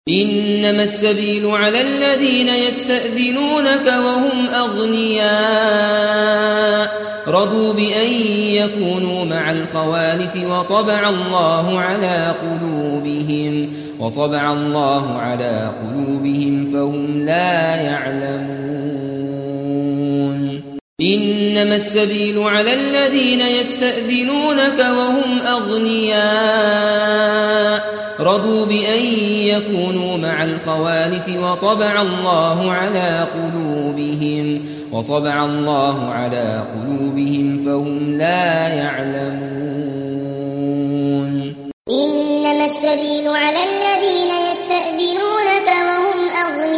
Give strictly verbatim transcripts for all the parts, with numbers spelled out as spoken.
إنما السبيل على الذين يستأذنونك وهم أغنياء رضوا بأن يكونوا مع الخوالف وطبع الله على قلوبهم وطبع الله على قلوبهم فهم لا يعلمون. إنما السبيل على الذين يستأذنونك وهم أغنياء رضوا بأن يكونوا مع الخوالف وطبع الله على قلوبهم وطبع الله على قلوبهم فهم لا يعلمون. إنما السبيل على الذين يستأذنونك وهم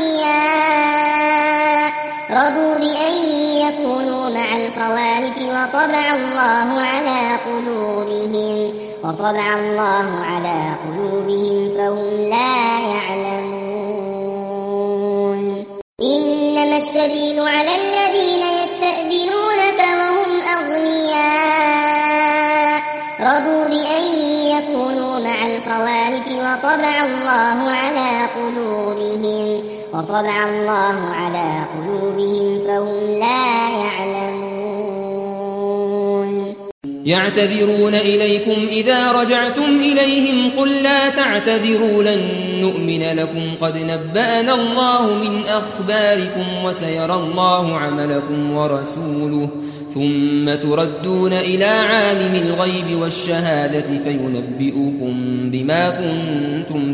أغنياء رضوا بأن يكونوا مع الخوالف وطبع الله على قلوبهم وطبع الله على قلوبهم فهم لا يعلمون. إنما السبيل على الذين يستأذنونك وهم أغنياء رضوا بأن يكونوا مع الخوالف وطبع الله على قلوبهم وطبع الله على قلوبهم فهم لا يعلمون. يعتذرون إليكم إذا رجعتم إليهم قل لا تعتذروا لن نؤمن لكم قد نبأنا الله من أخباركم وسيرى الله عملكم ورسوله ثم تردون إلى عالم الغيب والشهادة فينبئكم بما كنتم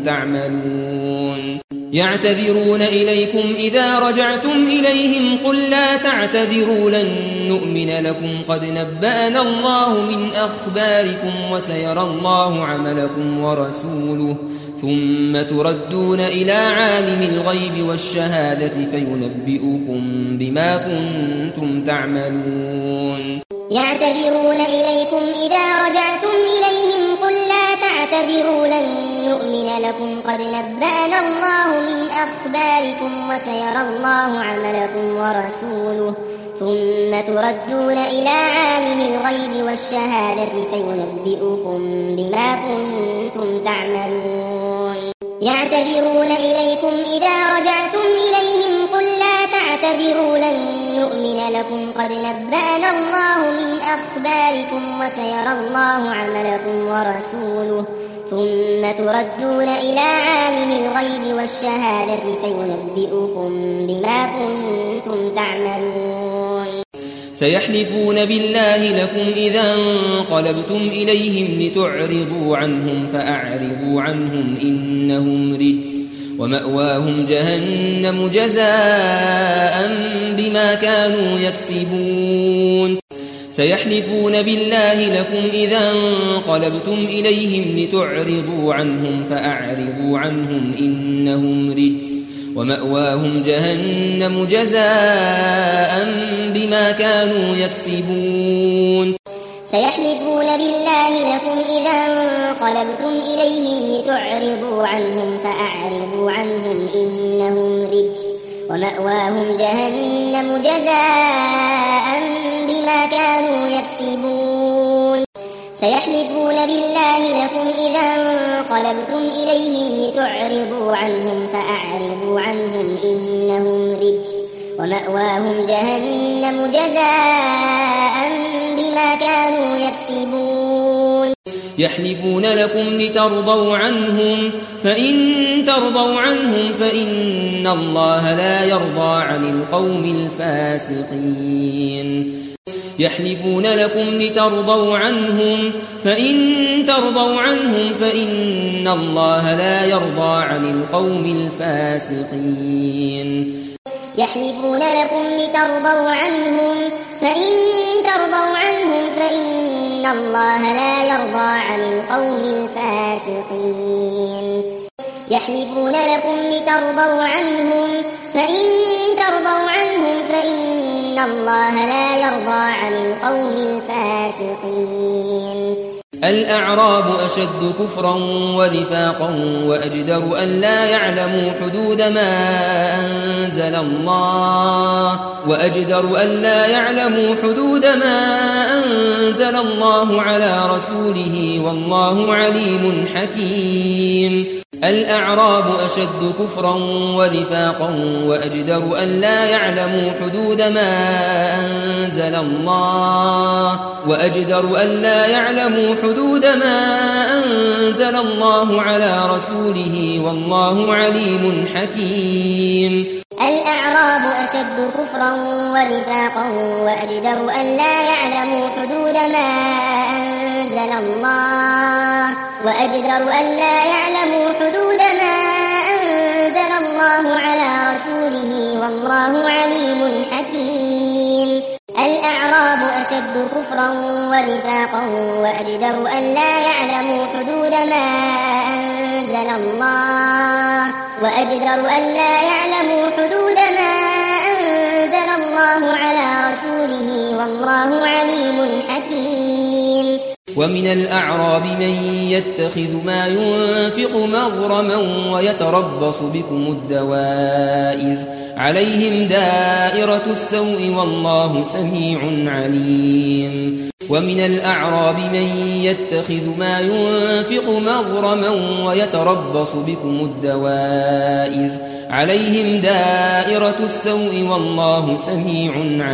تعملون. يعتذرون إليكم إذا رجعتم إليهم قل لا تعتذروا لن نؤمن لكم قد نبأنا الله من أخباركم وسيرى الله عملكم ورسوله ثم تردون إلى عالم الغيب والشهادة فينبئكم بما كنتم تعملون. يعتذرون إليكم إذا رجعتم إليهم قل لا تعتذروا لن نؤمن لكم قد نبأنا الله من أخباركم وسيرى الله عملكم ورسوله ثم تردون إلى عالم الغيب والشهادة فينبئكم بما كنتم تعملون. يعتذرون إليكم إذا رجعتم إليهم قل لا تعتذروا لن نؤمن لكم قد نبأنا الله من أخباركم وسيرى الله عملكم ورسوله ثم تردون إلى عالم الغيب والشهادة فينبئكم بما كنتم تعملون. سيحلفون بالله لكم إذا انقلبتم إليهم لتعرضوا عنهم فأعرضوا عنهم إنهم رجس ومأواهم جهنم جزاء بما كانوا يكسبون. سيحلفون بالله لكم إذا انقلبتم إليهم لتعرضوا عنهم فأعرضوا عنهم إنهم رجس ومأواهم جهنم جزاء بما كانوا يكسبون. سيحلفون بالله لكم إذا انقلبتم إليهم لتعرضوا عنهم فأعرضوا عنهم إنهم رجس ومأواهم جهنم جزاء بما كانوا يكسبون. سيحلفون بالله لكم إذا انقلبتم إليهم لتعرضوا عنهم فأعرضوا عنهم إنهم رجس ومأواهم جهنم جزاء بما كانوا يكسبون. يحلفون لكم لترضوا عنهم فإن ترضوا عنهم فإن الله لا يرضى عن القوم الفاسقين. يحلفون لكم لترضوا عنهم فإن ترضوا عنهم فإن الله لا يرضى عن القوم الفاسقين. يحلفون لكم لترضوا عنهم فإن ترضوا عنهم فإن الله لا يرضى عن القوم الفاسقين. يحلفون لكم لترضوا عنهم فإن ترضوا عنهم فإن الله لا يرضى عن القوم الفاسقين. الأعراب أشد كفرا ونفاقا وأجدر أن لا يعلموا حدود ما أنزل الله وأجدر أن لا يعلموا حدود ما أنزل الله على رسوله والله عليم حكيم. الأعراب أشد كفرا ونفاقا وأجدر أن لا يعلموا حدود ما أنزل الله وأجدر أن لا يعلموا حدود ما أنزل الله على رسوله والله عليم حكيم. الأعراب أشد كفرا ونفاقا وأجدر أن لا يعلموا حدود ما أنزل الله وأجدر أن لا يعلموا حدود ما أنزل الله على رسوله والله عليم حكيم. الأعراب أشد كفرا ونفاقا وأجدر أن لا يعلموا حدود ما أنزل الله وأجدر أن لا يعلموا حدود ما أنزل الله على رسوله والله عليم حكيم. ومن الأعراب من يتخذ ما ينفق مغرما ويتربص بكم الدوائر عليهم دائرة السوء والله سميع عليم. ومن الأعراب من يتخذ ما ينفق مغرما ويتربص بكم الدوائر عليهم دائرة السوء والله سميع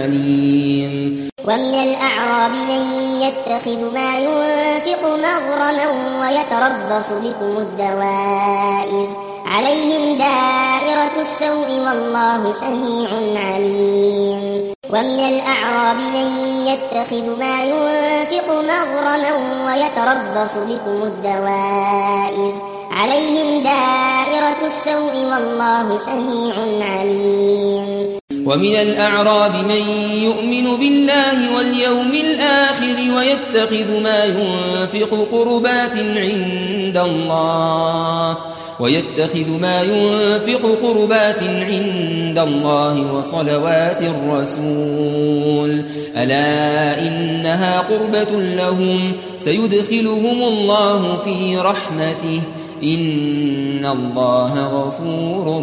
عليم. ومن الأعراب من يتخذ ما ينفق مغرما ويتربص بكم الدوائر عليهم دائرة السوء والله سميع عليم. ومن الأعراب من يتخذ ما ينفق مغرما ويتربص بكم الدوائر عليهم دائرة السوء والله سميع عليم. ومن الأعراب من يؤمن بالله واليوم الآخر ويتخذ ما ينفق قربات عند الله ويتخذ ما ينفق قربات عند الله وصلوات الرسول ألا إنها قربة لهم سيدخلهم الله في رحمته إن الله غفور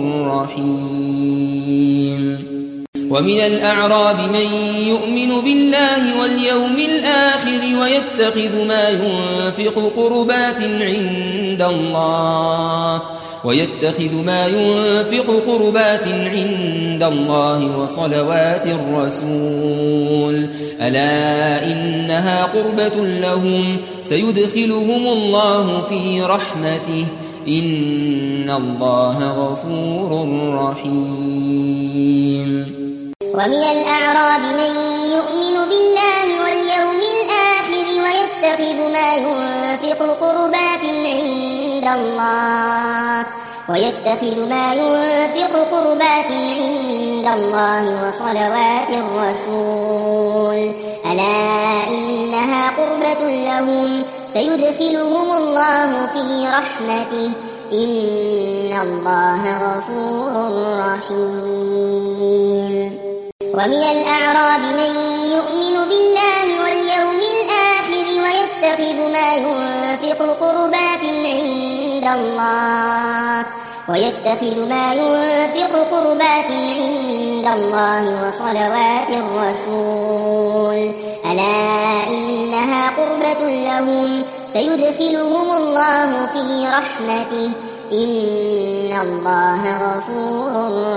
رحيم. ومن الأعراب من يؤمن بالله واليوم الآخر ويتخذ ما ينفق قربات عند الله ويتخذ ما ينفق قربات عند الله وصلوات الرسول ألا إنها قربة لهم سيدخلهم الله في رحمته إن الله غفور رحيم. ومن الأعراب من يؤمن بالله واليوم الآخر ويتخذ ما ينفق قربات عند الله ويتخذ ما ينفق قربات عند الله وصلوات الرسول ألا إنها قربة لهم سيدخلهم الله في رحمته إن الله غفور رحيم. ومن الأعراب من يؤمن بالله واليوم الآخر ويتخذ ما ينفق قربات عند الله ويتخذ ما ينفق قربات عند الله وصلوات الرسول ألا إنها قربة لهم سيدخلهم الله في رحمته إن الله غفور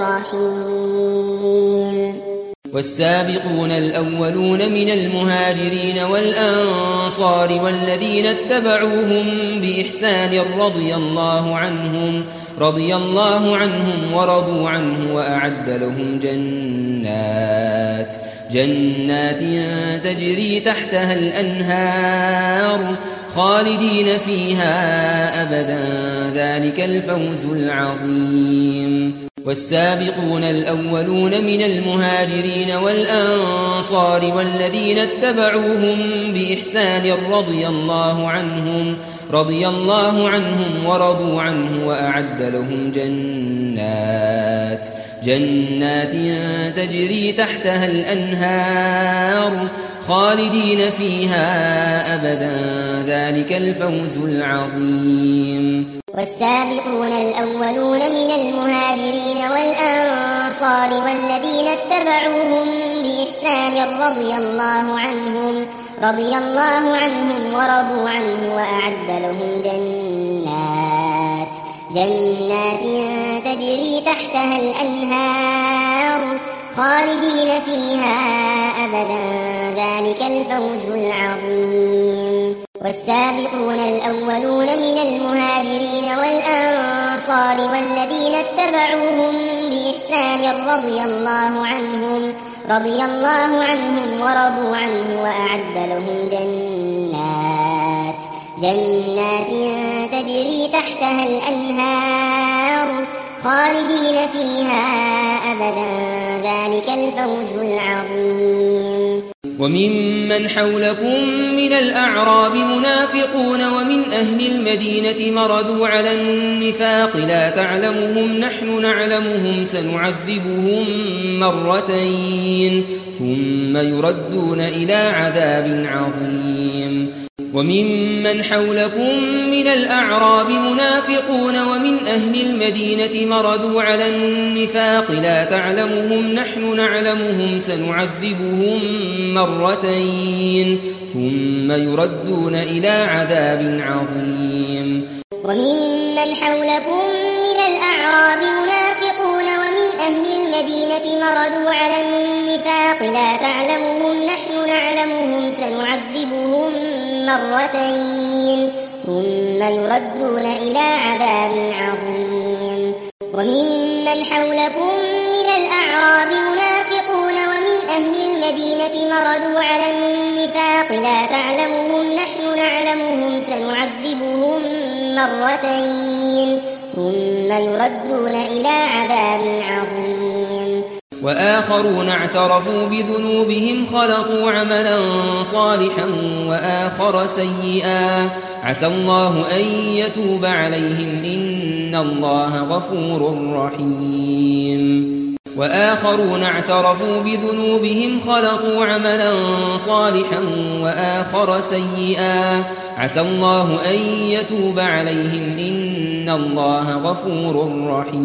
رحيم. والسابقون الأولون من المهاجرين والأنصار والذين اتبعوهم بإحسان رضي الله عنهم رضي الله عنهم ورضوا عنه وأعد لهم جنات جنات تجري تحتها الأنهار خالدين فيها أبدا ذلك الفوز العظيم. والسابقون الأولون من المهاجرين والأنصار والذين اتبعوهم بإحسان رضي الله عنهم رضي الله عنهم ورضوا عنه وأعد لهم جنات جنات تجري تحتها الأنهار خالدين فيها أبدا ذلك الفوز العظيم. والسابقون الأولون من المهاجرين والأنصار والذين اتبعوهم بإحسان رضي الله عنهم رضي الله عنهم ورضوا عنه وأعد لهم جنات جنات تجري تحتها الأنهار خالدين فيها أبدا ذلك الفوز العظيم. والسابقون الأولون من المهاجرين والأنصار والذين اتبعوهم بإحسان رضي الله عنهم رضي الله عنهم ورضوا عنه وأعد لهم جنات جنات تجري تحتها الأنهار خالدين فيها أبدا ذلك الفوز العظيم. وممن حولكم من الأعراب منافقون ومن أهل المدينة مردوا على النفاق لا تعلمهم نحن نعلمهم سنعذبهم مرتين ثم يردون إلى عذاب عظيم. وممن حولكم من الأعراب منافقون ومن أهل المدينة مردوا على النفاق لا تعلمهم نحن نعلمهم سنعذبهم مرتين ثم يردون إلى عذاب عظيم. وممن حولكم من الأعراب منافقون ومن أهل المدينة مردوا على النفاق لا تعلمهم نحن نعلمهم سنعذبهم مرتين ثم يردون إلى عذاب عظيم. وممن حولكم من الأعراب منافقون ومن أهل المدينة مردوا على النفاق لا تعلمهم نحن نعلمهم سنعذبهم مرتين ثم يردون إلى عذاب عظيم. وآخرون اعترفوا بذنوبهم خلطوا عملا صالحا وآخر سيئا عسى الله أن يتوب عليهم إن الله غفور رحيم. وآخرون اعترفوا بذنوبهم خلطوا عملا صالحا وآخر سيئا عسى الله أن يتوب عليهم إن الله غفور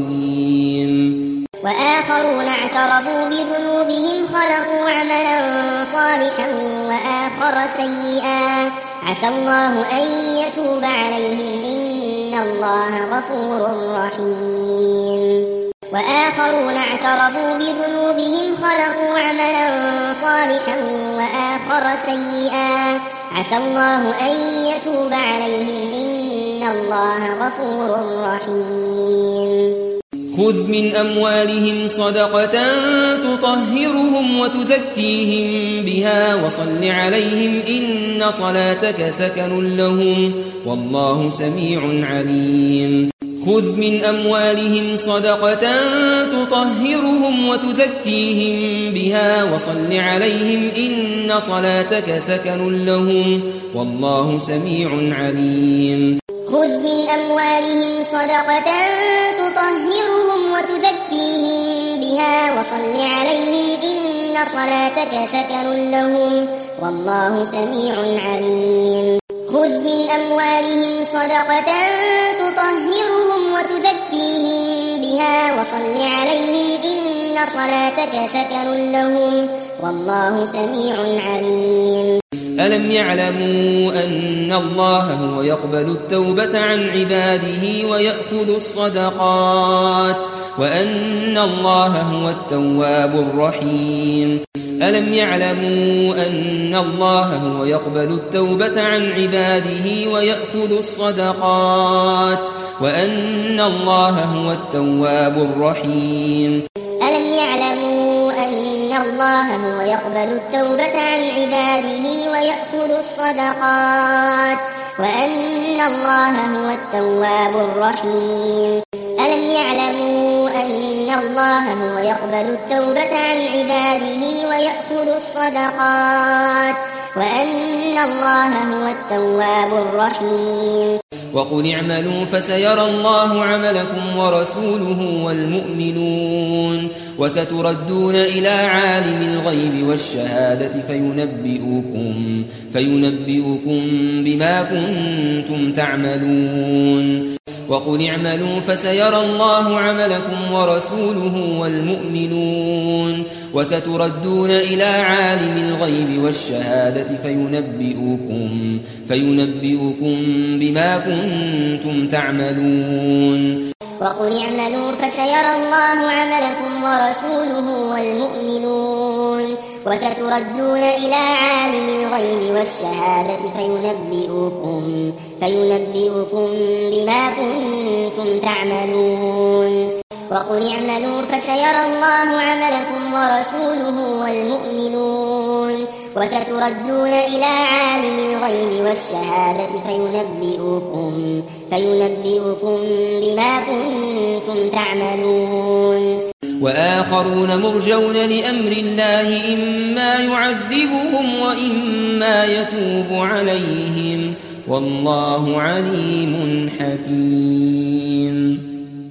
رحيم. وآخرون اعترفوا بذنوبهم خلطوا عملا صالحا وآخر سيئا عسى الله أن يتوب عليهم إن الله غفور رحيم. وآخرون اعترفوا بذنوبهم خلطوا عملا صالحا وآخر سيئا عسى الله أن يتوب عليهم إن الله غفور رحيم. خذ من أموالهم صدقة تطهرهم وتزكيهم بها وصل عليهم إن صلاتك سكن لهم والله سميع عليم. خذ من أموالهم صدقة تطهرهم وتزكيهم بها وصل عليهم إن صلاتك سكن لهم والله سميع عليم. خذ من أموالهم صدقة تطهرهم وتزكيهم بها وصل عليهم إن صلاتك سكن لهم والله سميع عليم. خذ من أموالهم صدقة تطهرهم وتزكيهم بها وصل عليهم إن صلاتك سكن لهم والله سميع عليم. ألم يعلموا أن الله هو يقبل التوبة عن عباده ويأخذ الصدقات وأن الله هو التواب الرحيم. ألم يعلموا أن الله هو يقبل التوبة عن عباده ويأخذ الصدقات وأن الله هو التواب الرحيم. ألم يعلموا أن الله هو يقبل التوبة عن عباده ويأخذ الصدقات وأن الله هو التواب الرحيم. ألم يعلموا أن الله هو يقبل التوبة عن عباده ويأخذ الصدقات وأن الله هو التواب الرحيم. وقل اعملوا فسيرى الله عملكم ورسوله والمؤمنون وستردون إلى عالم الغيب والشهادة فينبئكم, فينبئكم بما كنتم تعملون. وقل اعملوا فسيرى الله عملكم ورسوله والمؤمنون وستردون إلى عالم الغيب والشهادة فينبئكم, فينبئكم بما كنتم تعملون. وقل اعملوا فسيرى الله عملكم ورسوله والمؤمنون وستردون إلى عالم الغيب والشهادة فينبئكم, فينبئكم بما كنتم تعملون. وقل اعملوا فسيرى الله عملكم ورسوله والمؤمنون وستردون إلى عالم الغيب والشهادة فينبئكم, فينبئكم بما كنتم تعملون. وآخرون مرجون لأمر الله إما يعذبهم وإما يتوب عليهم والله عليم حكيم.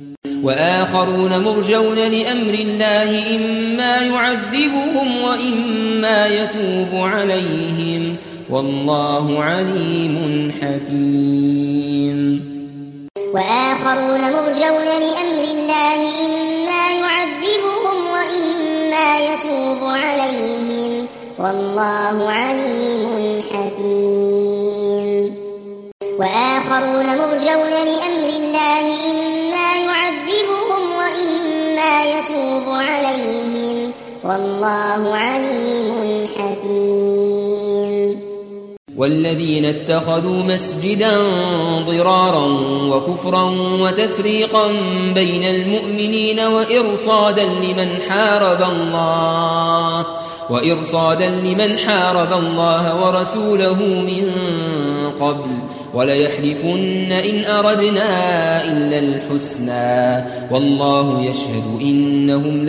وآخرون مرجون لأمر الله إما يعذبهم وإما يتوب عليهم والله عليم حكيم. وآخرون مرجون لأمر الله إما يعذبهم وإما يتوب عليهم والله عليم حكيم. وآخرون مرجون لأمر الله إما يعذبهم وإما يتوب عليهم والله عليم حكيم. والذين اتخذوا مسجدا ضرارا وكفرا وتفريقا بين المؤمنين وإرصادا لمن حارب الله وإرصادا لمن حارب الله ورسوله من قبل وليحلفن إن أردنا إلا الحسنى والله يشهد إنهم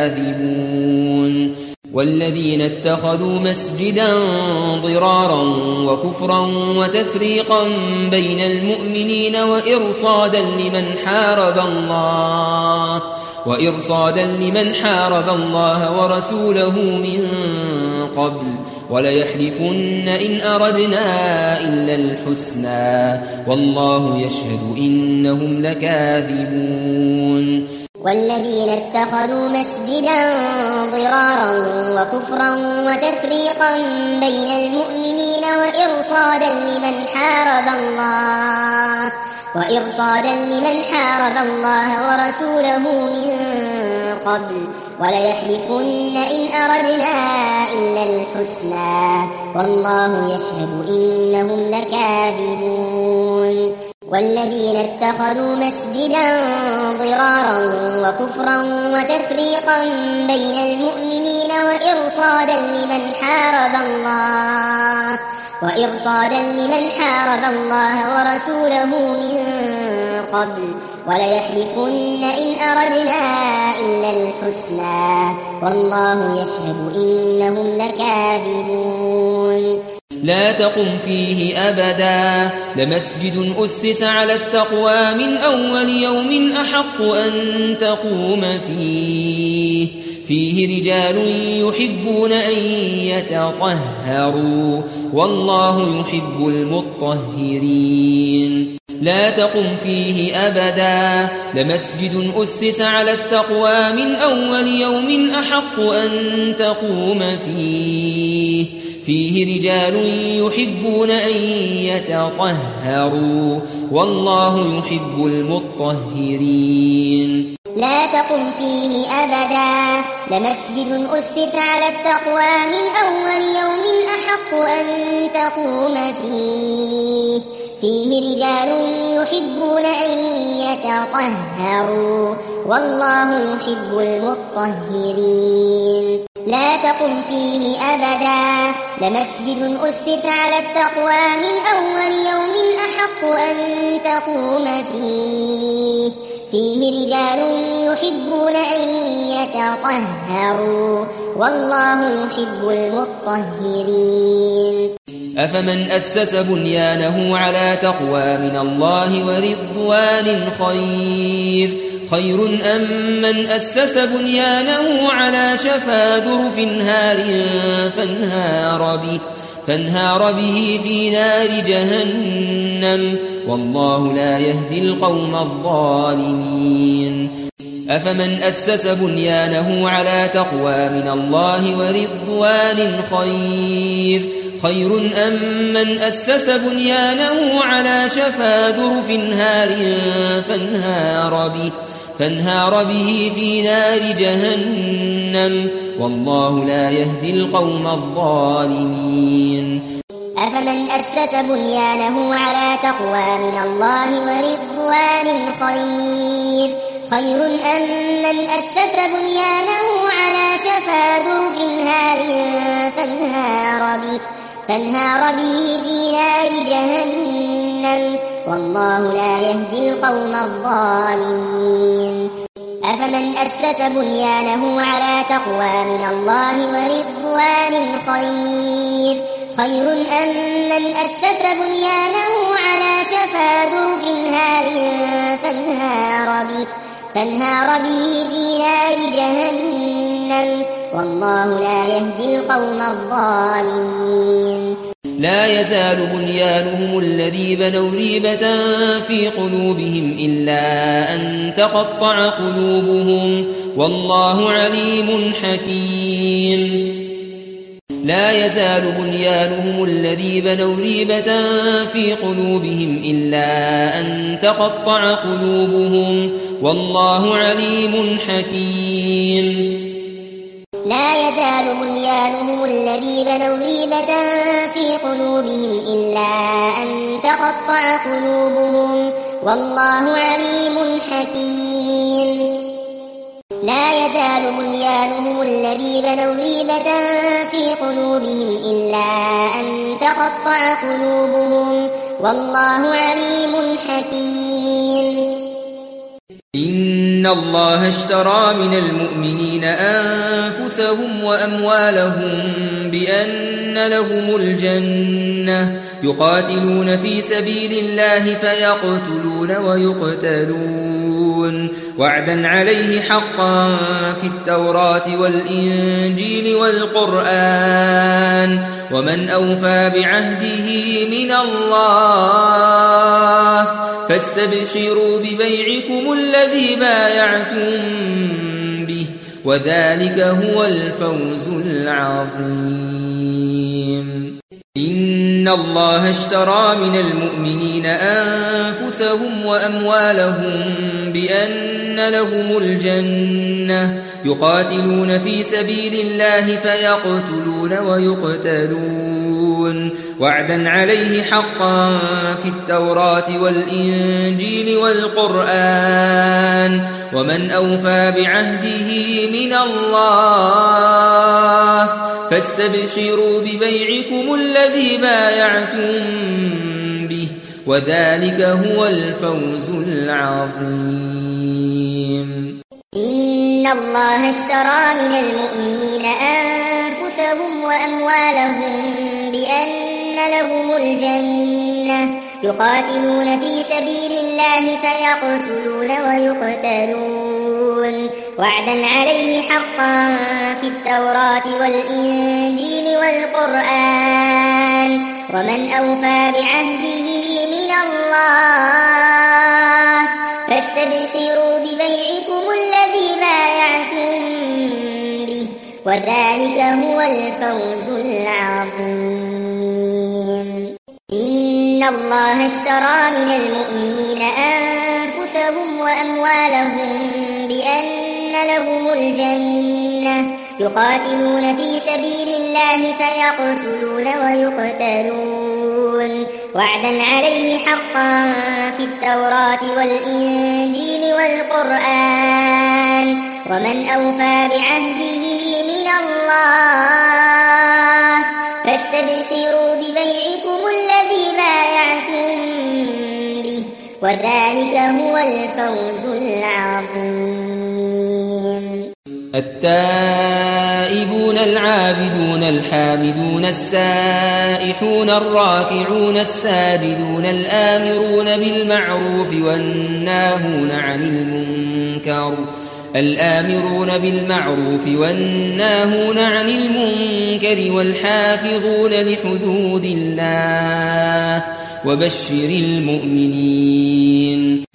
لكاذبون. والذين اتخذوا مسجدا ضرارا وكفرا وتفريقا بين المؤمنين وإرصادا لمن حارب الله وإرصادا لمن حارب الله ورسوله من قبل وليحلفن إن أردنا إلا الحسنى والله يشهد إنهم لكاذبون. والذين اتخذوا مسجدا ضرارا وكفرا وتفريقا بين المؤمنين وإرصادا لمن حارب الله وإرصادا لمن حارب الله ورسوله من قبل وليحلفن إن أردنا إلا الحسنى والله يشهد إنهم لكاذبون. والذين اتخذوا مسجدا ضرارا وكفرا وتفريقا بين المؤمنين وإرصادا لمن حارب الله وإرصادا لمن حارب الله ورسوله من قبل وليحلفن إن أردنا إلا الحسنى والله يشهد إنهم لكاذبون. لا تقم فيه أبدا لمسجد أسس على التقوى من أول يوم أحق أن تقوم فيه فيه رجال يحبون أن يتطهروا والله يحب المطهرين. لا تقم فيه أبدا لمسجد أسس على التقوى من أول يوم أحق أن تقوم فيه فيه رجال يحبون أن يتطهروا والله يحب المطهرين. لا تقم فيه أبدا لمسجد أسس على التقوى من أول يوم أحق أن تقوم فيه فيه رجال يحبون أن يتطهروا والله يحب المطهرين. لا تقم فيه أبدا لمسجد أسس على التقوى من أول يوم أحق أن تقوم فيه فيه رجال يحبون أن يتطهروا والله يحب المطهرين. أفمن أسس بنيانه على تقوى من الله ورضوان خير خير أم من أسس بنيانه على شفا جرف هار فانهار به, فانهار به في نار جهنم والله لا يهدي القوم الظالمين أفمن أسس بنيانه على تقوى من الله ورضوان خير خير أم من أسس بنيانه على شفا جرف هار فانهار به فانهار به في نار جهنم والله لا يهدي القوم الظالمين أفمن أسس بنيانه على تقوى من الله ورضوان خير خير أم من أسس بنيانه على شفا جرف هار فانهار به فانهار به في نار جهنم والله لا يهدي القوم الظالمين أفمن أسس بنيانه على تقوى من الله ورضوان خير خير أم من أسس بنيانه على شفا جرف هار فانهار به فانهار به في نار جهنم والله لا يهدي القوم الظالمين لا يزال بنيانهم الذي بنوا ريبة في قلوبهم إلا أن تقطع قلوبهم والله عليم حكيم لا يزال بنيانهم الذي بنوا ريبة في قلوبهم إلا أن تقطع قلوبهم والله عليم حكيم لا يزال بنيانهم الذي بنوا ريبة في قلوبهم إلا أن تقطع قلوبهم والله عليم حكيم لا يزال بنيانهم الذي بنوا ريبة في قلوبهم إلا أن تقطع قلوبهم والله عليم حكيم إن الله اشترى من المؤمنين أنفسهم وأموالهم بأن لهم الجنة يقاتلون في سبيل الله فيقتلون ويقتلون وعدا عليه حقا في التوراة والإنجيل والقرآن ومن أوفى بعهده من الله فاستبشروا ببيعكم الذي بايعتم به وذلك هو الفوز العظيم إن الله اشترى من المؤمنين أنفسهم وأموالهم بأن لهم الجنة يقاتلون في سبيل الله فيقتلون ويقتلون وعدا عليه حقا في التوراة والإنجيل والقرآن ومن أوفى بعهده من الله فاستبشروا ببيعكم الذي بايعتم به وذلك هو الفوز العظيم إن الله اشترى من المؤمنين أنفسهم وأموالهم بأن لهم الجنة يقاتلون في سبيل الله فيقتلون ويقتلون وعدا عليه حقا في التوراة والإنجيل والقرآن ومن أوفى بعهده من الله فاستبشروا ببيعكم الذي بايعتم به وذلك هو الفوز العظيم إن الله اشترى من المؤمنين أنفسهم وأموالهم بأن لهم الجنة يقاتلون في سبيل الله فيقتلون ويقتلون وعدا عليه حقا في التوراة والإنجيل والقرآن ومن أوفى بعهده من الله فاستبشروا ببيعكم الذي بايعتم به وذلك هو الفوز العظيم التائبون العابدون الحامدون السائحون الراكعون الساجدون الآمرون بالمعروف والناهون عن المنكر الآمرون بالمعروف والناهون عن المنكر والحافظون لحدود الله وبشر المؤمنين.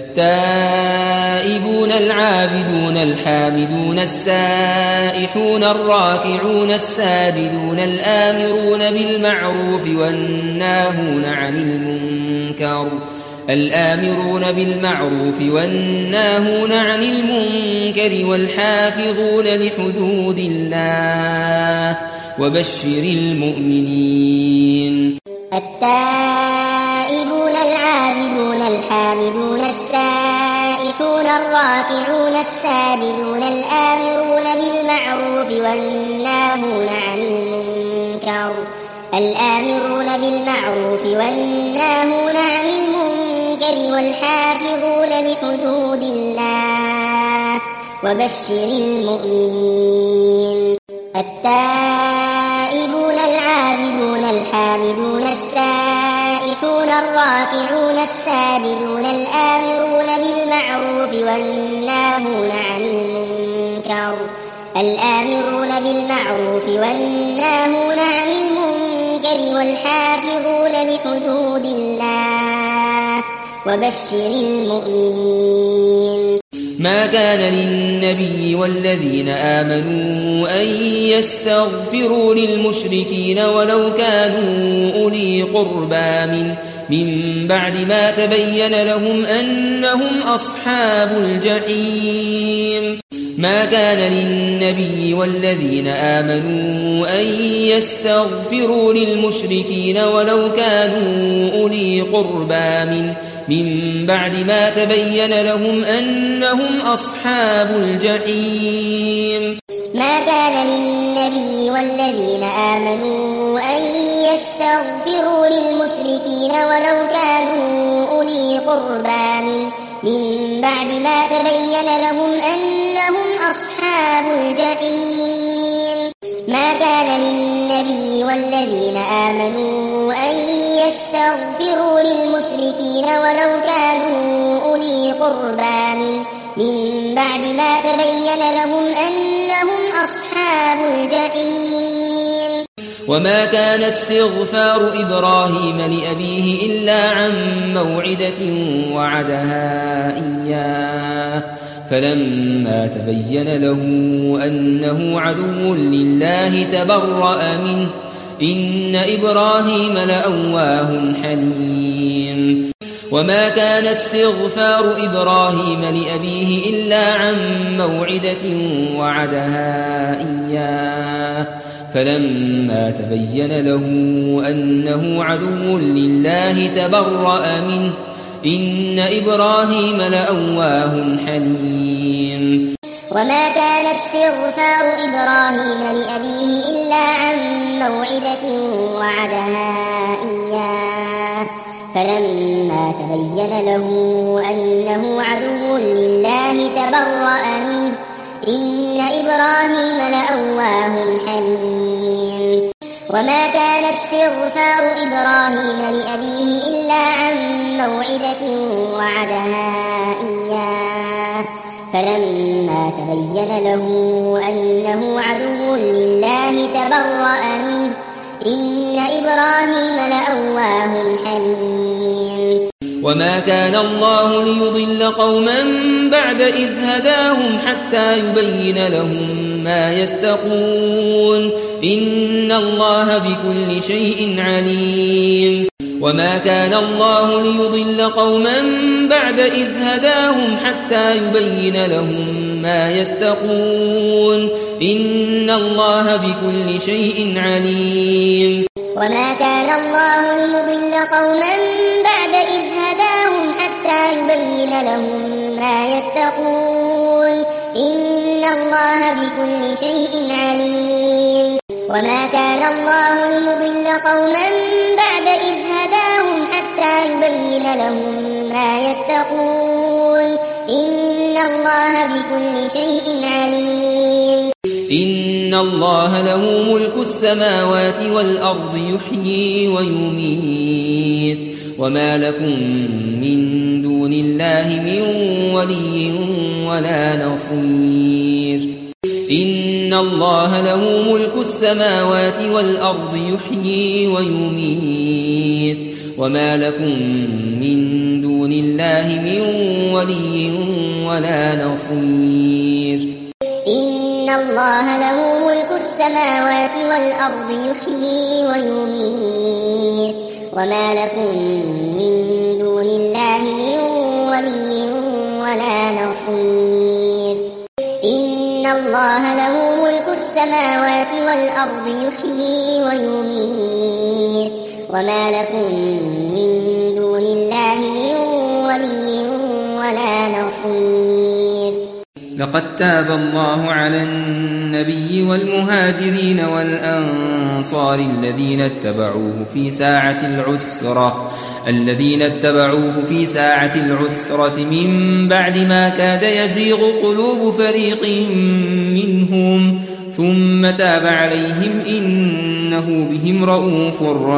التائبون العابدون الحامدون السائحون الراكعون الساجدون الآمرون بالمعروف والناهون عن المنكر الآمرون بالمعروف والناهون عن المنكر والحافظون لحدود الله وبشر المؤمنين. التائبون العابدون الحامدون السائحون الراكعون الساجدون الآمرون بالمعروف والناهون عن المنكر الآمرون بالمعروف والناهون عن المنكر والحافظون لحدود الله وبشر المؤمنين. التائبون العابدون الحامدون السائحون الراكعون الساجدون الآمرون بالمعروف والناهون عن المنكر الآمرون بالمعروف والناهون عن المنكر والحافظون لحدود الله وبشر المؤمنين. ما كان للنبي والذين آمنوا أن يستغفروا للمشركين ولو كانوا أولي قربى من من بعد ما تبين لهم أنهم أصحاب الجحيم. ما كان للنبي والذين آمنوا أن يستغفروا للمشركين ولو كانوا أولي قربى من من بعد ما تبين لهم أنهم أصحاب الجحيم. ما كان للنبي والذين آمنوا أن يستغفروا للمشركين ولو كانوا أولي قربى من من بعد ما تبين لهم أنهم أصحاب الجحيم. ما كان للنبي والذين آمنوا أن يستغفروا للمشركين ولو كانوا أولي قربى من من بعد ما تبين لهم أنهم أصحاب الجحيم. وما كان استغفار إبراهيم لأبيه إلا عن موعدة وعدها إياه فلما تبين له أنه عدو لله تبرأ منه إن إبراهيم لأواه حليم. وما كان استغفار إبراهيم لأبيه إلا عن موعدة وعدها إياه فلما تبين له أنه عدو لله تبرأ منه إن إبراهيم لأواه حليم. وما كان استغفار إبراهيم لأبيه إلا عن موعدة وعدها إياه فلما تبين له أنه عدو لله تبرأ منه إن إبراهيم لأواه حليم. وما كان استغفار إبراهيم لأبيه إلا عن موعدة وعدها إياه فلما تبين له أنه عدو لله تبرأ منه إن إبراهيم لأواه حليم. وما كان الله ليضل قوما بعد إذ هداهم حتى يبين لهم ما يتقون إن الله بكل شيء عليم. وما كان الله ليضل قوما بعد إذ هداهم حتى يبين لهم ما يتقون إن الله بكل شيء عليم. وما كان الله ليضل قوما بعد إذ هداهم حتى يبين لهم ما يتقون إن الله بكل شيء عليم. وما كان الله ليضل قوما بعد إذ هداهم حتى يبين لهم ما يتقون إن الله بكل شيء عليم. إن الله له ملك السماوات والأرض يحيي ويميت وما لكم من دون الله من ولي ولا نصير. إن الله له ملك السماوات والأرض يحيي ويميت وما لكم من دون الله من ولي ولا نصير إن الله له ملك السماوات والأرض يحيي ويميت وما لكم من دون الله من ولي ولا نصير إن الله له ملك السماوات والأرض يحيي ويميت وما لكم من دون الله من ولي ولا نصير لقد تاب الله على النبي والمهاجرين والأنصار الذين اتبعوه في ساعة العسرة الذين اتبعوه في ساعة العسرة من بعد ما كاد يزيغ قلوب فريق منهم ثم تاب عليهم إنه بهم رؤوف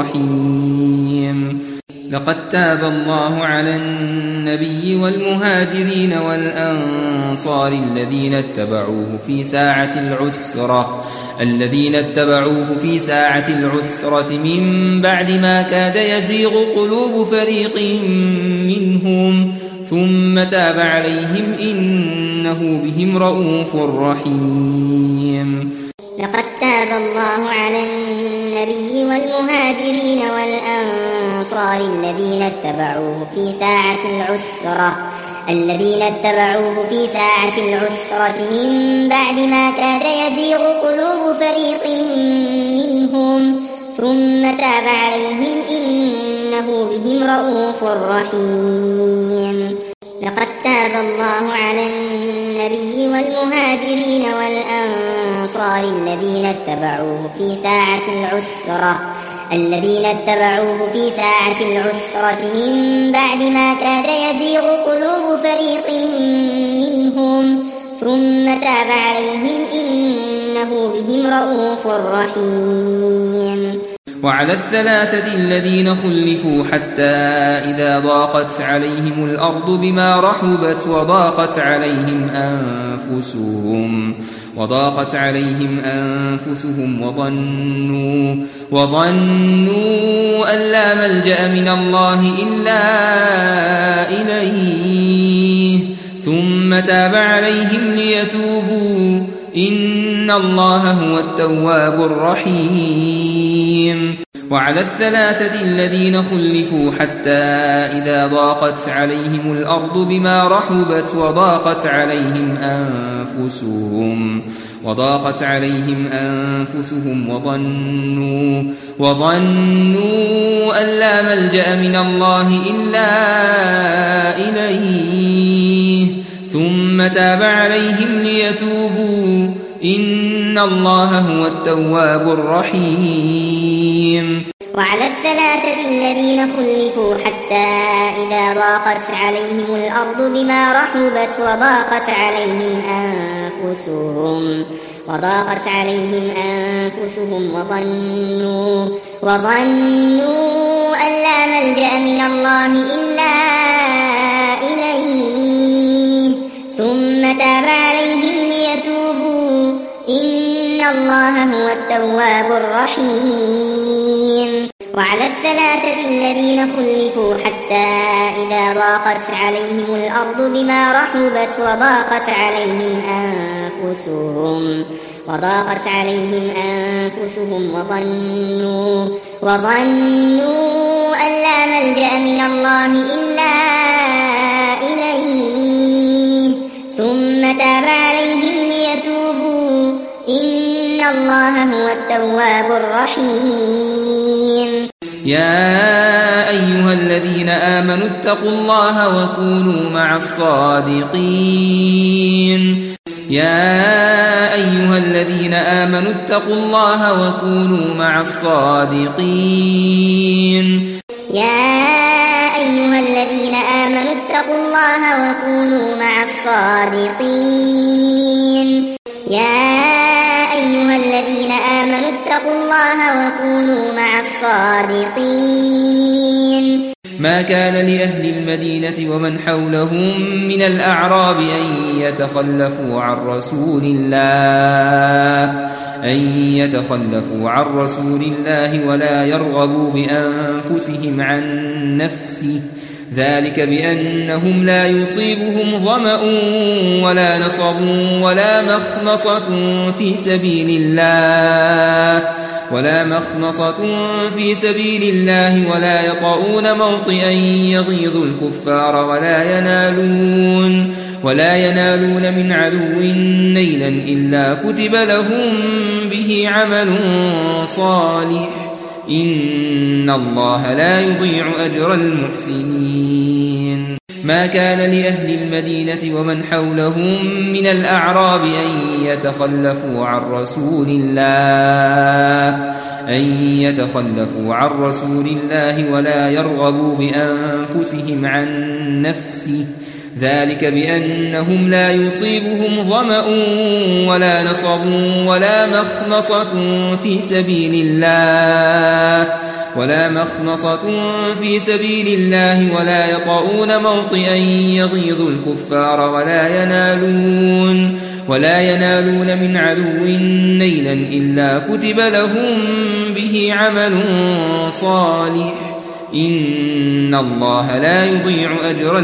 رحيم لقد تاب الله على النبي والمهاجرين والأنصار الذين اتبعوه في ساعة العسرة الذين اتبعوه في ساعة العسرة من بعد ما كاد يزيغ قلوب فريق منهم ثم تاب عليهم إنه بهم رؤوف رحيم لقد تاب الله على النبي والمهاجرين والأنصار الذين اتبعوه في ساعة العسرة الذين اتبعوه في ساعة العسرة من بعد ما كاد يزيغ قلوب فريق منهم ثم تاب عليهم إنه بهم رؤوف رحيم لقد تاب الله على النبي والمهاجرين والأنصار الذين اتبعوه في ساعة العسرة الذين اتبعوه في ساعة العسرة من بعد ما كاد يزيغ قلوب فريق منهم ثم تاب عليهم إنه بهم رؤوف رحيم وعلى الثلاثة الذين خلفوا حتى إذا ضاقت عليهم الأرض بما رحبت وضاقت عليهم أنفسهم وضاقت عليهم أنفسهم وظنوا وظنوا أن لا ملجأ من الله إلا إليه ثم تاب عليهم ليتوبوا إن الله هو التواب الرحيم وعلى الثلاثة الذين خلفوا حتى إذا ضاقت عليهم الأرض بما رحبت وضاقت عليهم أنفسهم وضاقت عليهم أنفسهم وظنوا وظنوا أن لا ملجأ من الله إلا إليه ثم تاب عليهم ليتوبوا إن الله هو التواب الرحيم وعلى الثلاثة الذين خلفوا حتى إذا ضاقت عليهم الأرض بما رحبت وضاقت عليهم أنفسهم وضاقت عليهم أنفسهم وظنوا وظنوا أن لا ملجأ من الله إلا إليه ثم تاب عليهم ليتوبوا إن الله هو التواب الرحيم وعلى الثلاثة الذين خلفوا حتى إذا ضاقت عليهم الأرض بما رحبت وضاقت عليهم أنفسهم وضاقت عليهم أنفسهم وظنوا وظنوا أن لا ملجأ من الله إلا إليه ثم تاب عليهم ليتوبوا إن الله هو التواب الرحيم يا أيها الذين آمنوا اتقوا الله وكونوا مع الصادقين يا أيها الذين آمنوا اتقوا الله وكونوا مع الصادقين يا أيها الذين آمنوا اتقوا الله وكونوا مع الصادقين يا أيها الذين آمنوا اتقوا الله وكونوا مع الصادقين ما كان لأهل المدينة ومن حولهم من الأعراب أن يتخلفوا عن رسول الله أن يتخلفوا عن رسول الله ولا يرغبوا بأنفسهم عن نفسه ذلك بأنهم لا يصيبهم ظمأ ولا نصب ولا مخمصة في سبيل الله ولا مخمصة في سبيل الله ولا يطؤون موطئا يغيظ الكفار ولا ينالون ولا ينالون من عدو نيلا إلا كتب لهم به عمل صالح إن الله لا يضيع أجر المحسنين ما كان لأهل المدينة ومن حولهم من الأعراب أن يتخلفوا عن رسول الله أن يتخلفوا عن رسول الله ولا يرغبوا بأنفسهم عن نفسه ذلك بأنهم لا يصيبهم ظمأ ولا نصب ولا مخمصة في سبيل الله ولا مخمصة في سبيل الله ولا يطؤون موطئا يغيظ الكفار ولا ينالون ولا ينالون من عدو نيلا إلا كتب لهم به عمل صالح إن الله لا يضيع أجر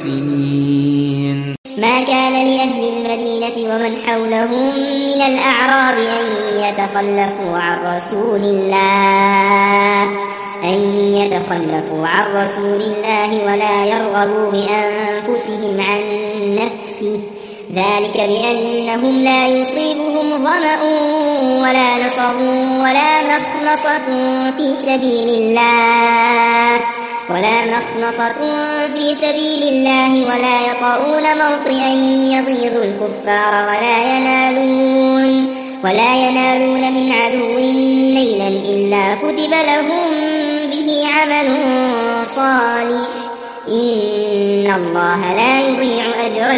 المحسنين ما كان لأهل المدينة ومن حولهم من الأعراب أن يتخلفوا عن رسول الله أن يتخلفوا عن رسول الله ولا يرغبوا بأنفسهم عن نفسه ذلك بأنهم لا يصيبهم ظمأ ولا نصب ولا مخمصة في سبيل الله ولا مخمصة في سبيل الله ولا يطؤون موطئا يغيظ الكفار ولا ينالون ولا ينالون من عدو نيلا إلا كتب لهم به عمل صالح إن الله لا يضيع أجر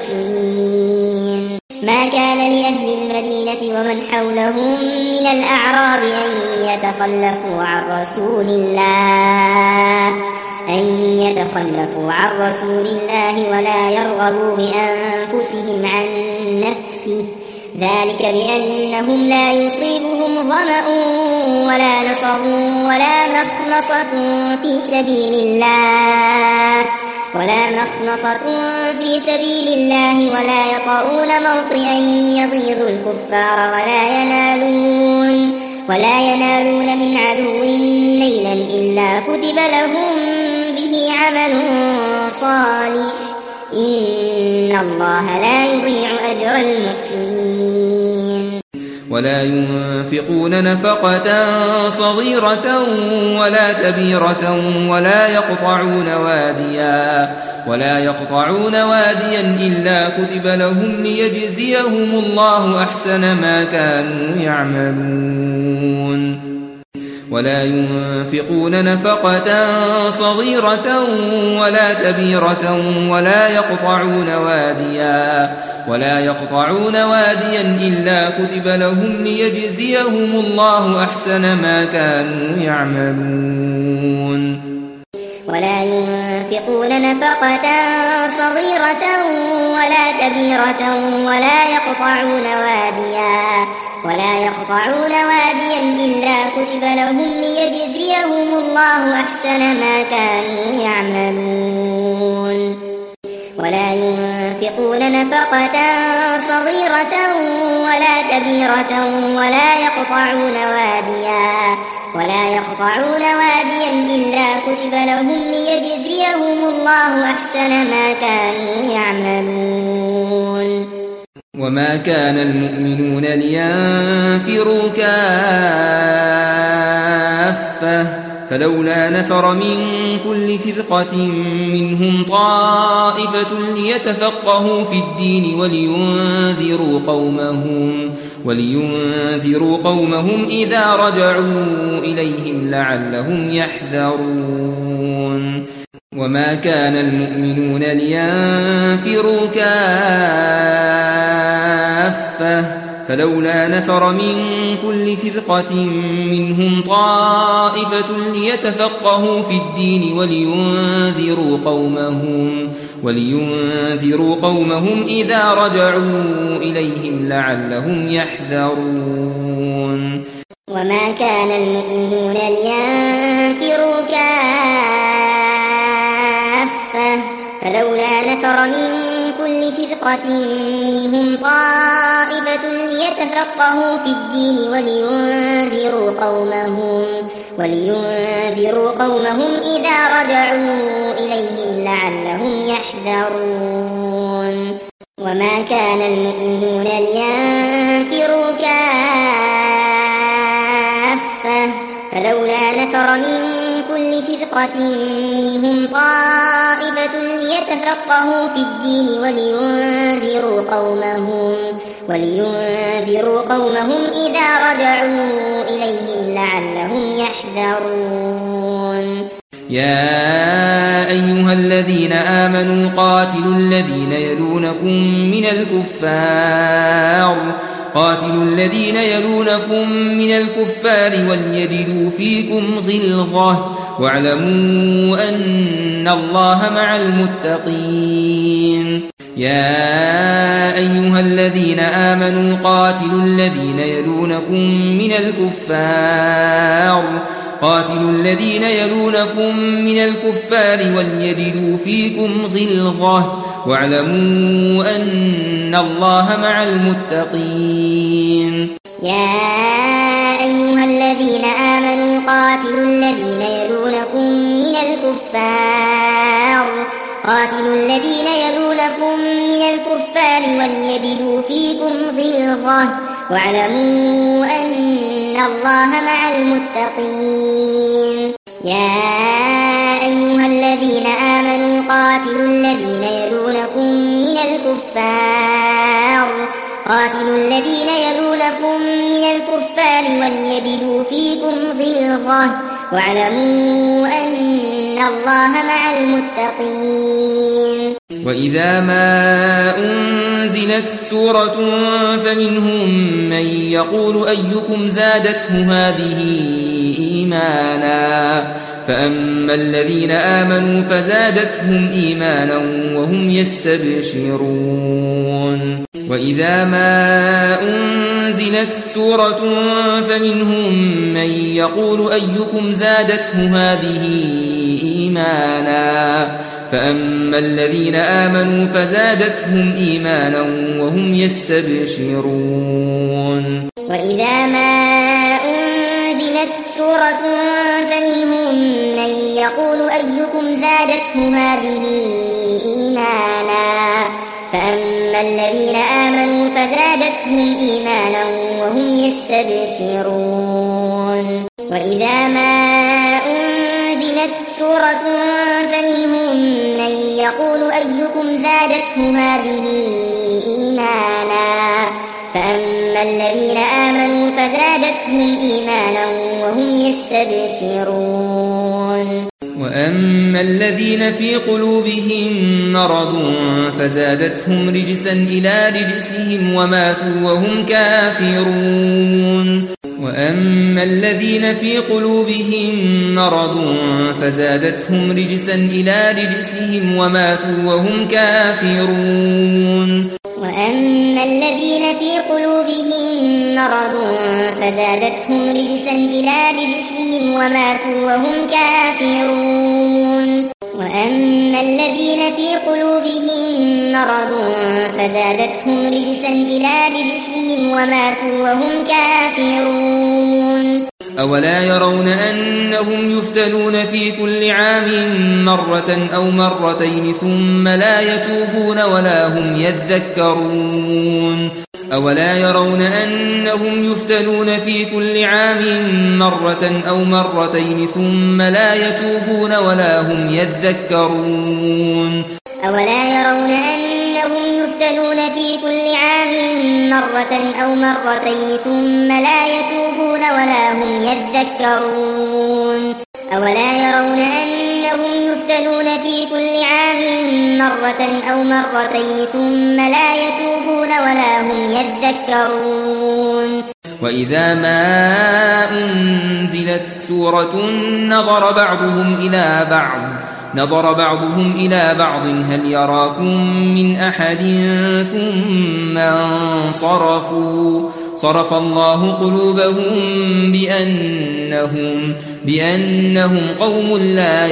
المحسنين ما كان لأهل المدينة ومن حولهم من الأعراب أن يتخلفوا عن رسول الله أن يتخلفوا عن رسول الله ولا يرغبوا بأنفسهم عن نفسه ذلك بأنهم لا يصيبهم ظمأ ولا نصب ولا مخمصة في سبيل الله ولا مخمصة في سبيل الله ولا يطؤون موطئا يغيظ الكفار ولا ينالون ولا ينالون من عدو نيلا إلا كتب لهم به عمل صالح إن الله لا يضيع أجر المحسنين ولا ينفقون نفقة صغيرة ولا كبيرة ولا يقطعون واديا ولا يقطعون واديا إلا كتب لهم ليجزيهم الله أحسن ما كانوا يعملون ولا ينفقون نفقة صغيرة ولا كبيرة ولا يقطعون واديا ولا يقطعون واديا إلا كتب لهم ليجزيهم الله أحسن ما كانوا يعملون ولا ينفقون نفقة صغيرة ولا كبيرة ولا يقطعون واديا ولا يقطعون واديا إلا كتب لهم ليجزيهم الله أحسن ما كانوا يعملون ولا ينفقون نفقة صغيرة ولا كبيرة ولا يقطعون واديا ولا يقطعون واديا إلا كتب لهم ليجزيهم الله أحسن ما كانوا يعملون وما كان المؤمنون لينفروا كافة فلولا نفر من كل فرقة منهم طائفة ليتفقهوا في الدين ولينذروا قومهم ولينذروا قومهم إذا رجعوا إليهم لعلهم يحذرون وما كان المؤمنون لينفروا كافة فلولا نفر من كل فرقة منهم طائفة ليتفقهوا في الدين ولينذروا قومهم ولينذروا قومهم إذا رجعوا إليهم لعلهم يحذرون. وما كان المؤمنون لينفروا كافة فلولا نفر من كل فرقة منهم طائفة ليتفقهوا في الدين ولينذروا قومهم ولينذروا قومهم إذا رجعوا إليهم لعلهم يحذرون. وما كان المؤمنون لينفروا كافة فلولا نفر من كل فرقة منهم طائفة ليتفقهوا في الدين ولينذروا قومهم ولينذروا قومهم إذا رجعوا إليهم لعلهم يحذرون. يا أيها الذين آمنوا قاتلوا الذين يلونكم من الكفار قاتلوا الذين يلونكم من الكفار وليجدوا فيكم غلظة واعلموا أن الله مع المتقين. يا أيها الذين آمنوا قاتلوا الذين يلونكم من الكفار قاتلوا الذين يلونكم من الكفار وليجدوا فيكم غلظة واعلموا أن الله مع المتقين. يا أيها الذين آمنوا قاتلوا الذين يلونكم من الكفار قاتلوا الذين يلونكم من الكفار وليجدوا فيكم غلظة واعلموا أن الله مع المتقين. يا أيها الذين آمنوا قاتلوا الذين يلونكم من الكفار قاتلوا الذين يلونكم من الكفار وليجدوا فيكم غلظة واعلموا أن الله مع المتقين. وإذا ما أنزلت سورة فمنهم من يقول أيكم زادته هذه إيمانا فأما الذين آمنوا فزادتهم إيمانا وهم يستبشرون. وإذا ما أنزلت سورة فمنهم من يقول أيكم زادته هذه إيمانا فأما الذين آمنوا فزادتهم إيمانا وهم يستبشرون. وإذا ما أنزلت سورة فمنهم من يقول أيكم زادته هذه إيمانا فأما الذين آمنوا فزادتهم إيمانا وهم يستبشرون. وإذا ما أنزلت سورة فمنهم من يقول أيكم زادته هذه إيمانا فأما الذين آمنوا فزادتهم إيمانا وهم يستبشرون. وأما الذين في قلوبهم مرض فزادتهم رجسا إلى رجسهم وماتوا وهم كافرون. وأما الذين في قلوبهم مرض فزادتهم رجسا إلى رجسهم وماتوا وهم كافرون. وأما الذين في قلوبهم مرض فزادتهم رجسا إلى رجسهم وماتوا وهم كافرون. وأما الذين في قلوبهم مرض فزادتهم رجسا إلى رجسهم وماتوا وهم كافرون. أولا يرون أنهم يفتنون في كل عام مرة أو مرتين ثم لا يتوبون ولا هم يذكرون. أولا يرون أنهم يفتنون في كل عام مرة أو مرتين ثم لا يتوبون ولا هم يذكرون. أولا يرون أنهم يفتنون في كل عام مرة أو مرتين ثم لا يتوبون ولا هم يذكرون. أولا يرون أنهم يفتنون في كل عام مرة أو مرتين ثم لا يتوبون ولا هم يذكرون. وإذا ما أنزلت سورة نظر بعضهم إلى بعض نظر بعضهم إلى بعض هل يراكم من أحد ثم انصرفوا صرف الله قلوبهم بأنهم, بأنهم قوم لا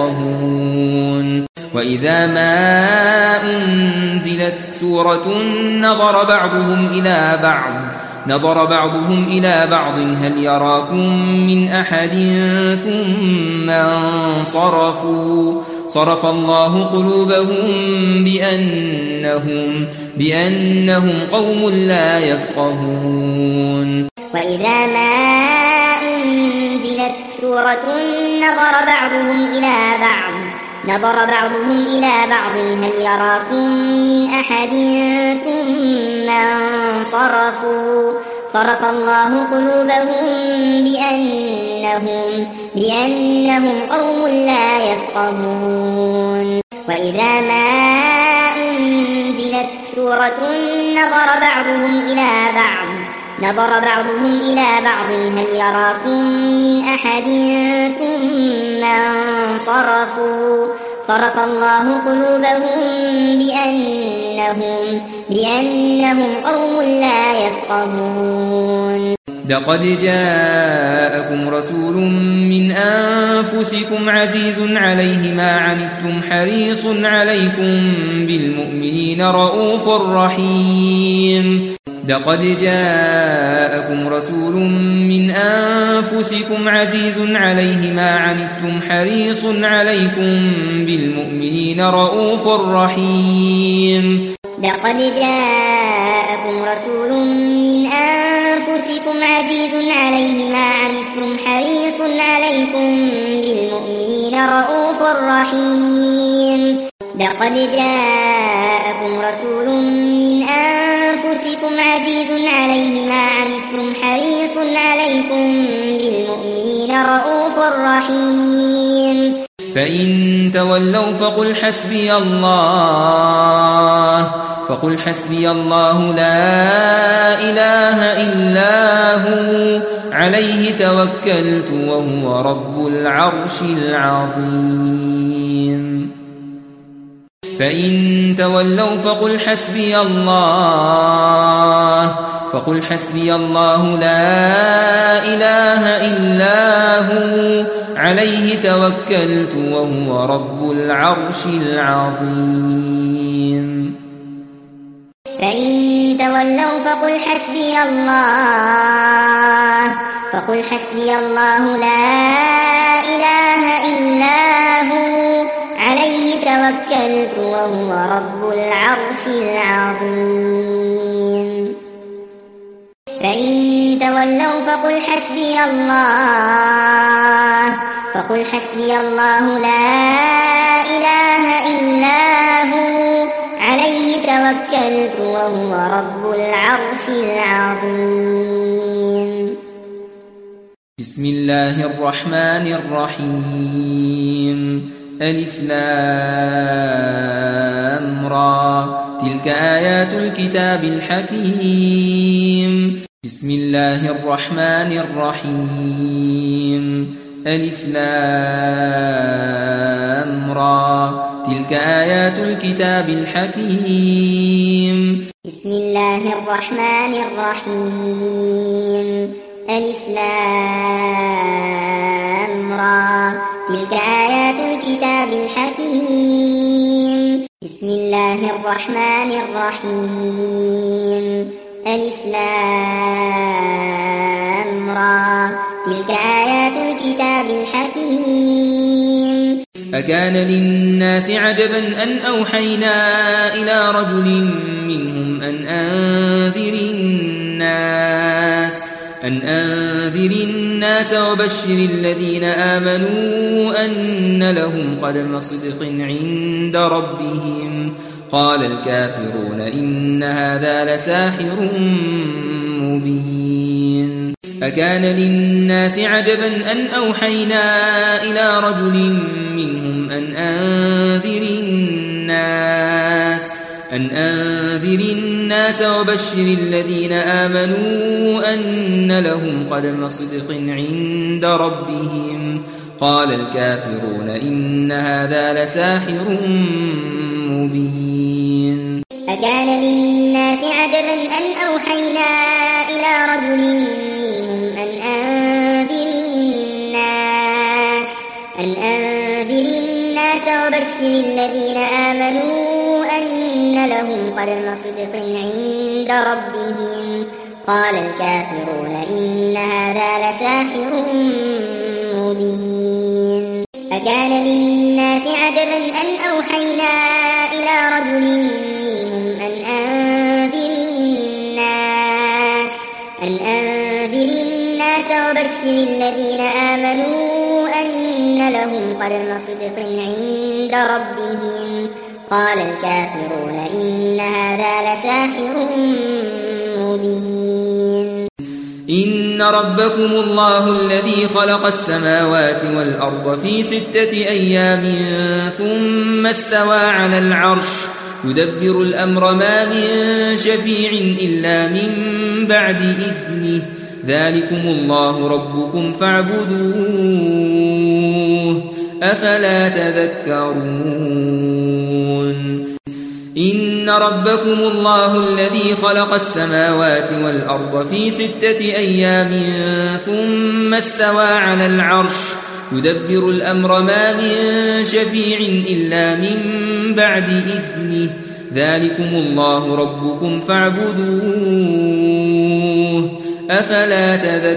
يفقهون وإذا ما أنزلت سورة نظر بعضهم إلى بعض نظر بعضهم إلى بعض هل يراكم من أحد ثم انصرفوا صرف الله قلوبهم بأنهم, بأنهم قوم لا يفقهون وإذا ما أنزلت سورة نظر بعضهم إلى بعض نظر بعضهم إلى بعض هل يراكم من أحد ثم انصرفوا صرف الله قلوبهم بأنهم, بأنهم قوم لا يفقهون وإذا ما أنزلت سورة نظر بعضهم إلى بعض نظر بعضهم إلى بعض هل يراكم من أحد ثم انصرفوا صرف الله قلوبهم بأنهم, بأنهم قوم لا يفقهون لقد جاءكم رسول من أنفسكم عزيز عليه ما عنتم حريص عليكم بالمؤمنين رؤوف رحيم لقد جاءكم رسول من أنفسكم عزيز عليه ما عنتم حريص عليكم بالمؤمنين رؤوف رحيم لقد جاءكم رسول من أنفسكم عزيز عليه ما عنتم حريص عليكم بالمؤمنين رؤوف رحيم لقد جاءكم رسول من أنفسكم عزيز عليه ما عنتم حريص عليكم بالمؤمنين رؤوف رحيم فإن تولوا فقل حسبي الله فقل حسبي الله لا إله إلا هو عليه توكلت وهو رب العرش العظيم فإن تولوا فقل حسبي الله فقل حسبي الله لا إله إلا هو عليه توكلت وهو رب العرش العظيم فإن تولوا فقل حسبي الله فقل حسبي الله لا إله إلا هو عليه توكلت وهو رب العرش العظيم فإن تولوا فقل حسبي الله فقل حسبي الله لا إله إلا هو عليه توكلت وهو رب العرش العظيم بسم الله الرحمن الرحيم ألف لام را تلك آيات الكتاب الحكيم بسم الله الرحمن الرحيم ألف لام را تلك آيات الكتاب الحكيم بسم الله الرحمن الرحيم ألف لام را تلك آيات الكتاب الحكيم بسم الله الرحمن الرحيم ألف لام را تلك آيات الكتاب الحكيم أكان للناس عجبا أن أوحينا إلى رجل منهم أن أنذر الناس أن أنذر الناس وبشر الذين آمنوا أن لهم قدم صدق عند ربهم قال الكافرون إن هذا لساحر مبين أكان للناس عجبا أن أوحينا إلى رجل منهم أن أنذر الناس أن أنذر الناس الناس وبشر الذين آمنوا أن لهم قدم صدق عند ربهم قال الكافرون إن هذا لساحر مبين. أكان للناس عجبا أن أوحينا إلى رجل منهم أن أنذر الناس أن أنذر الناس وبشر الذين آمنوا أن لهم قدم صدق عند ربهم قال الكافرون إن هذا لساحر مبين. أكان للناس عجبا أن أوحينا إلى رجل منهم أن أنذر الناس أن أنذر الناس وبشر الذين آمنوا أن لهم قدم صدق عند ربهم قال الكافرون إن هذا لساحر مبين. إن ربكم الله الذي خلق السماوات والأرض في ستة أيام ثم استوى على العرش يدبر الأمر ما من شفيع إلا من بعد إذنه ذلكم الله ربكم فاعبدوه أفلا تذكرون. إن ربكم الله الذي خلق السماوات والأرض في ستة أيام ثم استوى على العرش يدبر الأمر ما من شفيع إلا من بعد إذنه ذلكم الله ربكم فاعبدوه أفلا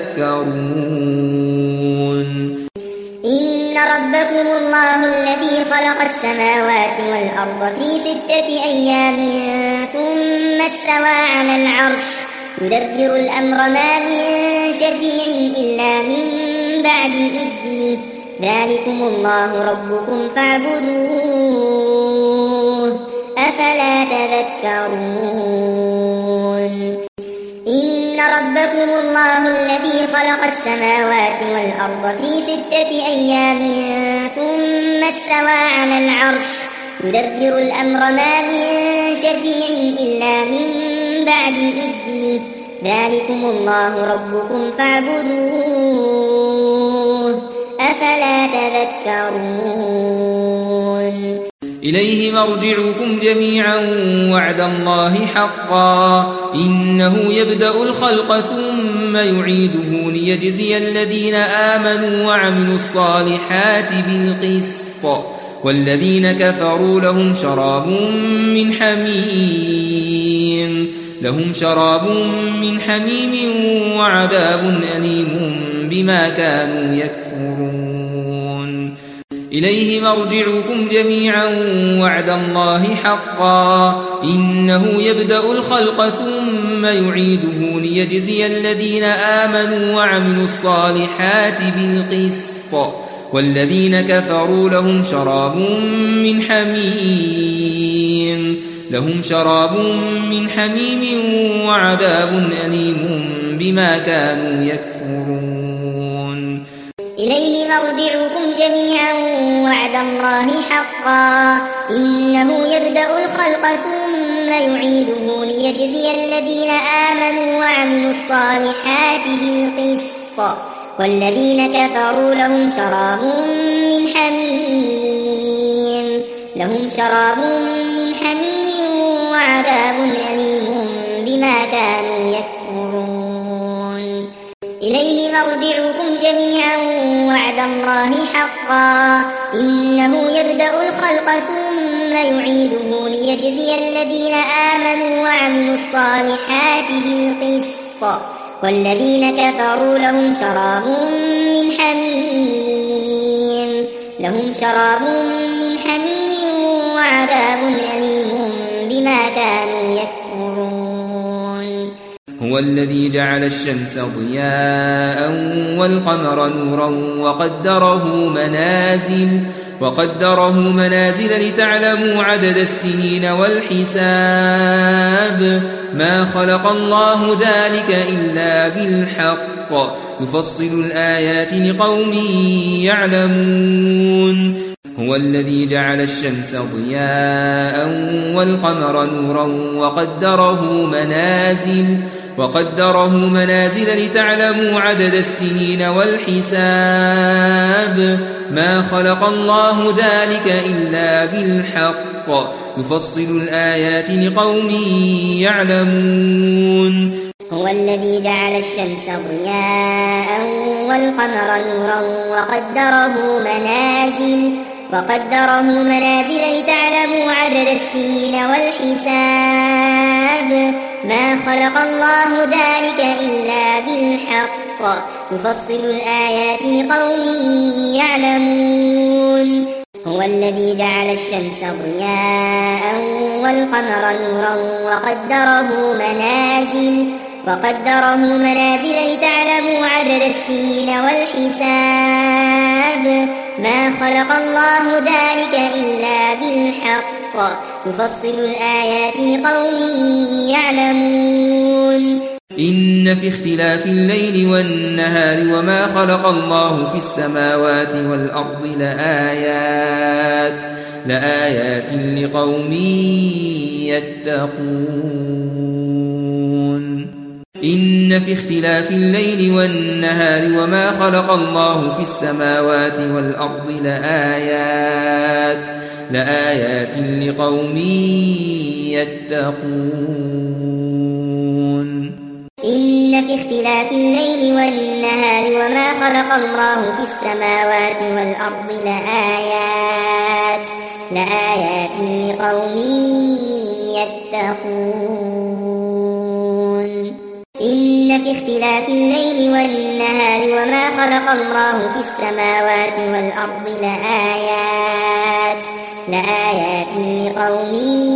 تذكرون. إن ربكم الله الذي خلق السماوات والأرض في ستة أيام ثم استوى على العرش يدبر الأمر ما من شفيع إلا من بعد إذنه ذلكم الله ربكم فاعبدوه أفلا تذكرون. إن ربكم الله الذي خلق السماوات والأرض في ستة أيام ثم استوى على العرش يدبر الأمر ما من شفيع إلا من بعد إذنه ذلكم الله ربكم فاعبدوه أفلا تذكرون. إليه مرجعكم جميعا وعد الله حقا إنه يبدأ الخلق ثم يعيده ليجزي الذين آمنوا وعملوا الصالحات بالقسط والذين كفروا لهم شراب من حميم لهم شراب من حميم وعذاب أليم بما كانوا يكفرون. إليه مرجعكم جميعا وعد الله حقا إنه يبدأ الخلق ثم يعيده ليجزي الذين آمنوا وعملوا الصالحات بالقسط والذين كفروا لهم شراب من حميم لهم شراب من حميم وعذاب أليم بما كانوا يكفرون. إليه مرجعكم جميعا وعد الله حقا إنه يبدأ الخلق ثم يعيده ليجزي الذين آمنوا وعملوا الصالحات بالقسط والذين كفروا لهم شراب من حميم لهم شراب من حميم وعذاب أليم بما كانوا يكفرون. إليه مرجعكم جميعا وعد الله حقا إنه يبدأ الخلق ثم يعيده ليجزي الذين آمنوا وعملوا الصالحات بالقسط والذين كفروا لهم شراب من حميم لهم شراب من حميم وعذاب أليم بما كانوا يكفرون. هو الذي جعل الشمس ضياء والقمر نورا وقدره منازل وقدره منازل لتعلموا عدد السنين والحساب ما خلق الله ذلك إلا بالحق يفصل الآيات لقوم يعلمون. هو الذي جعل الشمس ضياء والقمر نورا وقدره منازل وقدره منازل لتعلموا عدد السنين والحساب ما خلق الله ذلك إلا بالحق يفصل الآيات لقوم يعلمون هو الذي جعل الشمس ضياء والقمر نورا وقدره منازل وقدره منازل لتعلموا عدد السنين والحساب ما خلق الله ذلك إلا بالحق يفصل الآيات لقوم يعلمون هو الذي جعل الشمس ضياء والقمر نورا وقدره منازل وقدره منازل لتعلموا عدد السنين والحساب ما خلق الله ذلك إلا بالحق يفصل الآيات لقوم يعلمون إن في اختلاف الليل والنهار وما خلق الله في السماوات والأرض لآيات لآيات لقوم يتقون إن في اختلاف الليل والنهار وما خلق الله في السماوات والأرض لآيات لآيات لقوم يتقون إن في اختلاف الليل والنهار وما خلق الله في السماوات والأرض لآيات لآيات لقوم يتقون إن في اختلاف الليل والنهار وما خلق الله في السماوات والأرض لآيات لآيات لقوم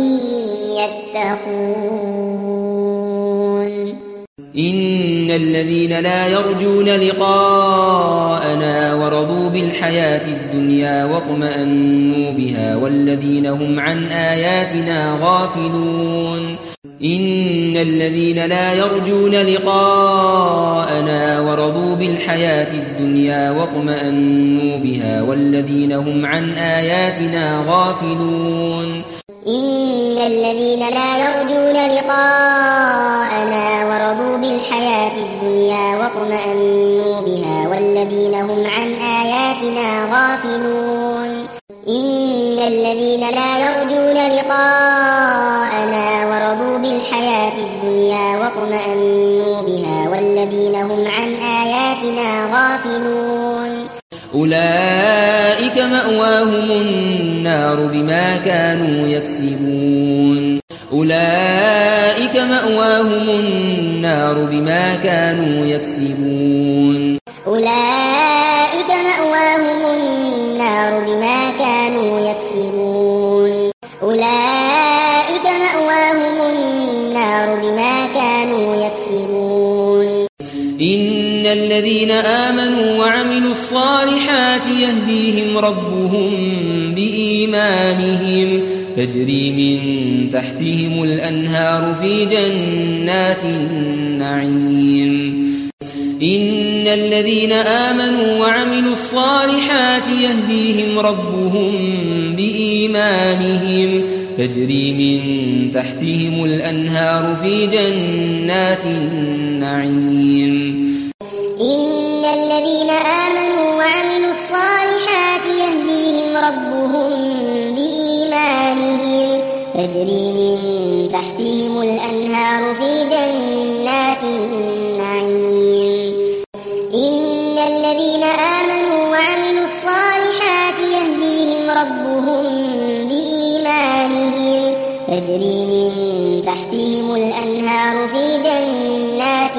يتقون إن الذين لا يرجون لقاءنا ورضوا بالحياة الدنيا واطمأنوا بها والذين هم عن آياتنا غافلون إن الذين لا يرجون لقاءنا ورضوا بالحياة الدنيا واطمأنوا بها والذين هم عن آياتنا غافلون إن الذين لا يرجون لقاءنا ورضوا بالحياة الدنيا واطمأنوا بها والذين هم عن آياتنا غافلون إن الذين لا يرجون لقاءنا ورضوا بالحياة الدنيا واطمأنوا بها والذين هم عن آياتنا غافلون أولئك مأواهم النار بما كانوا يكسبون أولئك مأواهم النار بما كانوا يكسبون أولئك مأواهم النار بما كانوا يكسبون أولئك مأواهم النار بما كانوا يكسبون إن الذين آمنوا وعملوا الصالحات يهديهم ربهم بإيمانهم تجري من تحتهم الأنهار في جنات النعيم إن الذين آمنوا وعملوا الصالحات يهديهم ربهم بإيمانهم تجري من تحتهم الأنهار في جنات النعيم إن الذين آمنوا وعملوا الصالحات يهديهم ربهم بإيمانهم تجري من تحتهم الأنهار في جنات النعيم إن الذين آمنوا وعملوا الصالحات يهديهم ربهم بإيمانهم تجري من تحتهم الأنهار في جنات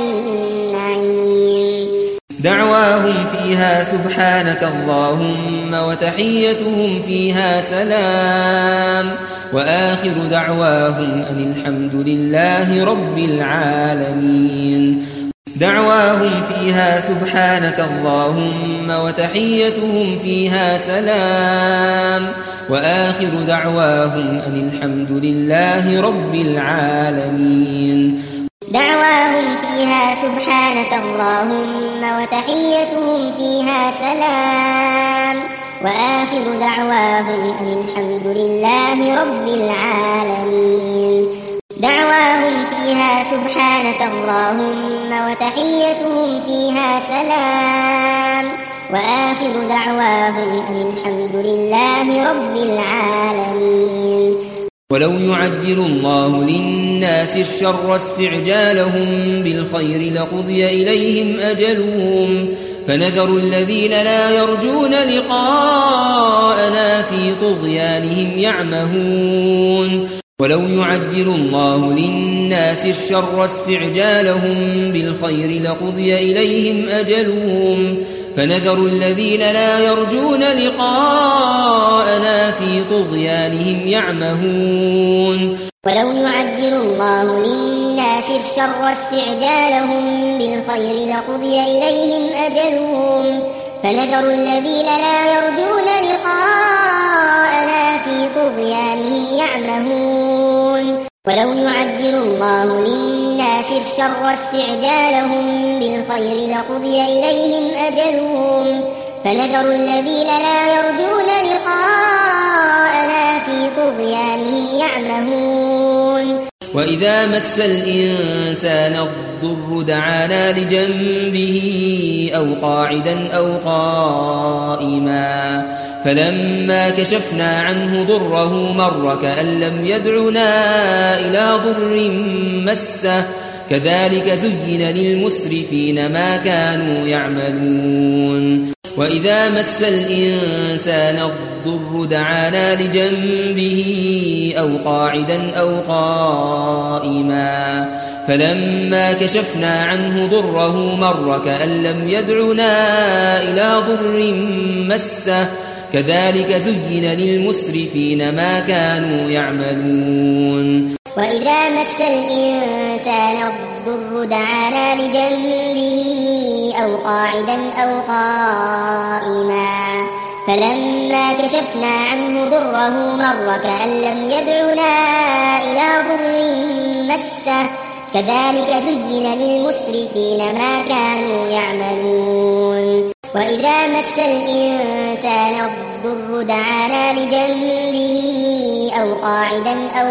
النعيم دعواهم فيها سبحانك اللهم وتحيتهم فيها سلام وآخر دعواهم أن الحمد لله رب العالمين دعواهم فيها سبحانك اللهم وتحيتهم فيها سلام وآخر دعواهم أن الحمد لله رب العالمين دعواهم فيها سبحانك اللهم وتحيتهم فيها سلام وآخر دعواهم أن الحمد لله رب العالمين. دعواهم فيها سبحانك اللهم وتحيتهم فيها سلام وآخر دعواهم أن الحمد لله رب العالمين. ولو يعجل الله للناس الشر استعجالهم بالخير لقضي إليهم أجلهم فنذر الذين لا يرجون لقاءنا في طغيانهم يعمهون. ولو يعجل الله للناس الشر استعجالهم بالخير لقضي إليهم أجلهم فنذر الذين لا يرجون لقاءنا في طغيانهم يعمهون. ولو يعجل الله للناس الشر استعجالهم بالخير لقضي إليهم أجلهم فنذر الذين لا يرجون لقاءنا في طغيانهم يعمهون. ولو يعجل الله للناس الشر استعجالهم بالخير لقضي إليهم أجلهم فنذر الذين لا يرجون لقاءنا في طغيانهم يعمهون. وإذا مس الإنسان الضر دعانا لجنبه أو قاعدا أو قائما فلما كشفنا عنه ضره مر كأن لم يدعنا إلى ضر مسه كذلك زين للمسرفين ما كانوا يعملون. وإذا مس الإنسان الضر دعانا لجنبه أو قاعدا أو قائما فلما كشفنا عنه ضره مر كأن لم يدعنا إلى ضر مسه كذلك زين للمسرفين ما كانوا يعملون. وإذا مس الإنسان الضر دعانا لجنبه أو قاعدا أو قائما فلما كشفنا عنه ضره مر كأن لم يدعنا إلى ضر مسه كذلك زين للمسرفين ما كانوا يعملون. وإذا مس الإنسان الضر دعانا لجنبه أو قاعدا أو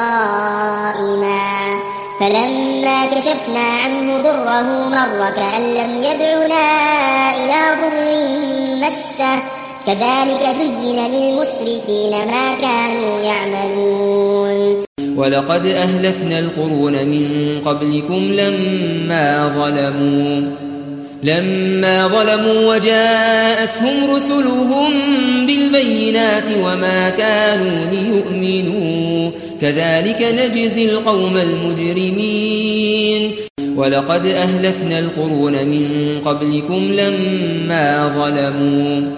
قائما فلما كشفنا عنه ضره مر كأن لم يدعنا إلى ضر مسه كذلك زين للمسرفين ما كانوا يعملون. ولقد أهلكنا القرون من قبلكم لما ظلموا لما ظلموا وجاءتهم رسلهم بالبينات وما كانوا ليؤمنوا كذلك نجزي القوم المجرمين. ولقد أهلكنا القرون من قبلكم لما ظلموا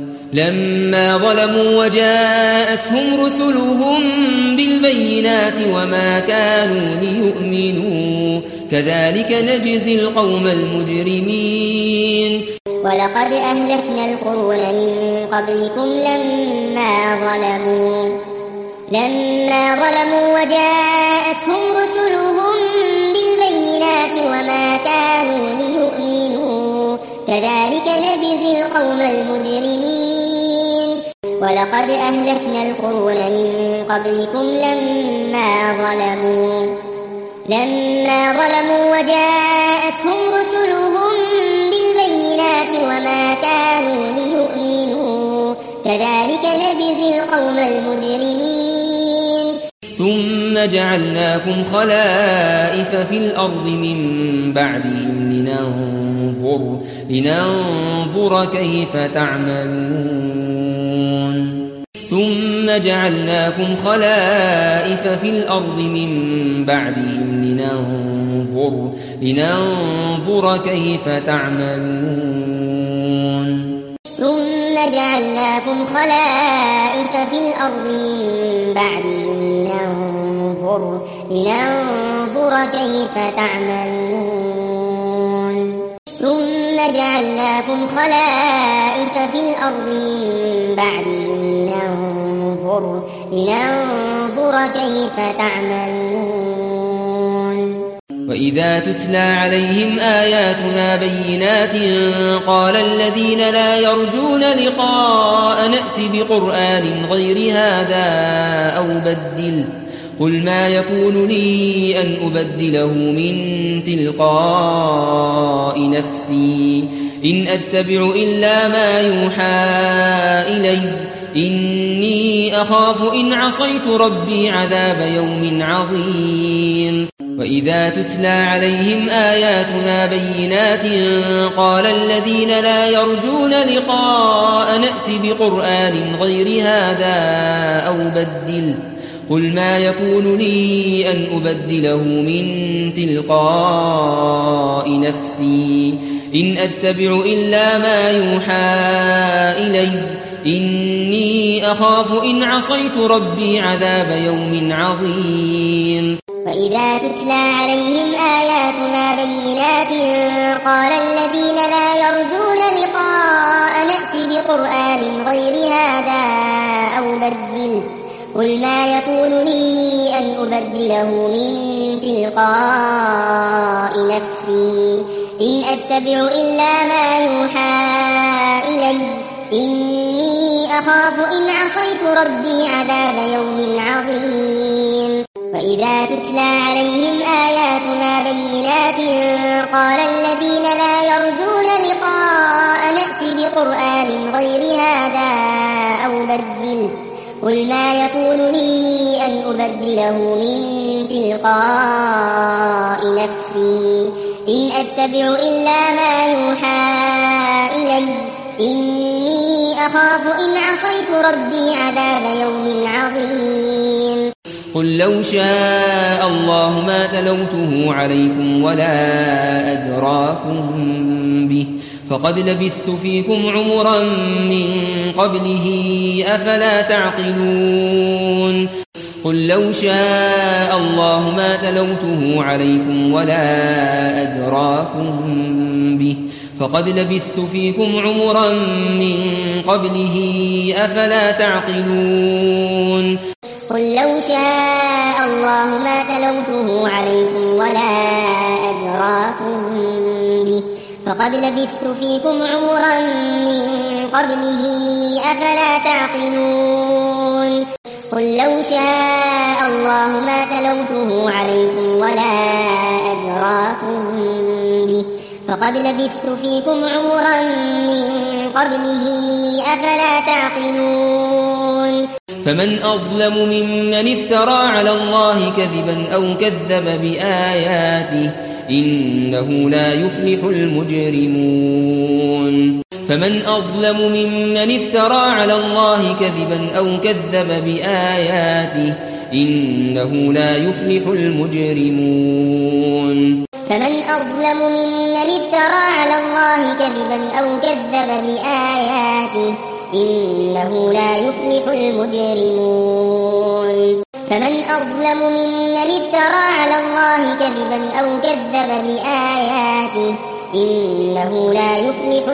لما ظلموا وجاءتهم رسلهم بالبينات وما كانوا ليؤمنوا كذلك نجزي القوم المجرمين. ولقد أهلكنا القرون من قبلكم لما ظلموا لما ظلموا وجاءتهم رسلهم بالبينات وما كانوا ليؤمنوا كذلك نجزي القوم المجرمين. ولقد أهلكنا القرون من قبلكم لما ظلموا لما ظلموا وجاءتهم رسلهم بالبينات وما كانوا ليؤمنوا كذلك نجزي القوم المجرمين. ثم جعلناكم خلائف في الأرض من بعدهم لننظر لننظر كيف تعملون. ثم جعلناكم خلائف في الأرض من بعدهم لننظر لننظر كيف تعملون. ثم جعلناكم خلائف في الأرض من بعدهم لننظر لننظر كيف تعملون. ثم جعلناكم خلائف في الأرض من بعدهم لننظر لننظر كيف تعملون. وإذا تتلى عليهم آياتنا بينات قال الذين لا يرجون لقاء نأت بقرآن غير هذا أو بدل قل ما يكون لي أن أبدله من تلقاء نفسي إن أتبع إلا ما يوحى إلي إني أخاف إن عصيت ربي عذاب يوم عظيم وإذا تتلى عليهم آياتنا بينات قال الذين لا يرجون لقاء نأت بقرآن غير هذا أو بدل قل ما يكون لي أن أبدله من تلقاء نفسي إن أتبع إلا ما يوحى إلي إني أخاف إن عصيت ربي عذاب يوم عظيم وإذا تتلى عليهم آياتنا بينات قال الذين لا يرجون لقاء نأت بقرآن غير هذا أو بدل قل ما يكون لي أن أبدله من تلقاء نفسي إن أتبع إلا ما يوحى إلي إني أخاف إن عصيت ربي عذاب يوم عظيم وإذا تتلى عليهم آياتنا بينات قال الذين لا يرجون لقاء نأت بقرآن غير هذا أو بدل قل ما يكون لي أن أبدله من تلقاء نفسي إن أتبع إلا ما يوحى إلي إني أخاف إن عصيت ربي عذاب يوم عظيم قل لو شاء الله ما تلوته عليكم ولا أدراكم به فقد لبثت فيكم عمرا من قبله أفلا تعقلون قل لو شاء الله ما تلوته عليكم ولا أدراكم به فقد لبثت فيكم عمرا من قبله أفلا تعقلون قل لو شاء الله ما تلوته عليكم ولا أدراكم به فقد لبثت فيكم عمرا من قبله أفلا تعقلون قل لو شاء الله ما تلوته عليكم ولا أدراكم به فقد لبثت فيكم عمرا من قبله أفلا تعقلون فمن أظلم ممن افترى على الله كذبا أو كذب بآياته إنه لا يفلح المجرمون فمن أظلم ممن افترى على الله كذبا أو كذب بآياته إنه لا يفلح المجرمون فمن أظلم ممن افترى على الله كذبا أو كذب بآياته إنه لا يفلح المجرمون فمن أظلم ممن افترى على الله كذبا أو كذب بآياته إنه لا يفلح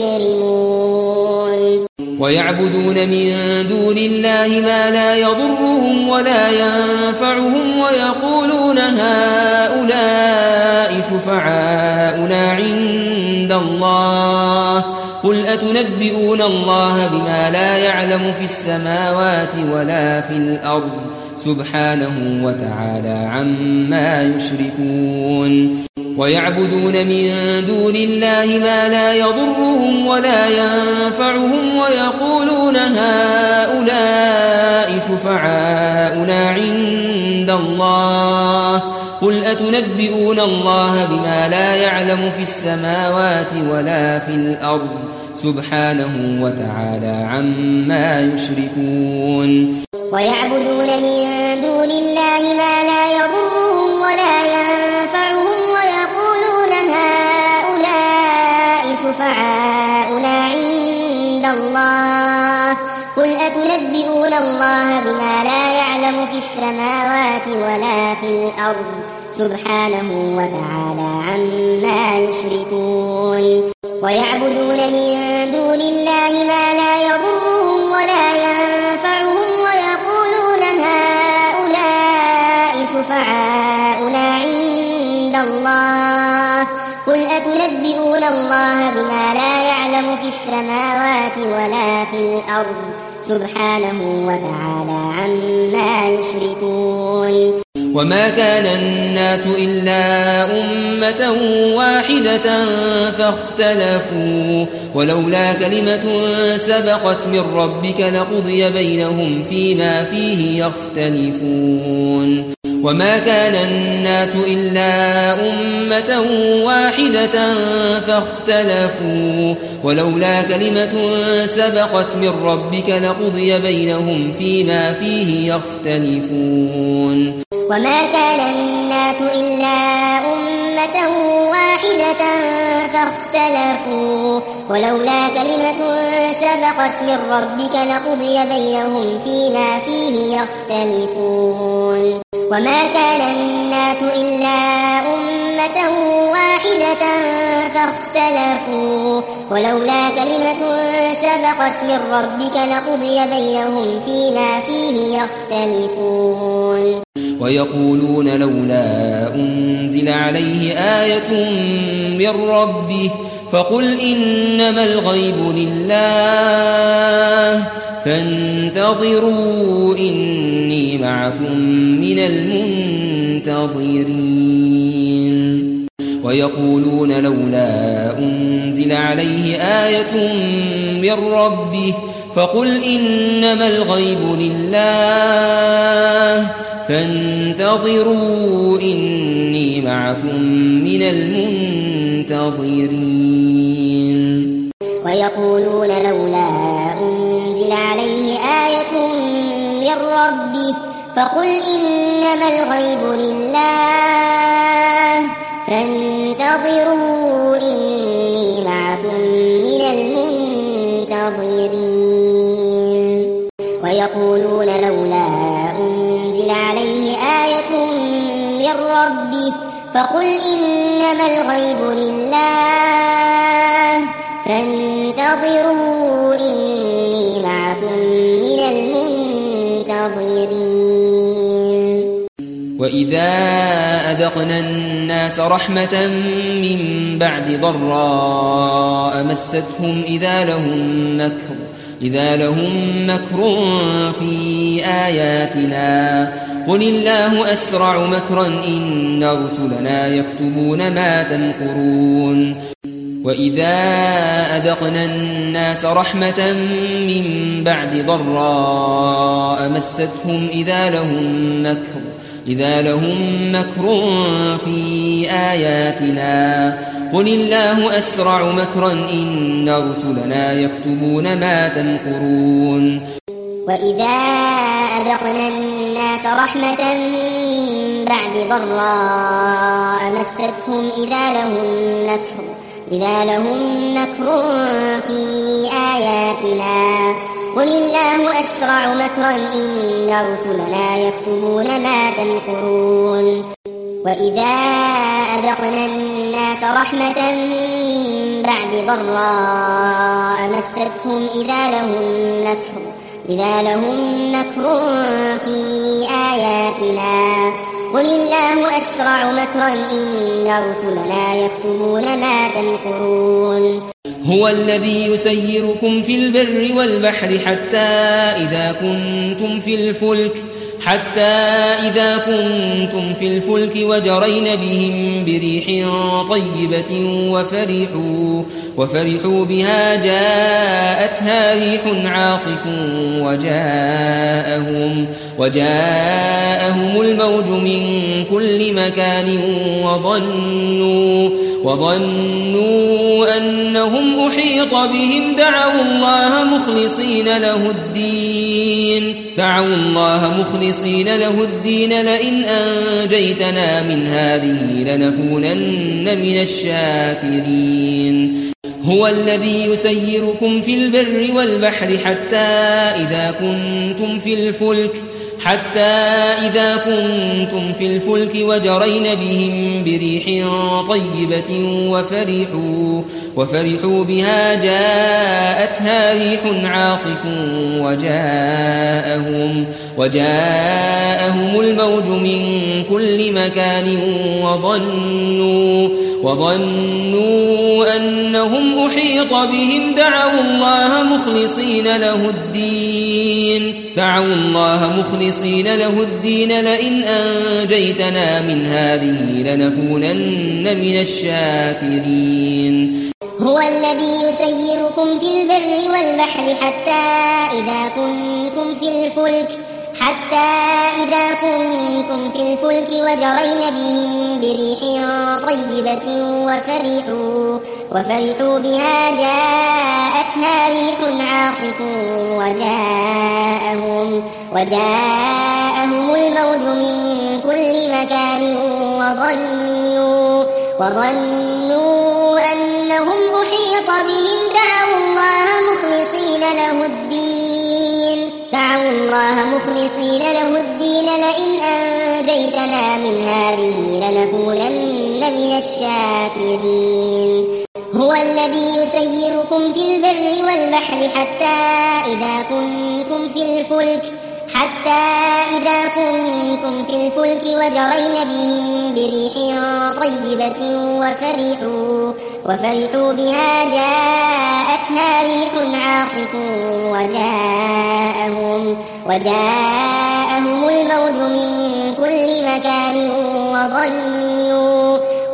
المجرمون ويعبدون من دون الله ما لا يضرهم ولا ينفعهم ويقولون هؤلاء شفعاؤنا عند الله قل أتنبئون الله بما لا يعلم في السماوات ولا في الأرض سبحانه وتعالى عما يشركون ويعبدون من دون الله ما لا يضرهم ولا ينفعهم ويقولون هؤلاء شفعاؤنا عند الله قل أتنبئون الله بما لا يعلم في السماوات ولا في الأرض سبحانه وتعالى عما يشركون ويعبدون من دون الله ما لا يضرهم ولا ينفعهم ويقولون هؤلاء شفعاؤنا عند الله قل أتنبئون الله بما لا يعلم في السماوات ولا في الأرض سبحانه وتعالى عما يشركون ويعبدون من دون الله ما لا يضرهم ولا ينفعهم ويقولون هؤلاء شفعاؤنا عند الله أتنبئون الله بما لا يعلم في السماوات ولا في الأرض سبحانه وتعالى عما يشركون وما كان الناس إلا أمة واحدة فاختلفوا ولولا كلمة سبقت من ربك لقضي بينهم فيما فيه يختلفون وما كان الناس إلا أمة واحدة فاختلفوا ولولا كلمة سبقت من ربك لقضي بينهم فيما فيه يختلفون وما كان الناس إلا أمة واحدة فاختلفوا ولولا كلمة سبقت من ربك لقضي بينهم فيما فيه يختلفون وما كان الناس إلا أمة واحدة فاختلفوا ولولا كلمة سبقت من ربك لقضي بينهم فيما فيه يختلفون ويقولون لولا أنزل عليه آية من ربه فقل إنما الغيب لله فانتظروا إني معكم من المنتظرين ويقولون لولا أنزل عليه آية من ربه فقل إنما الغيب لله فانتظروا إني معكم من المنتظرين ويقولون لولا أنزل عليه آية من ربه فقل إنما الغيب لله فانتظروا إني معكم من المنتظرين ويقولون لولا أنزل عليه آية من ربه فقل إنما الغيب لله فانتظروا إني معكم من المنتظرين وإذا أذقنا الناس رحمة من بعد ضراء مستهم إذا لهم مكر إذا لهم مكر في آياتنا قل الله أسرع مكرا إن رسلنا يكتبون ما تمكرون وإذا أذقنا الناس رحمة من بعد ضراء مستهم إذا لهم مكر إذا لهم مكر في آياتنا قل الله أسرع مكرا إن رسلنا يكتبون ما تمكرون وإذا أذقنا الناس رحمة من بعد ضراء مستهم إذا لهم مكر إذا لهم مكر في آياتنا قل الله أسرع مكرا إن رسلنا يكتبون ما تمكرون وإذا أذقنا الناس رحمة من بعد ضراء مستهم إذا لهم مكر إذا لهم مكر في آياتنا قل الله أسرع مكرا إن رسلنا يكتبون ما تمكرون هو الذي يسيركم في البر والبحر حتى إذا كنتم في الفلك حتى إذا كنتم في الفلك وجرين بهم بريح طيبة وفرحوا وفرحوا بها جاءتها ريح عاصف وجاءهم وجاءهم الموج من كل مكان وظنوا وظنوا أنهم أحيط بهم دعوا الله مخلصين له الدين دعوا الله مخلصين له الدين لئن أنجيتنا من هذه لنكونن من الشاكرين هو الذي يسيركم في البر والبحر حتى إذا كنتم في الفلك حتى إذا كنتم في الفلك وجرين بهم بريح طيبة وفرحوا وفرحوا بها جاءتها ريح عاصف وجاءهم وجاءهم الموج من كل مكان وظنوا وظنوا أنهم أحيط بهم دعوا الله مخلصين له الدين دعوا الله مخلصين له الدين لئن أنجيتنا من هذه لنكونن من الشاكرين. هو الذي يسيركم في البر والبحر حتى إذا كنتم في الفلك حتى إذا كنتم في الفلك وجرين بهم بريح طيبة وفرحوا وفرحوا بها جاءتها ريح عاصف وجاءهم وجاءهم الموج من كل مكان وظنوا وظنوا أنهم أحيط بهم دعوا الله مخلصين له الدين دعوا الله مخلصين له الدين لئن أنجيتنا من هذه لنكونن من الشاكرين. هو الذي يسيركم في البر والبحر حتى إذا كنتم في الفلك حتى إذا كنتم في الفلك وجرين بهم بريح طيبة وفرحوا وفرحوا بها جاءتها ريح عاصف وجاءهم وجاءهم الموج من كل مكان وظنوا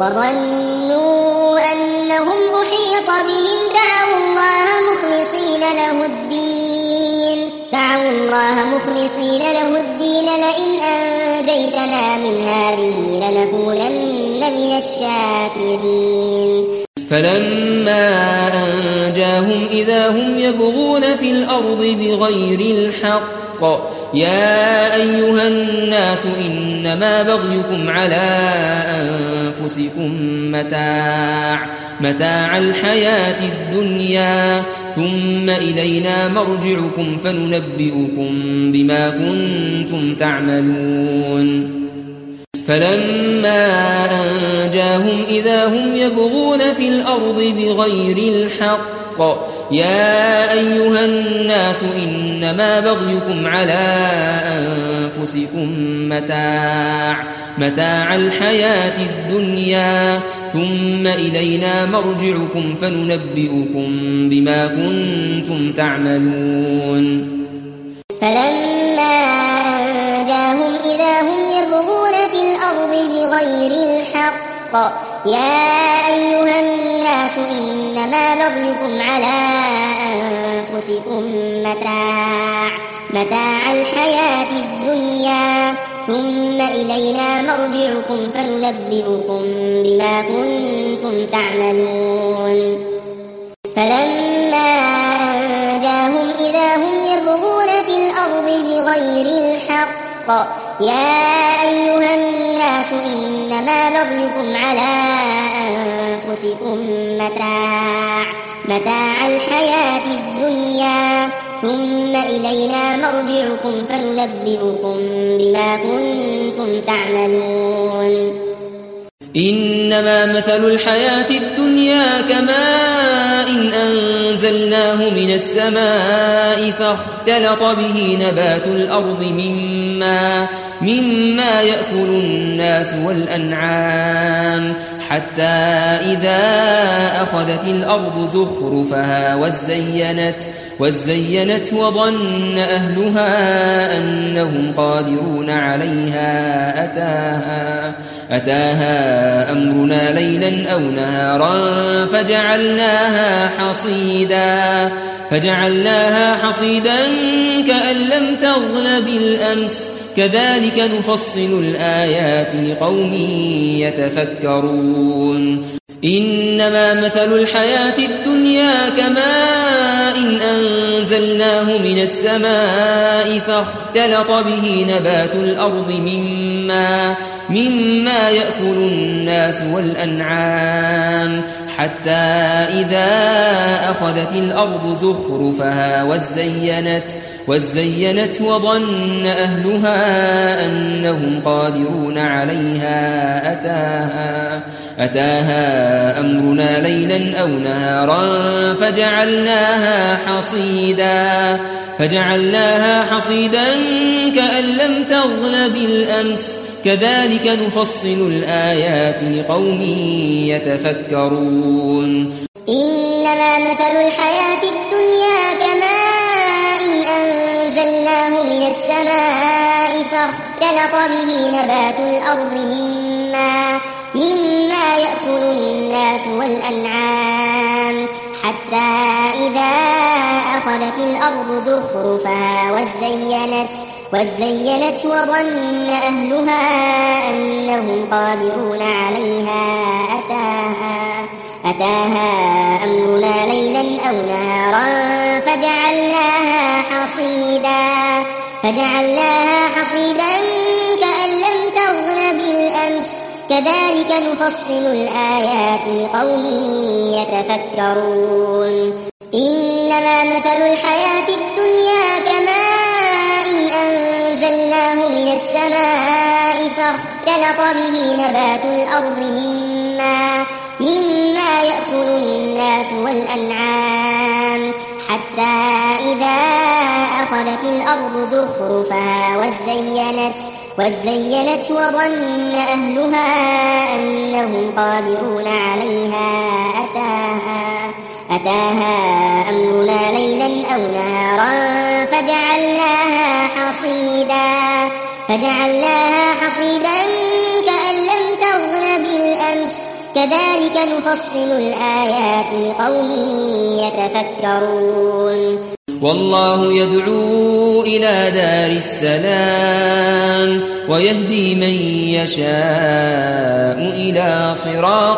وظنوا أنهم أحيط بهم دعوا الله مخلصين له الدين دعوا الله مخلصين له الدين لئن أنجيتنا من هذه لنكونن من الشاكرين. فلما أنجاهم إذا هم يبغون في الأرض بغير الحق يا أيها الناس إنما بغيكم على أنفسكم متاع متاع الحياة الدنيا ثم إلينا مرجعكم فننبئكم بما كنتم تعملون. فلما أنجاهم إذا هم يبغون في الأرض بغير الحق يا أيها الناس إنما بغيكم على أنفسكم متاع متاع الحياة الدنيا ثم إلينا مرجعكم فننبئكم بما كنتم تعملون. فلما أنجاهم إذا هم يبغون في الأرض بغير الحق يا أيها الناس إنما بغيكم على أنفسكم متاع متاع الحياة الدنيا ثم إلينا مرجعكم فننبئكم بما كنتم تعملون. فلما أنجاهم إذا هم يبغون في الأرض بغير الحق يا أيها الناس إنما بغيكم على أنفسكم متاع متاع الحياة الدنيا ثم إلينا مرجعكم فننبئكم بما كنتم تعملون. إنما مثل الحياة الدنيا كماء إن أنزلناه من السماء فاختلط به نبات الأرض مما, مما يأكل الناس والأنعام حتى إذا أخذت الأرض زخرفها وزينت, وزينت وظن أهلها أنهم قادرون عليها أتاها, أتاها أمرنا ليلا أو نهارا فجعلناها حصيدا فجعلناها حصيدا كأن لم تغن بالأمس كذلك نفصل الآيات لقوم يتفكرون. إنما مثل الحياة الدنيا كماء إن أنزلناه من السماء فاختلط به نبات الأرض مما, مما يأكل الناس والأنعام حتى إذا أخذت الأرض زخرفها وزينت, وزينت وظن أهلها أنهم قادرون عليها أتاها, أتاها أمرنا ليلا أو نهارا فجعلناها حصيدا فجعلناها حصيدا كأن لم تغن بالأمس كذلك نفصل الآيات لقوم يتفكرون إنما مثل الحياة الدنيا كماء أنزلناه من السماء فاختلط به نبات الأرض مما, مما يأكل الناس والأنعام حتى إذا أخذت الأرض زخرفها وزينت وزينت وظن أهلها أنهم قادرون عليها أتاها أتاها أمرنا ليلا أو نهارا فجعلناها حصيدا فجعلناها حصيدا كأن لم تغن بالأمس كذلك نفصل الآيات لقوم يتفكرون إنما مثل الحياة الدنيا كماء أنزلناه من السماء فاختلط به نبات الأرض مما, مما يأكل الناس والأنعام حتى إذا أخذت الأرض زخرفها وزينت وزينت وظن أهلها أنهم قادرون عليها أتاها أتاها أمرنا ليلا أو نهارا فجعلناها حصيدا فجعلناها حصيدا كأن لم تغن بالأمس كذلك نفصل الآيات لقوم يتفكرون والله يدعو إلى دار السلام ويهدي من يشاء إلى صراط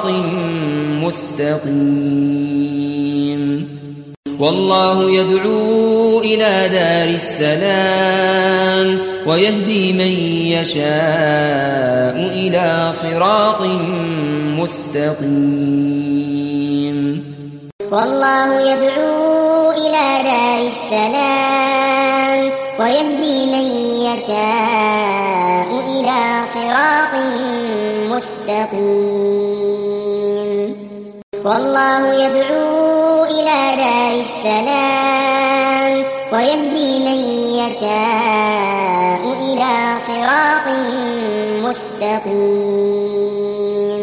مستقيم والله يدعو إلى دار السلام ويهدي من يشاء إلى صراط مستقيم والله يدعو إلى دار السلام ويهدي من يشاء إلى صراط مستقيم والله يدعو إلى دار السلام ويهدي من يشاء إلى صراط مستقيم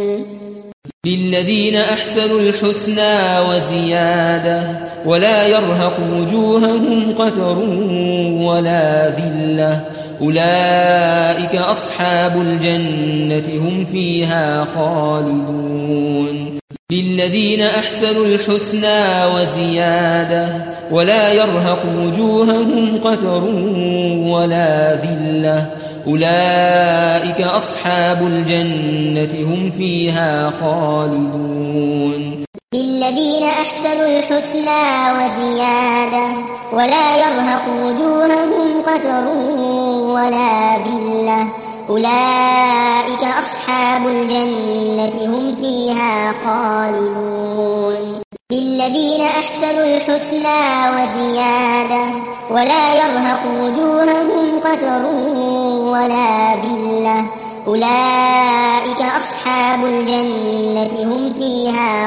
للذين أحسنوا الحسنى وزيادة ولا يرهق وجوههم قتر ولا ذلة أولئك أصحاب الجنة هم فيها خالدون للذين أحسنوا الحسنى وزيادة ولا يرهق وجوههم قتر ولا ذلة أولئك أصحاب الجنة هم فيها خالدون للذين أحسنوا الحسنى وزيادة ولا يرهق وجوههم قتر ولا ذلة أولئك أصحاب الجنة هم فيها خالدون للذين أحسنوا الحسنى وزيادة ولا يرهق وجوههم قتر ولا ذلة أولئك أصحاب الجنة هم فيها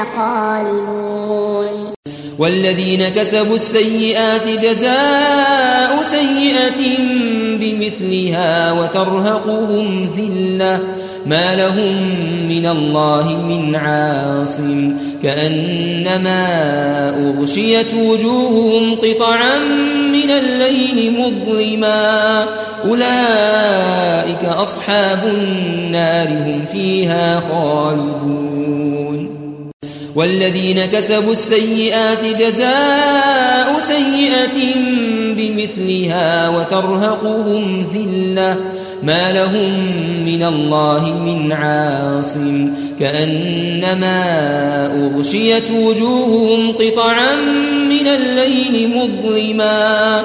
خالدون والذين كسبوا السيئات جزاء سيئة بمثلها وترهقهم ذلة ما لهم من الله من عاصم كأنما أغشيت وجوههم قطعا من الليل مظلما أولئك أصحاب النار هم فيها خالدون والذين كسبوا السيئات جزاء سيئة بمثلها وترهقهم ذلة ما لهم من الله من عاصم كأنما أغشيت وجوههم قطعا من الليل مظلما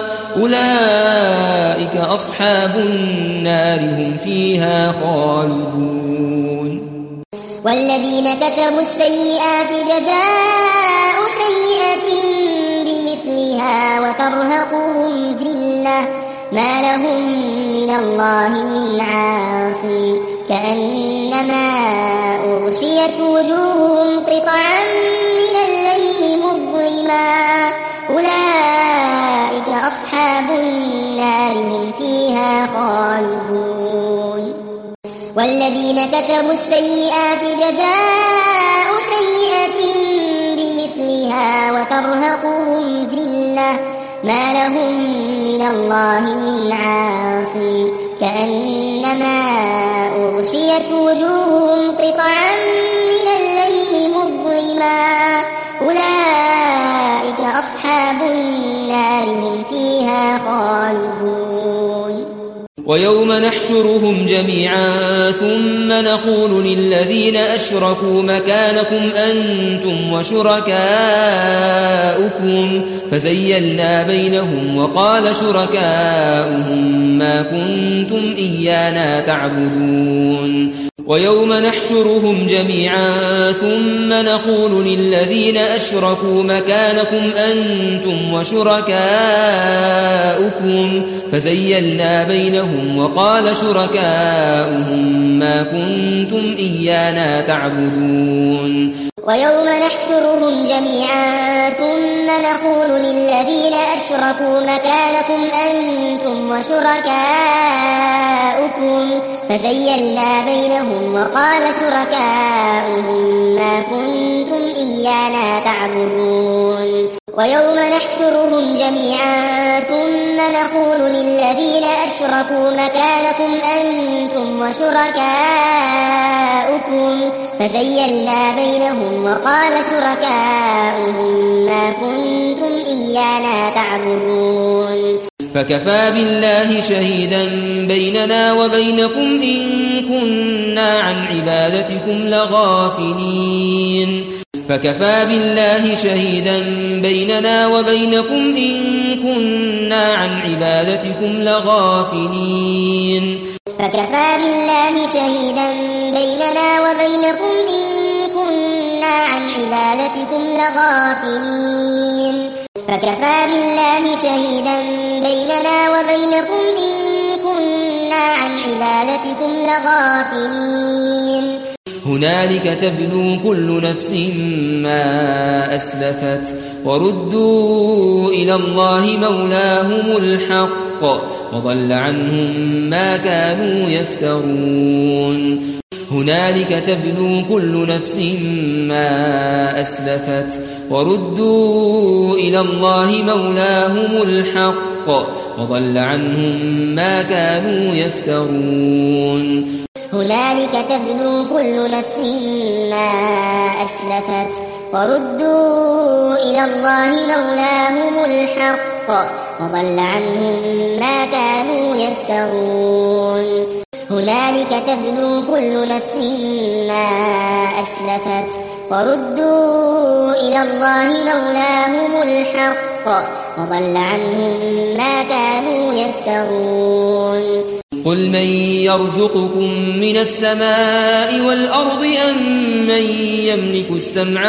أولئك أصحاب النار هم فيها خالدون والذين كسبوا السيئات جزاء سيئة بمثلها وترهقهم ذلة ما لهم من الله من عاصم كأنما أغشيت وجوههم قطعا من الليل مظلما أولئك أصحاب النار هم فيها خالدون والذين كسبوا السيئات جزاء سيئة بمثلها وترهقهم ذلة ما لهم من الله من عاصم كأنما أغشيت وجوههم قطعا من الليل مظلما أولئك أصحاب النار هم فيها خالدون. ويوم نحشرهم جميعا ثم نقول للذين أشركوا مكانكم أنتم وشركاؤكم فزيلنا بينهم وقال شركاؤهم ما كنتم إيانا تعبدون. ويوم نحشرهم جميعا ثم نقول للذين أشركوا مكانكم أنتم وشركاؤكم فزيلنا بينهم وقال شركاؤهم ما كنتم إيانا تعبدون. ويوم نحشرهم جميعا ثم نقول للذين أشركوا مكانكم أنتم وشركاؤكم فزيلنا بينهم وقال شركاؤهم ما كنتم إيانا تعبدون. ويوم نحشرهم جميعا ثم نقول للذين أشركوا مكانكم أنتم وشركاؤكم فزيلنا بينهم وقال شركاؤهم ما كنتم إيانا تعبدون. فكفى بالله شهيدا بيننا وبينكم إن كنا عن عبادتكم لغافلين. فكفى بالله شهيدا بيننا وبينكم إن كنا عن عبادتكم لغافلين. فكفى بالله شهيدا بيننا وبينكم إن كنا عن عبادتكم لغافلين. فكفى بالله شهيدا بيننا وبينكم إن كنا عن عبادتكم لغافلين. هنالك تبلو كل نفس ما أسلفت وردوا إلى الله مولاهم الحق وضل عنهم ما كانوا يفترون. هنالك تبلو كل نفس ما أسلفت وردوا إلى الله مولاهم الحق وضل عنهم ما كانوا يفترون. هنالك تبلو كل نفس ما أسلفت وردوا إلى الله مولاهم الحق وضل عنهم ما كانوا يفترون. هنالك تبلو كل نفس ما أسلفت وردوا إلى الله مولاهم الحق وضل عنهم ما كانوا يفترون. قل من يرزقكم من السماء والأرض أم من يملك السمع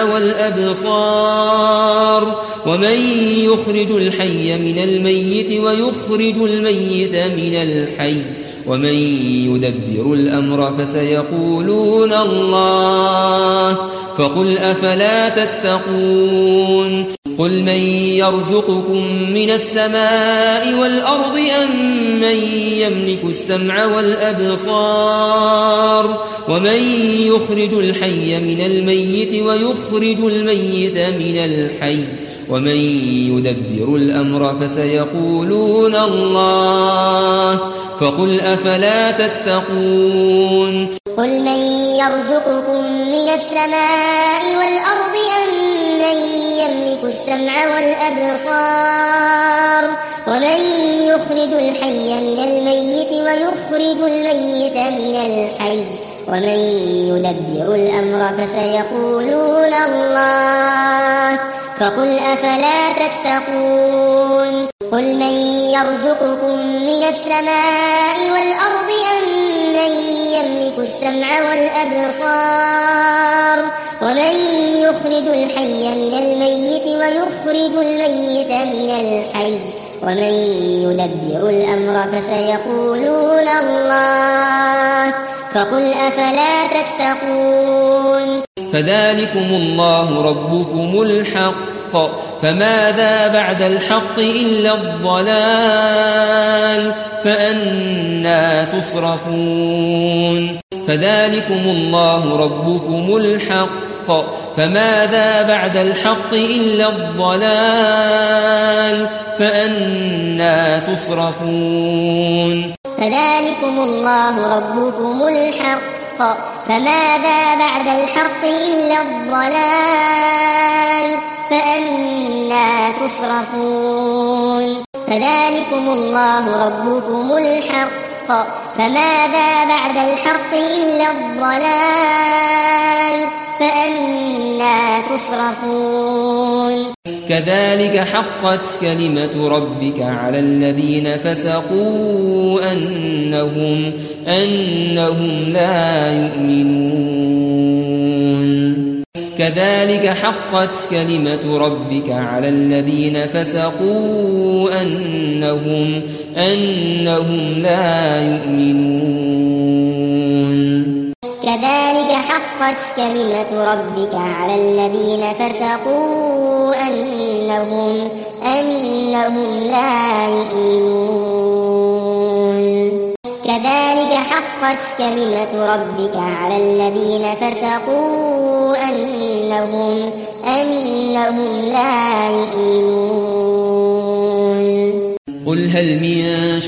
والأبصار ومن يخرج الحي من الميت ويخرج الميت من الحي ومن يدبر الأمر فسيقولون الله فقل أفلا تتقون. قل من يرزقكم من السماء والأرض أم من يملك السمع والأبصار ومن يخرج الحي من الميت ويخرج الميت من الحي ومن يدبر الأمر فسيقولون الله فقل أفلا تتقون. قل من يرزقكم من السماء والأرض أم من يملك السمع والأبصار ومن يخرج الحي من الميت ويخرج الميت من الحي ومن يدبر الأمر فسيقولون الله فقل أفلا تتقون. قل من يرزقكم من السماء والأرض أم من يملك السمع والأبصار ومن يخرج الحي من الميت ويخرج الميت من الحي ومن يدبر الأمر فسيقولون الله فقل أفلا تتقون. فذلكم الله ربكم الحق فماذا بعد الحق إلا الضلال فأنى تصرفون. فذلكم الله ربكم الحق فماذا بعد الحق إلا الضلال فأنى تصرفون فذلكم الله ربكم الحق فماذا بعد الحق إلا الضلال فأنى تصرفون فذلكم الله ربكم الحق فماذا بعد الحق إلا الضلال فأنى تصرفون كذلك حقت كلمة ربك على الذين فسقوا أنهم أنهم لا يؤمنون كذلك حقت كلمة ربك على الذين فسقوا أنهم أنهم لا يؤمنون كذلك حقت كلمة ربك على الذين فسقوا أنهم أنهم لا يؤمنون كذلك حقت كلمة ربك على الذين فسقوا أنهم أنهم لا يؤمنون قل هل من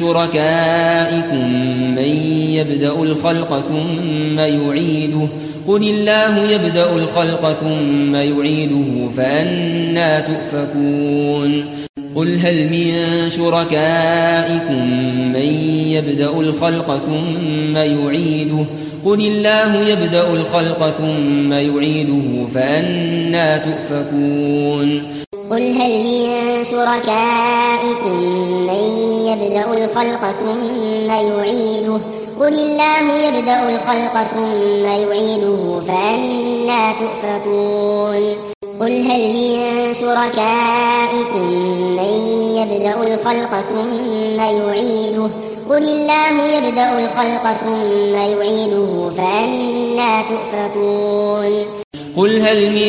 شركائكم من يبدأ الخلق ثم يعيده قل الله يبدأ الخلق ثم يعيده فأنى تؤفكون قل هل من شركائكم من يبدأ الخلق ثم يعيده قل الله يبدأ الخلق ثم يعيده فأنى تؤفكون قل هل من شركائكم من يبدأ الخلق ثم يعيده قل الله يبدأ الخلق ثم يعيده فأنى تؤفكون قل هل من شركائكم من يبدأ الخلق ثم يعيده قل الله يبدأ الخلق ثم يعيده فأنى تؤفكون قل هل من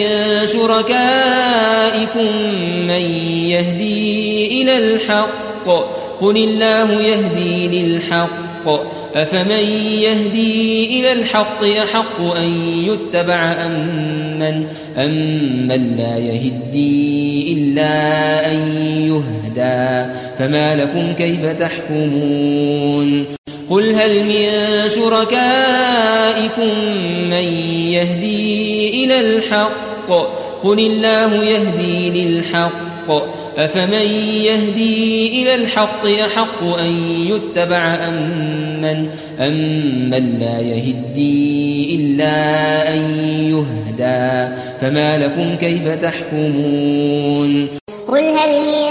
شركائكم من يهدي إلى الحق قل الله يهدي للحق أفمن يهدي إلى الحق أحق أن يتبع أمن أمن لا يهدي إلا أن يهدى فما لكم كيف تحكمون قل هل من شركائكم من يهدي إلى الحق قل الله يهدي للحق أفمن يهدي إلى الحق أحق أن يتبع أمن أمن لا يهدي إلا أن يهدى فما لكم كيف تحكمون قل هل من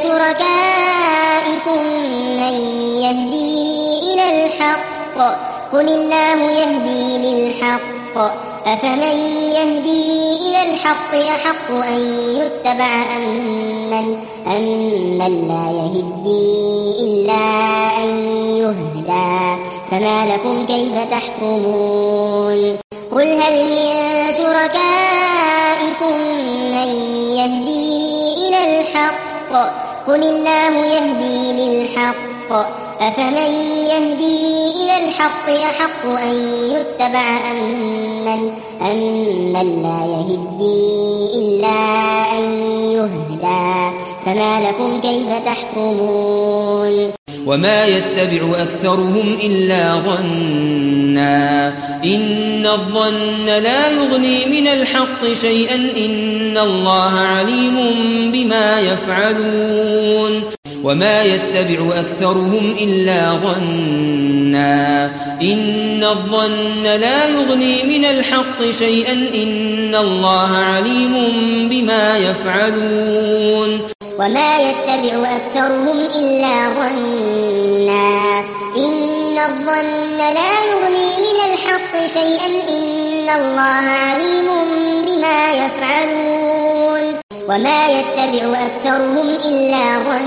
شركائكم من يهدي إلى الحق قل الله يهدي للحق أفمن يهدي إلى الحق أحق أن يتبع أمن أمن لا يهدي إلا أن يهدى فما لكم كيف تحكمون قل هل من شركائكم من يهدي إلى الحق قل الله يهدي للحق أفمن يهدي إلى الحق أحق أن يتبع أمن أمن لا يهدي إلا أن يهدى فما لكم كيف تحكمون وما يتبع أكثرهم إلا ظنا إن الظن لا يغني من الحق شيئا إن الله عليم بما يفعلون وما يتبع أكثرهم إلا ظنا إن الظن لا يغني من الحق شيئا إن الله عليم بما يفعلون وما يتبع أكثرهم إلا ظنا إن الظن لا يغني من الحق شيئا إن الله عليم بما يفعلون وما يتبع أكثرهم إلا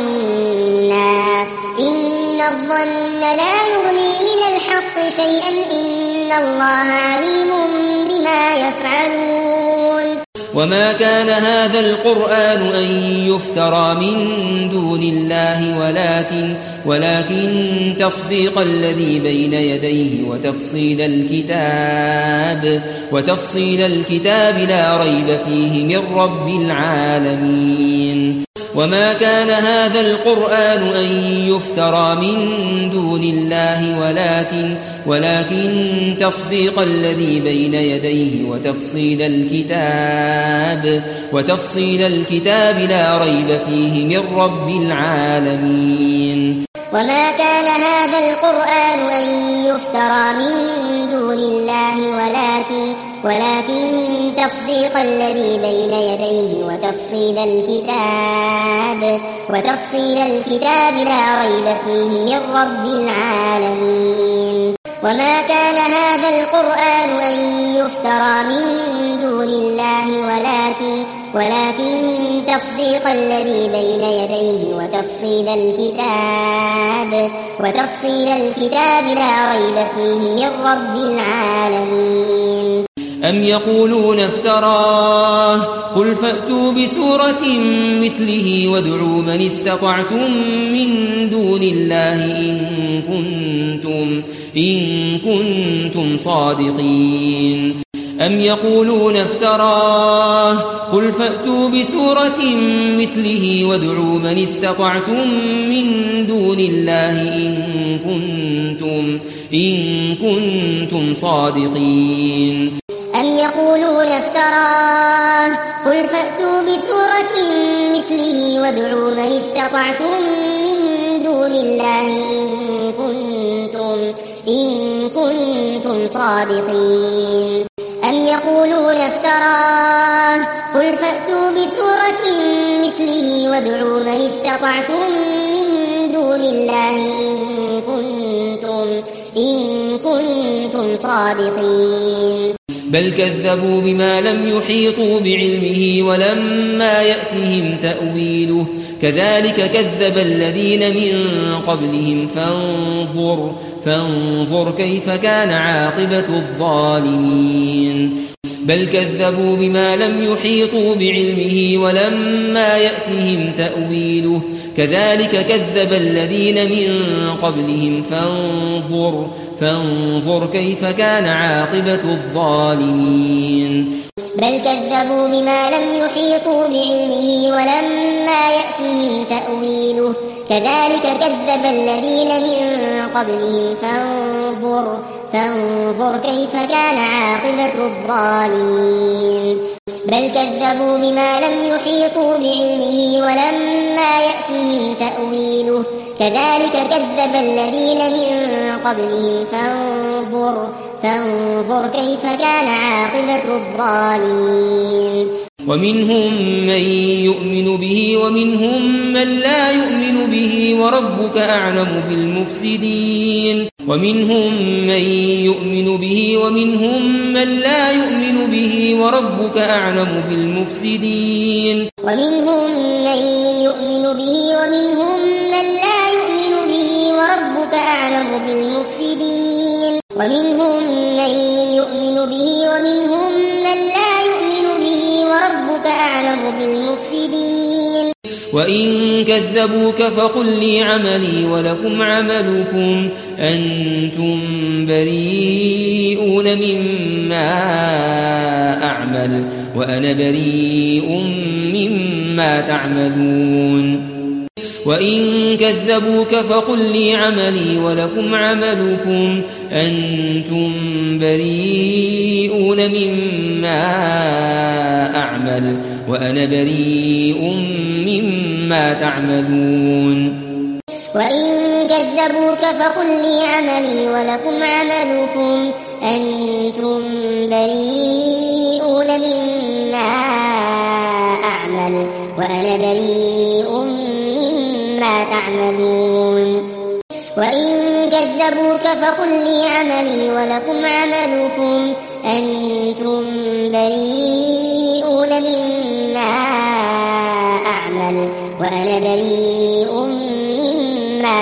ظنا إن الظن لا يغني من الحق شيئا إن الله عليم بما يفعلون وما كان هذا القرآن أن يفترى من دون الله ولكن, ولكن تصديق الذي بين يديه وتفصيل الكتاب, وتفصيل الكتاب لا ريب فيه من رب العالمين. وما كان هذا القرآن أن يفترى من دون الله ولكن, ولكن تصديق الذي بين يديه وتفصيل الكتاب, وتفصيل الكتاب لا ريب فيه من رب العالمين. وما كان هذا القرآن أن يفترى من دون الله ولكن, ولكن تصديق الذي بين يديه وتفصيل الكتاب, وتفصيل الكتاب لا ريب فيه من رب العالمين. وما كان هذا القرآن أن يفترى من دون الله ولكن, ولكن تصديق الذي بين يديه وتفصيل الكتاب, وتفصيل الكتاب لا ريب فيه من رب العالمين. أم يقولون افتراه قل فأتوا بسورة مثله وادعوا من استطعتم من دون الله إن كنتم, إن كنتم صادقين. أم يقولون افتراه قل فأتوا بسورة مثله وادعوا من استطعتم من دون الله إن كنتم, إن كنتم صادقين. أم يقولون افتراه قل فأتوا بسورة مثله وادعوا من استطعتم من دون الله إن كنتم, إن كنتم صادقين. أم يقولون افتراه قل فأتوا بسورة مثله وادعوا من استطعتم من دون الله إن كنتم, إن كنتم صادقين. بل كذبوا بما لم يحيطوا بعلمه ولما يأتهم تأويله كذلك كذب الذين من قبلهم فانظر, فانظر كيف كان عاقبة الظالمين. بل كذبوا بما لم يحيطوا بعلمه ولما يأتهم تأويله كذلك كذب الذين من قبلهم فانظر, فانظر كيف كان عاقبة الظالمين. بل كذبوا بما لم يحيطوا بعلمه ولما يأتهم تأويله كذلك كذب الذين من قبلهم فانظر, فانظر كيف كان عاقبة الظالمين. بل كذبوا بما لم يحيطوا بعلمه ولما يأتهم تأويله كذلك كذب الذين من قبلهم فانظر, فانظر كيف كان عاقبة الظالمين. ومنهم من يؤمن به ومنهم من لا يؤمن به وربك أعلم بالمفسدين. ومنهم من يؤمن به ومنهم من لا يؤمن به وربك أعلم بالمفسدين. ومنهم من يؤمن به ومنهم من لا يؤمن به وربك أعلم بالمفسدين. ومنهم من يؤمن به ومنهم من لا يؤمن به وربك أعلم بالمفسدين. وإن كذبوك فقل لي عملي ولكم عملكم أنتم بريئون مما أعمل وأنا بريء مما تعملون. وإن كذبوك فقل لي عملي ولكم عملكم أنتم بريئون مما أعمل وأنا بريء مما تعملون. وإن كذبوك فقل لي عملي ولكم عملكم أنتم بريئون مما أعمل وأنا بريء مما تعملون. وإن كذبوك فقل لي عملي ولكم عملكم أنتم بريئون مما أعمل وأنا بريء مما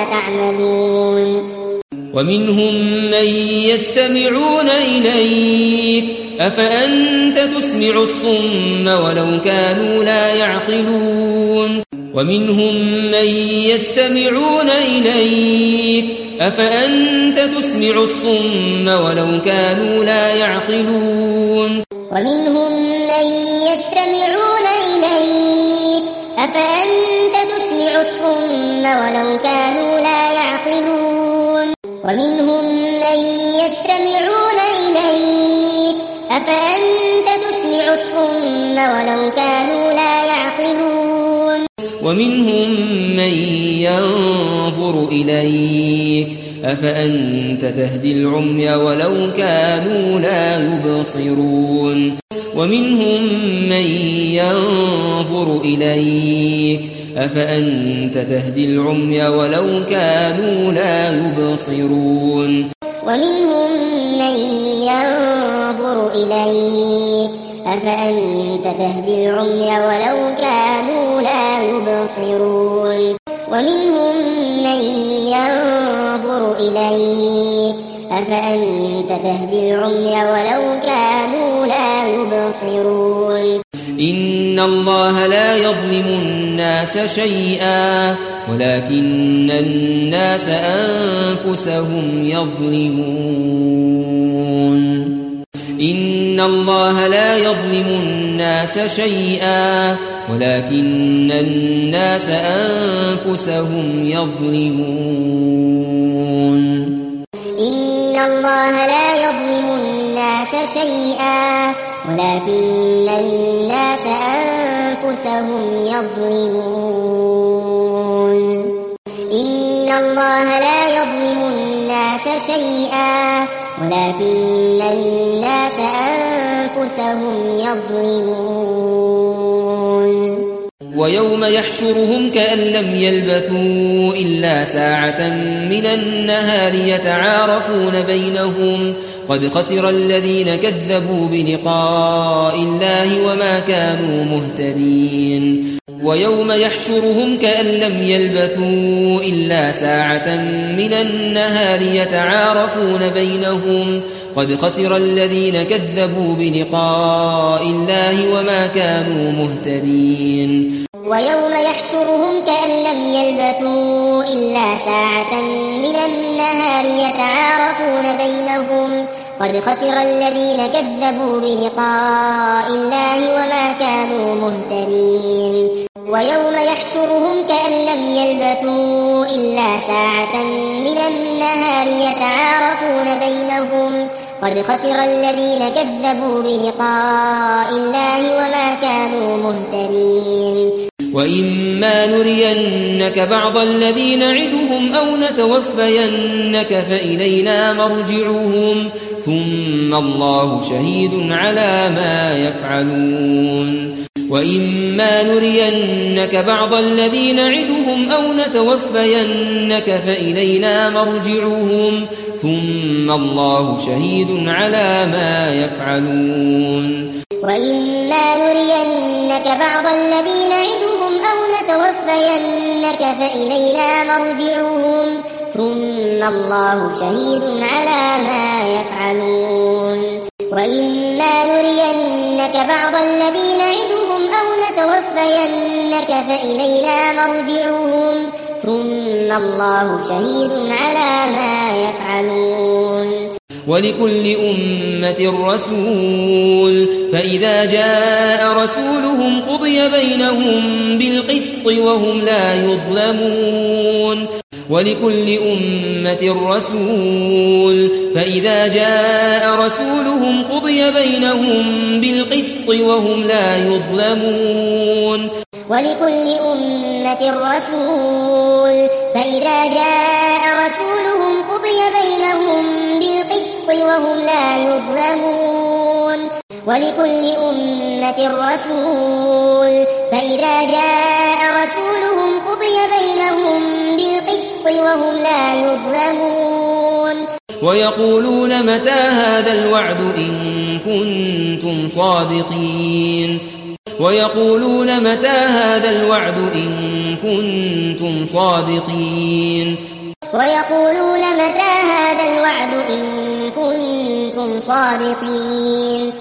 تعملون. ومنهم من يستمعون إليك أفأنت تسمع الصم ولو كانوا لا يعقلون ومنهم من يستمعون إليك أفأنت تسمع الصم ولو كانوا لا يعقلون ومنهم من يستمعون إليك أفأنت تسمع الصم ولو كانوا لا يعقلون ومنهم من يستمعون إليك أفأنت تسمع الصم ولو كانوا لا يعقلون ومنهم من ينظر إليك أفأنت تهدي العمي ولو كانوا لا يبصرون ومنهم من ينظر إليك أفأنت تهدي العمي ولو كانوا لا يبصرون ومنهم من ينظر إليك أفأنت تهدي العمي ولو كانوا لا يبصرون ومنهم من ينظر إليك أفأنت تهدي العمي ولو كانوا لا يبصرون إن الله لا يظلم الناس شيئا ولكن الناس أنفسهم يظلمون إن الله لا يظلم الناس شيئا ولكن الناس أنفسهم يظلمون إن الله لا يظلم الناس شيئا ولكن الناس أنفسهم يظلمون إن الله لا يظلم الناس شيئا ولكن الناس أنفسهم يظلمون ويوم يحشرهم كأن لم يلبثوا إلا ساعة من النهار يتعارفون بينهم قد خسر الذين كذبوا بلقاء الله وما كانوا مهتدين ويوم يحشرهم كأن لم يلبثوا إلا ساعة من النهار يتعارفون بينهم قد خسر الذين كذبوا بلقاء الله وما كانوا مهتدين ويوم يحشرهم كأن لم يلبثوا إلا ساعة من النهار يتعارفون بينهم قد خسر الذين كذبوا بلقاء الله وما كانوا مهتدين ويوم يحشرهم كأن لم يلبثوا إلا ساعة من النهار يتعارفون بينهم قد خسر الذين كذبوا بلقاء الله وما كانوا مهتدين وإما نرينك بعض الذي نعدهم أو نتوفينك فإلينا مرجعهم ثم الله شهيد على ما يفعلون وإما نرينك بعض الذي نعدهم أو نتوفينك فإلينا مرجعهم ثم الله شهيد على ما يفعلون وإما نرينك بعض الذي نعدهم أو نتوفينك فإلينا مرجعهم ثم الله شهيد على ما يفعلون وإما نرينك بعض الذي نعدهم أو نتوفينك فإلينا مرجعهم ثم الله شهيد على ما يفعلون ولكل أمة رسول فإذا جاء رسولهم قضي بينهم بالقسط وهم لا يظلمون ولكل أمة رسول فإذا جاء رسولهم قضي بينهم بالقسط وهم لا يظلمون ولكل أمة رسول فإذا جاء رسولهم قضي بينهم بالقسط وهم لا يظلمون ولكل أمة رسول فإذا جاء رسولهم قضي بينهم بالقسط وهم لا يظلمون ويقولون متى هذا الوعد إن كنتم صادقين ويقولون متى هذا الوعد إن كنتم صادقين ويقولون متى هذا الوعد إن كنتم صادقين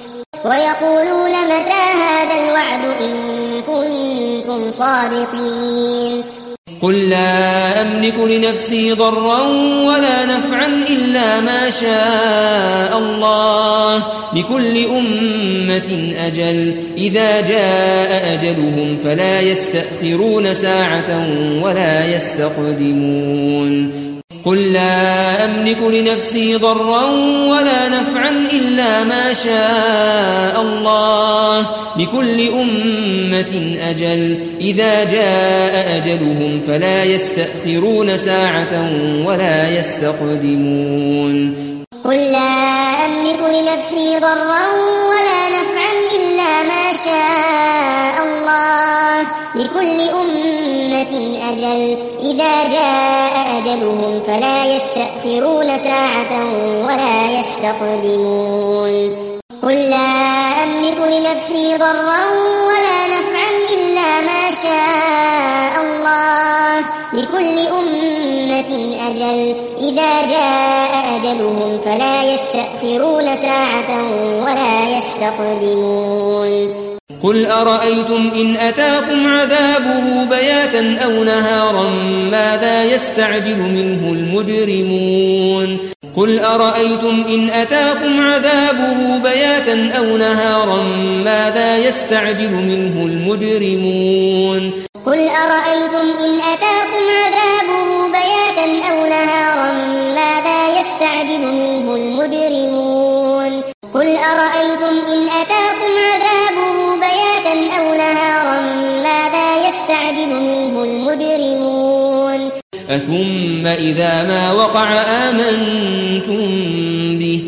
ويقولون متى هذا الوعد إن كنتم صادقين قل لا أملك لنفسي ضرا ولا نفعا إلا ما شاء الله لكل أمة أجل إذا جاء أجلهم فلا يستأخرون ساعة ولا يستقدمون قل لا أملك لنفسي ضرا ولا نفعا إلا ما شاء الله لكل أمة أجل إذا جاء أجلهم فلا يستأخرون ساعة ولا يستقدمون قل لا أملك لنفسي ضرا ولا نفعا إلا ما شاء الله لكل أمة أجل إذا جاء أجلهم فلا يستأخرون ساعة ولا يستقدمون قل لا أملك لنفسي ضرا ولا نفعا إلا ما شاء الله لكل أمة أجل إذا جاء أجلهم فلا يستأخرون ساعة ولا يستقدمون قل أرأيتم إن أتاكم عذابه بياتا أو نهارا ماذا يستعجل منه المجرمون قل أرأيتم إن أتاكم عذابه بياتا أو نهارا ماذا يستعجل منه المجرمون قل أرأيتم إن أتاكم عذابه بياتا أو نهارا ماذا يستعجل منه المجرمون قل أرأيتم إن أتاكم عذابه بياتا أو نهارا ماذا يستعجل منه المجرمون أثم إذا ما وقع آمنتم به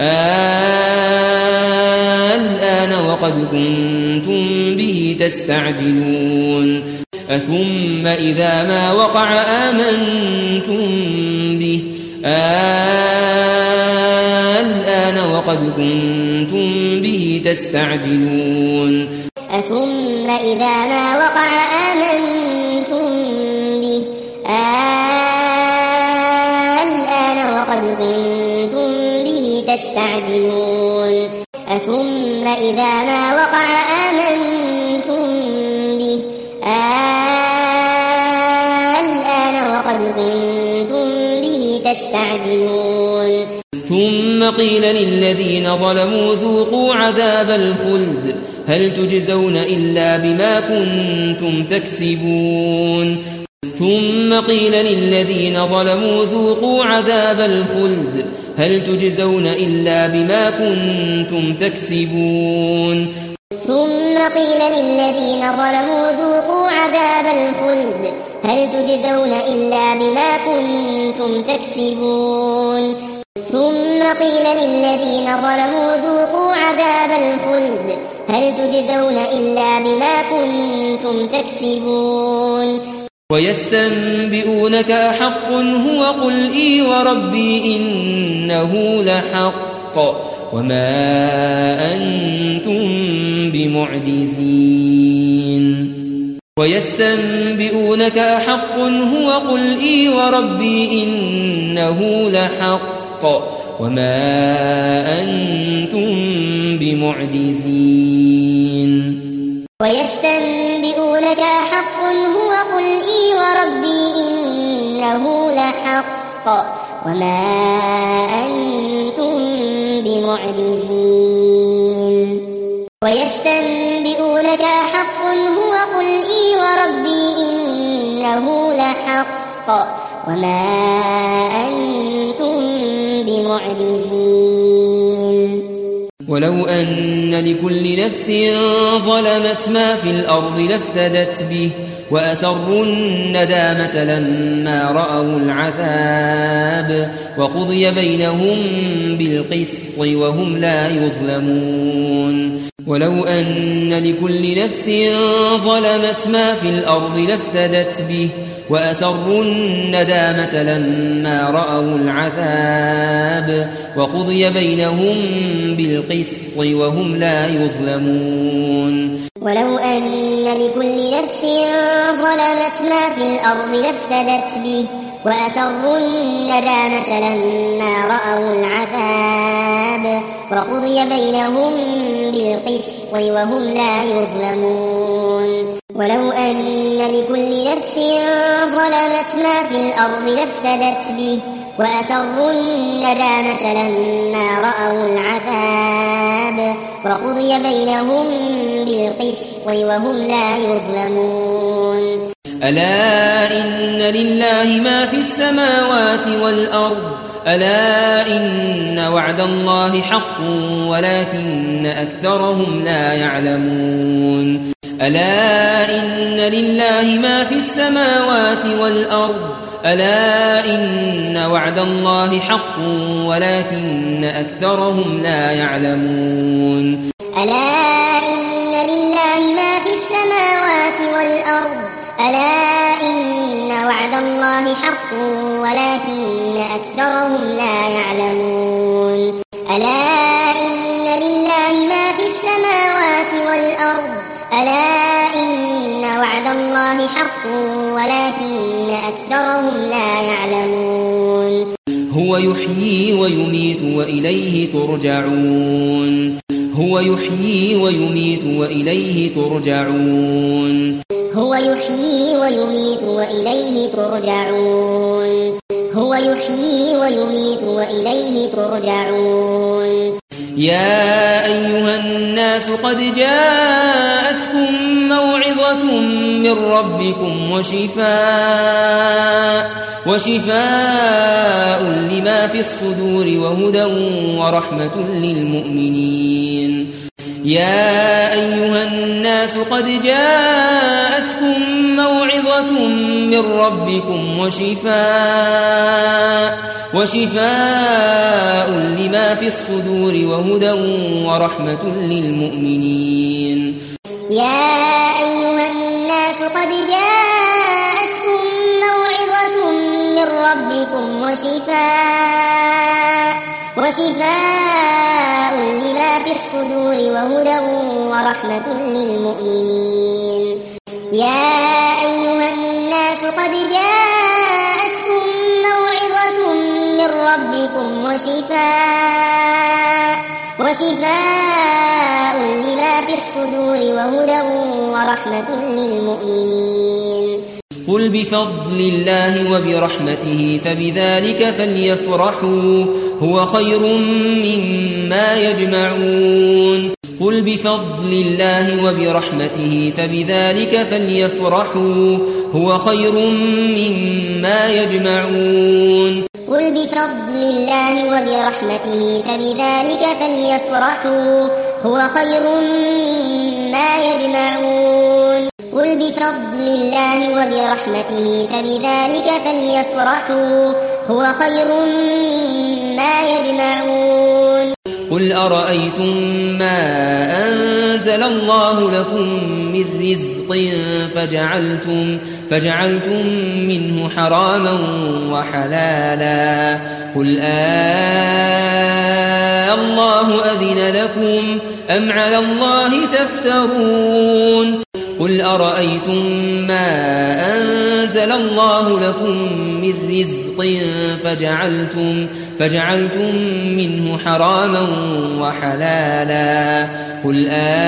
الآن وقد كنتم به تستعجلون أثم إذا ما وقع آمنتم به الآن وقد كنتم به تستعجلون أثم إذا ما وقع آمنتم به الآن وقد كنتم به تستعجلون أثم إذا ما وقع آمنتم به الآن وقد كنتم به تستعجلون ثم قيل للذين ظلموا ذوقوا عذاب الخلد هل تجزون إلا بما كنتم تكسبون ثم قيل للذين ظلموا ذوقوا عذاب الخلد هل تجزون إلا بما كنتم تكسبون ثم قيل للذين ظلموا ذوقوا عذاب الخلد هل تجزون إلا بما كنتم تكسبون ثم قيل للذين ظلموا ذوقوا عذاب الخلد هل تجزون إلا بما كنتم تكسبون ويستنبئونك أحق هو قل إي وربي إنه لحق وما أنتم بمعجزين ويستنبئونك أحق هو قل إي وربي إنه لحق وما أنتم بمعجزين ويستنبئونك أحق هو قل إي وربي إنه لحق وما أنتم بمعجزين ويستنبئونك أحق هو قل إي وربي إنه لحق وما أنتم بمعجزين ولو أن لكل نفس ظلمت ما في الأرض لافتدت به وأسروا الندامة لما رأوا العذاب وقضي بينهم بالقسط وهم لا يظلمون ولو أن لكل نفس ظلمت ما في الأرض لافتدت به وأسروا الندامة لما رأوا العذاب وقضي بينهم بالقسط وهم لا يظلمون ولو أن لكل نفس ظلمت ما في الأرض لافتدت به وأسروا الندامة لما رأوا العذاب وقضي بينهم بالقسط وهم لا يظلمون ولو أن لكل نفس ظلمت ما في الأرض لافتدت به وأسروا الندامة لما رأوا العذاب وقضي بينهم بالقسط وهم لا يظلمون ألا إن لله ما في السماوات والأرض ألا إن وعد الله حق ولكن أكثرهم لا يعلمون ألا إن لله ما في السماوات والأرض ألا إن وعد الله حق ولكن أكثرهم لا يعلمون ألا إن لله ما في السماوات والأرض ألا إن وعد الله حق ولكن أكثرهم لا يعلمون ألا إن لله ما في السماوات والأرض ألا إن وعد الله حق ولكن أكثرهم لا يعلمون هو يحيي ويميت وإليه ترجعون هو يحيي ويميت وإليه ترجعون هو يحيي ويميت وإليه ترجعون هو يحيي ويميت وإليه ترجعون يا أيها الناس قد جاءتكم موعظة من ربكم وشفاء وشفاء لما في الصدور وهدى ورحمة للمؤمنين يا أيها الناس قد جاءتكم موعظة من ربكم وشفاء وشفاء لما في الصدور وهدى ورحمة للمؤمنين يا أيها الناس قد جاءتكم موعظة من ربكم وشفاء وشفاء لما في الصدور وهدى ورحمة للمؤمنين يا أيها الناس قد جاءتكم موعظة من ربكم وشفاء وشفاء لما في الصدور وهدى ورحمة للمؤمنين قل بفضل الله وبرحمته فبذلك فليفرحوا هو خير مما يجمعون قل بفضل الله وبرحمته فبذلك فليفرحوا هو خير مما يجمعون قل بفضل الله وبرحمته فبذلك فليفرحوا هو خير مما يجمعون قل بفضل الله وبرحمته فبذلك فليفرحوا هو خير مما يجمعون قل أرأيتم ما أنزل الله لكم من رزق فجعلتم, فجعلتم منه حراما وحلالا قل آه الله أذن لكم أم على الله تفترون قل أرأيتم ما أنزل الله لكم من رزق فجعلتم, فجعلتم منه حراما وحلالا قل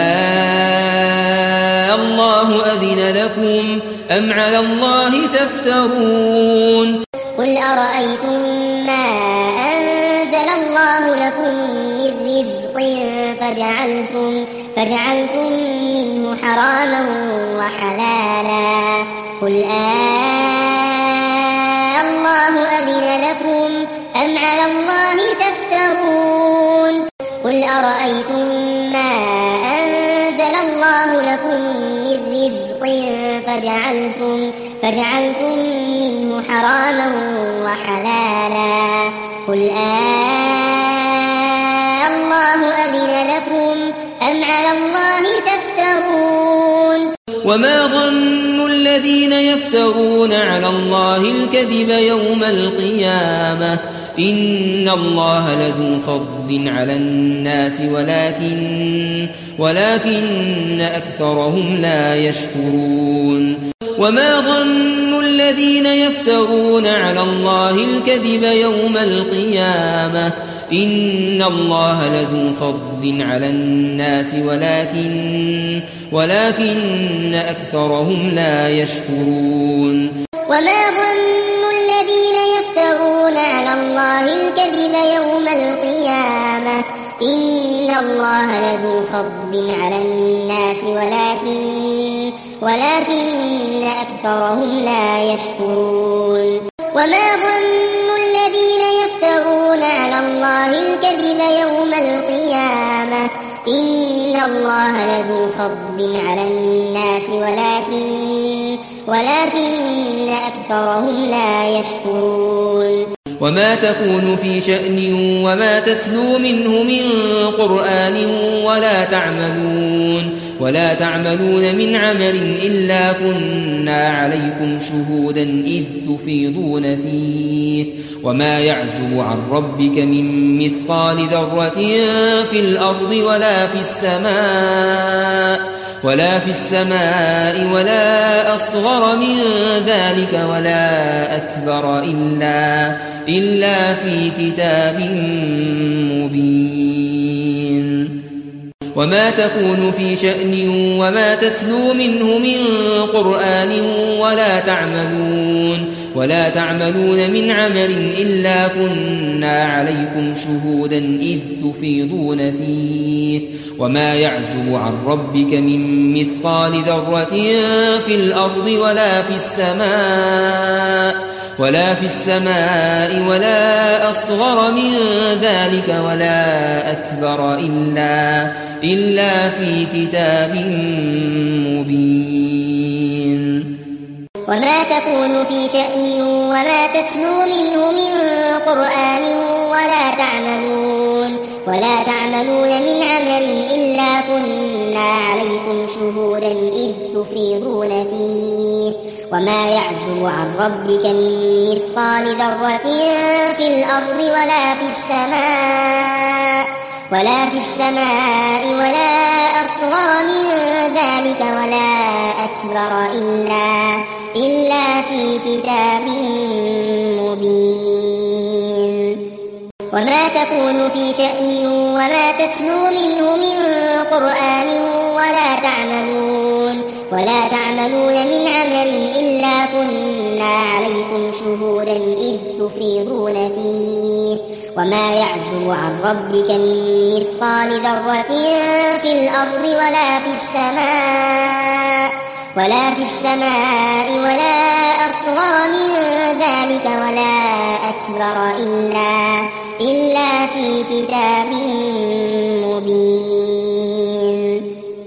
آه الله أذن لكم أم على الله تفترون قل أرأيتم ما أنزل الله لكم من رزق فجعلتم, فجعلتم منه حراما وحلالا قل آه الله أذن لكم أم على الله تفترون قل أرأيتم ما أنزل الله لكم من رزق فجعلتم, فجعلتم منه حراما وحلالا قل آه الله أذن لكم أم على الله تفترون وما ظن الذين يفترون على الله الكذب يوم القيامة إن الله لذو فضل على الناس ولكن, ولكن أكثرهم لا يشكرون وما ظن الذين يفترون على الله الكذب يوم القيامة إن الله لذو فضل على الناس ولكن ولكن أكثرهم لا يشكرون وما ظن الذين يفترون على الله الكذب يوم القيامة إن الله لذو فضل على الناس ولكن ولكن أكثرهم لا يشكرون وما ظن الذين يفترون على الله الكذب يوم القيامة إن الله لذو فضل على الناس ولكن ولكن أكثرهم لا يشكرون وما تكون في شأن وما تتلو منه من قرآن ولا تعملون ولا تعملون من عمل إلا كنا عليكم شهودا إذ تفيضون فيه وما يعزب عن ربك من مثقال ذرة في الأرض ولا في السماء ولا في السماء ولا أصغر من ذلك ولا أكبر إلا إلا في كتاب مبين وما تكون في شأن وما تتلو منه من قرآن ولا تعملون ولا تعملون من عمل إلا كنا عليكم شهودا إذ تفيضون فيه وما يعزب عن ربك من مثقال ذرة في الأرض ولا في السماء ولا في السماء ولا أصغر من ذلك ولا أكبر إلا إلا في كتاب مبين وما تكون في شأن وما تتلو منه من قرآن ولا تعملون ولا تعملون من عمل إلا كنا عليكم شهودا إذ تفيضون فيه وما يعزب عن ربك من مثقال ذرة في الأرض ولا في السماء ولا في السماء ولا أصغر من ذلك ولا أكبر إلا إلا في كتاب مبين وما تكون في شأن وما تتلو منه من قرآن ولا تعملون ولا تعملون من عمل إلا كنا عليكم شهودا إذ تفيضون فيه وما يعزب عن ربك من مثقال ذرة في الأرض ولا في السماء ولا في السماء ولا أصغر من ذلك ولا أكبر إلا إلا في كتاب مبين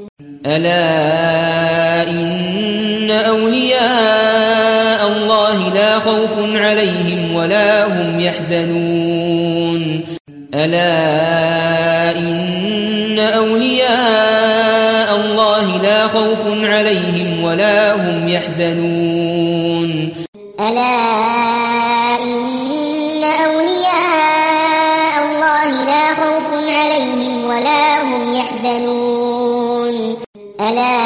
ألا إن أولياء الله لا خوف عليهم ولا هم يحزنون ألا إن أولياء الله لا خوف عليهم ولا هم يحزنون ألا إن أولياء الله لا خوف عليهم ولا هم يحزنون ألا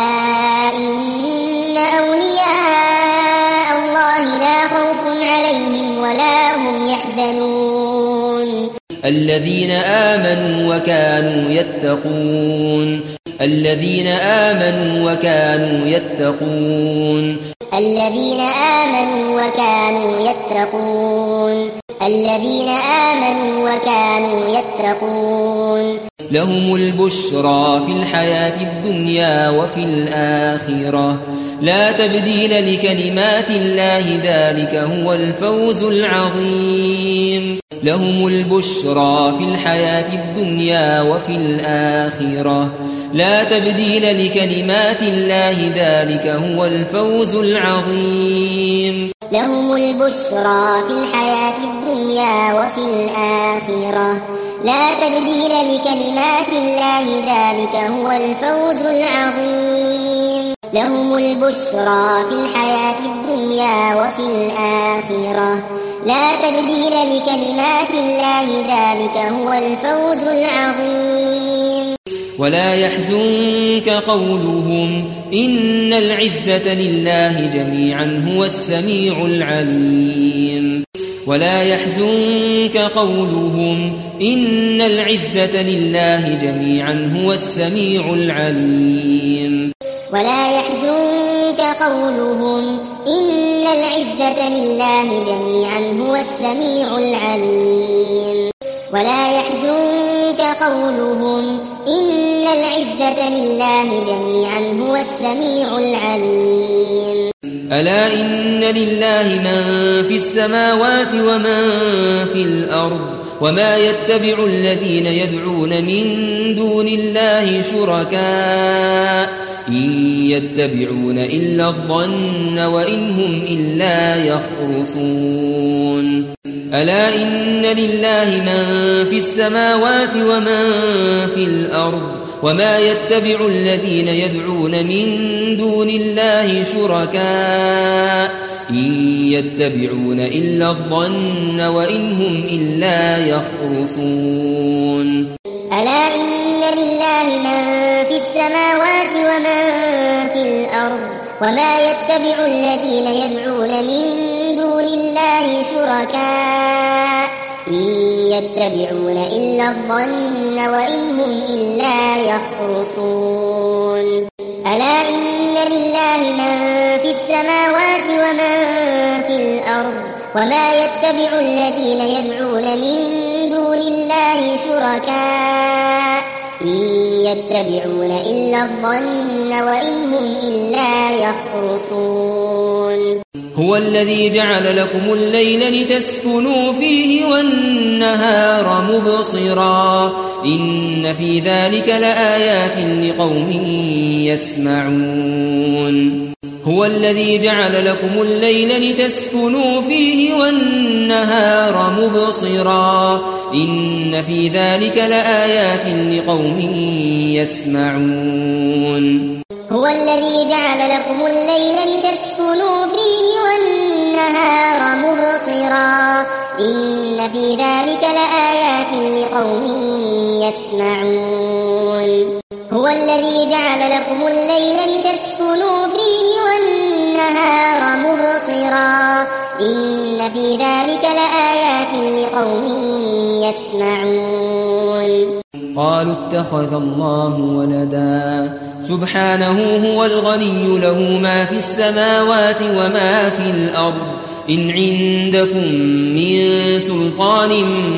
إن أولياء الله لا خوف عليهم ولا هم يحزنون الذين آمنوا وكانوا يتقون الذين آمنوا وكانوا يتقون الذين آمنوا وكانوا يتقون الذين آمنوا وكانوا يتقون لهم البشرى في الحياة الدنيا وفي الآخرة لا تبديل لكلمات الله ذلك هو الفوز العظيم لهم البشرى في الحياة الدنيا وفي الآخرة لا تبديل لكلمات الله ذلك هو الفوز العظيم لهم البشرى في الحياة الدنيا وفي الآخرة لا تبديل لكلمات الله ذلك هو الفوز العظيم لهم البشرى في الحياة الدنيا وفي الآخرة لا تبديل لكلمات الله ذلك هو الفوز العظيم ولا يحزنك قولهم إن العزة لله جميعا هو السميع العليم ولا يحزنك قولهم إن العزة لله جميعا هو السميع العليم ولا يحزنك قولهم إن العزة لله جميعا هو السميع العليم ولا يحزنك قولهم إن العزة لله جميعا هو السميع العليم ألا إن لله من في السماوات ومن في الأرض وما يتبع الذين يدعون من دون الله شركاء إن يتبعون إلا الظن وإن هم إلا يخرصون ألا إن لله من في السماوات ومن في الأرض وما يتبع الذين يدعون من دون الله شركاء إن يتبعون إلا الظن وإن هم إلا يخرصون ألا إن لله من في السماوات ومن في الأرض وما يتبع الذين يدعون من دون الله شركاء إن يتبعون إلا الظن وإن هم إلا يخرصون ألا إن لله من في السماوات ومن في الأرض وما يتبع الذين يدعون من دون الله شركاء إن يتبعون إلا الظن وإن هم إلا يخرصون هو الذي جعل لكم الليل لتسكنوا فيه والنهار مبصرا إن في ذلك لآيات لقوم يسمعون هو الذي جعل لكم الليل لتسكنوا فيه والنهار مبصرا إن في ذلك لآيات لقوم يسمعون هو الذي جعل لكم الليل لتسكنوا فيه والنهار مبصرا إن في ذلك لآيات لقوم يسمعون هو الذي جعل لكم الليل لتسكنوا فيه والنهار مبصرا إن في ذلك لآيات لقوم يسمعون قالوا اتخذ الله ولدا سبحانه هو الغني له ما في السماوات وما في الأرض إن عندكم من سلطان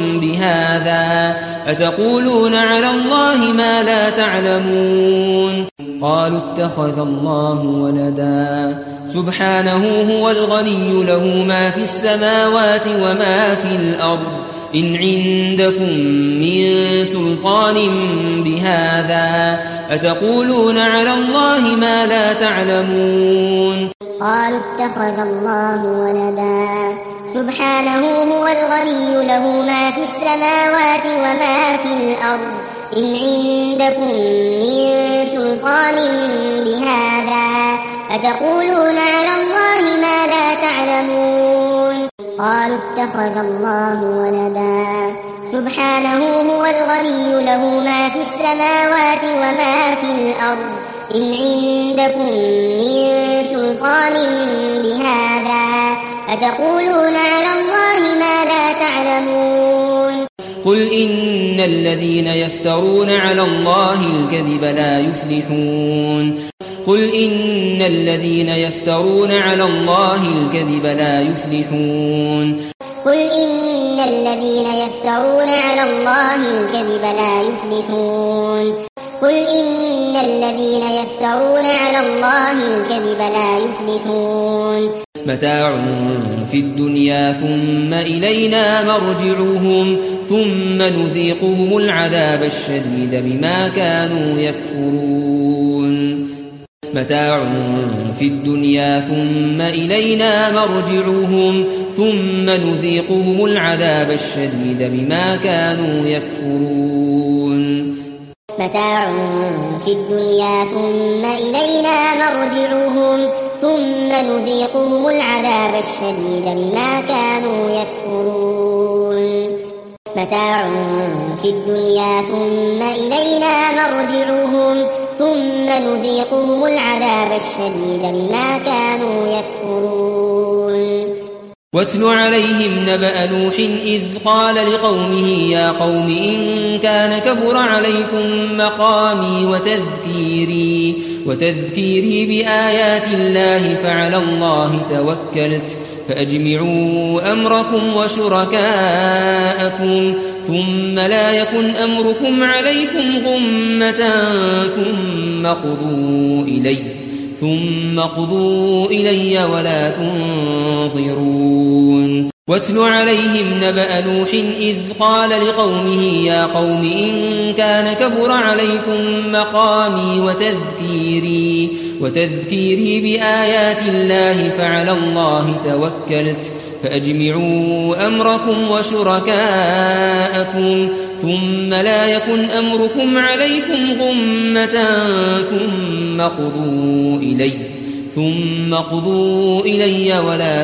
بهذا أتقولون على الله ما لا تعلمون قالوا اتخذ الله ولدا سبحانه هو الغني له ما في السماوات وما في الأرض إن عندكم من سلطان بهذا أتقولون على الله ما لا تعلمون قالوا اتخذ الله ولدا سبحانه هو الغني له ما في السماوات وما في الأرض إن عندكم من سلطان بهذا أتقولون على الله ما لا تعلمون قالوا اتخذ الله ولدا سبحانه هو الغني له ما في السماوات وما في الأرض إن عندكم من سلطان بهذا أتقولون على الله ما لا تعلمون قل إن الذين يفترون على الله الكذب لا يفلحون قل إن الذين يفترون على الله الكذب لا يفلحون قل إن الذين يفترون على الله الكذب لا يفلحون قل إن الذين يفترون على الله الكذب لا يفلحون متاع في الدنيا ثم إلينا مرجعهم ثم نذيقهم العذاب الشديد بما كانوا يكفرون متاع في الدنيا ثم إلينا مرجعهم ثم نذيقهم العذاب الشديد بما كانوا يكفرون متاع في الدنيا ثم إلينا مرجعهم ثم نذيقهم العذاب الشديد بما كانوا يكفرون متاع في الدنيا ثم إلينا مرجعهم ثم نذيقهم العذاب الشديد بما كانوا يكفرون واتل عليهم نبأ نوح إذ قال لقومه يا قوم إن كان كبر عليكم مقامي وتذكيري, وتذكيري بآيات الله فعلى الله توكلت فأجمعوا أمركم وشركاءكم ثم لا يكن أمركم عليكم غمة ثم قضوا إلي ثم قضوا إلي ولا تنظرون. واتل عليهم نبأ نوح إذ قال لقومه يا قوم إن كان كبر عليكم مقامي وتذكيري, وتذكيري بآيات الله فعلى الله توكلت فأجمعوا أمركم وشركاءكم ثم لا يكن أمركم عليكم غمة ثم قضوا إلي ثم قضوا إلي ولا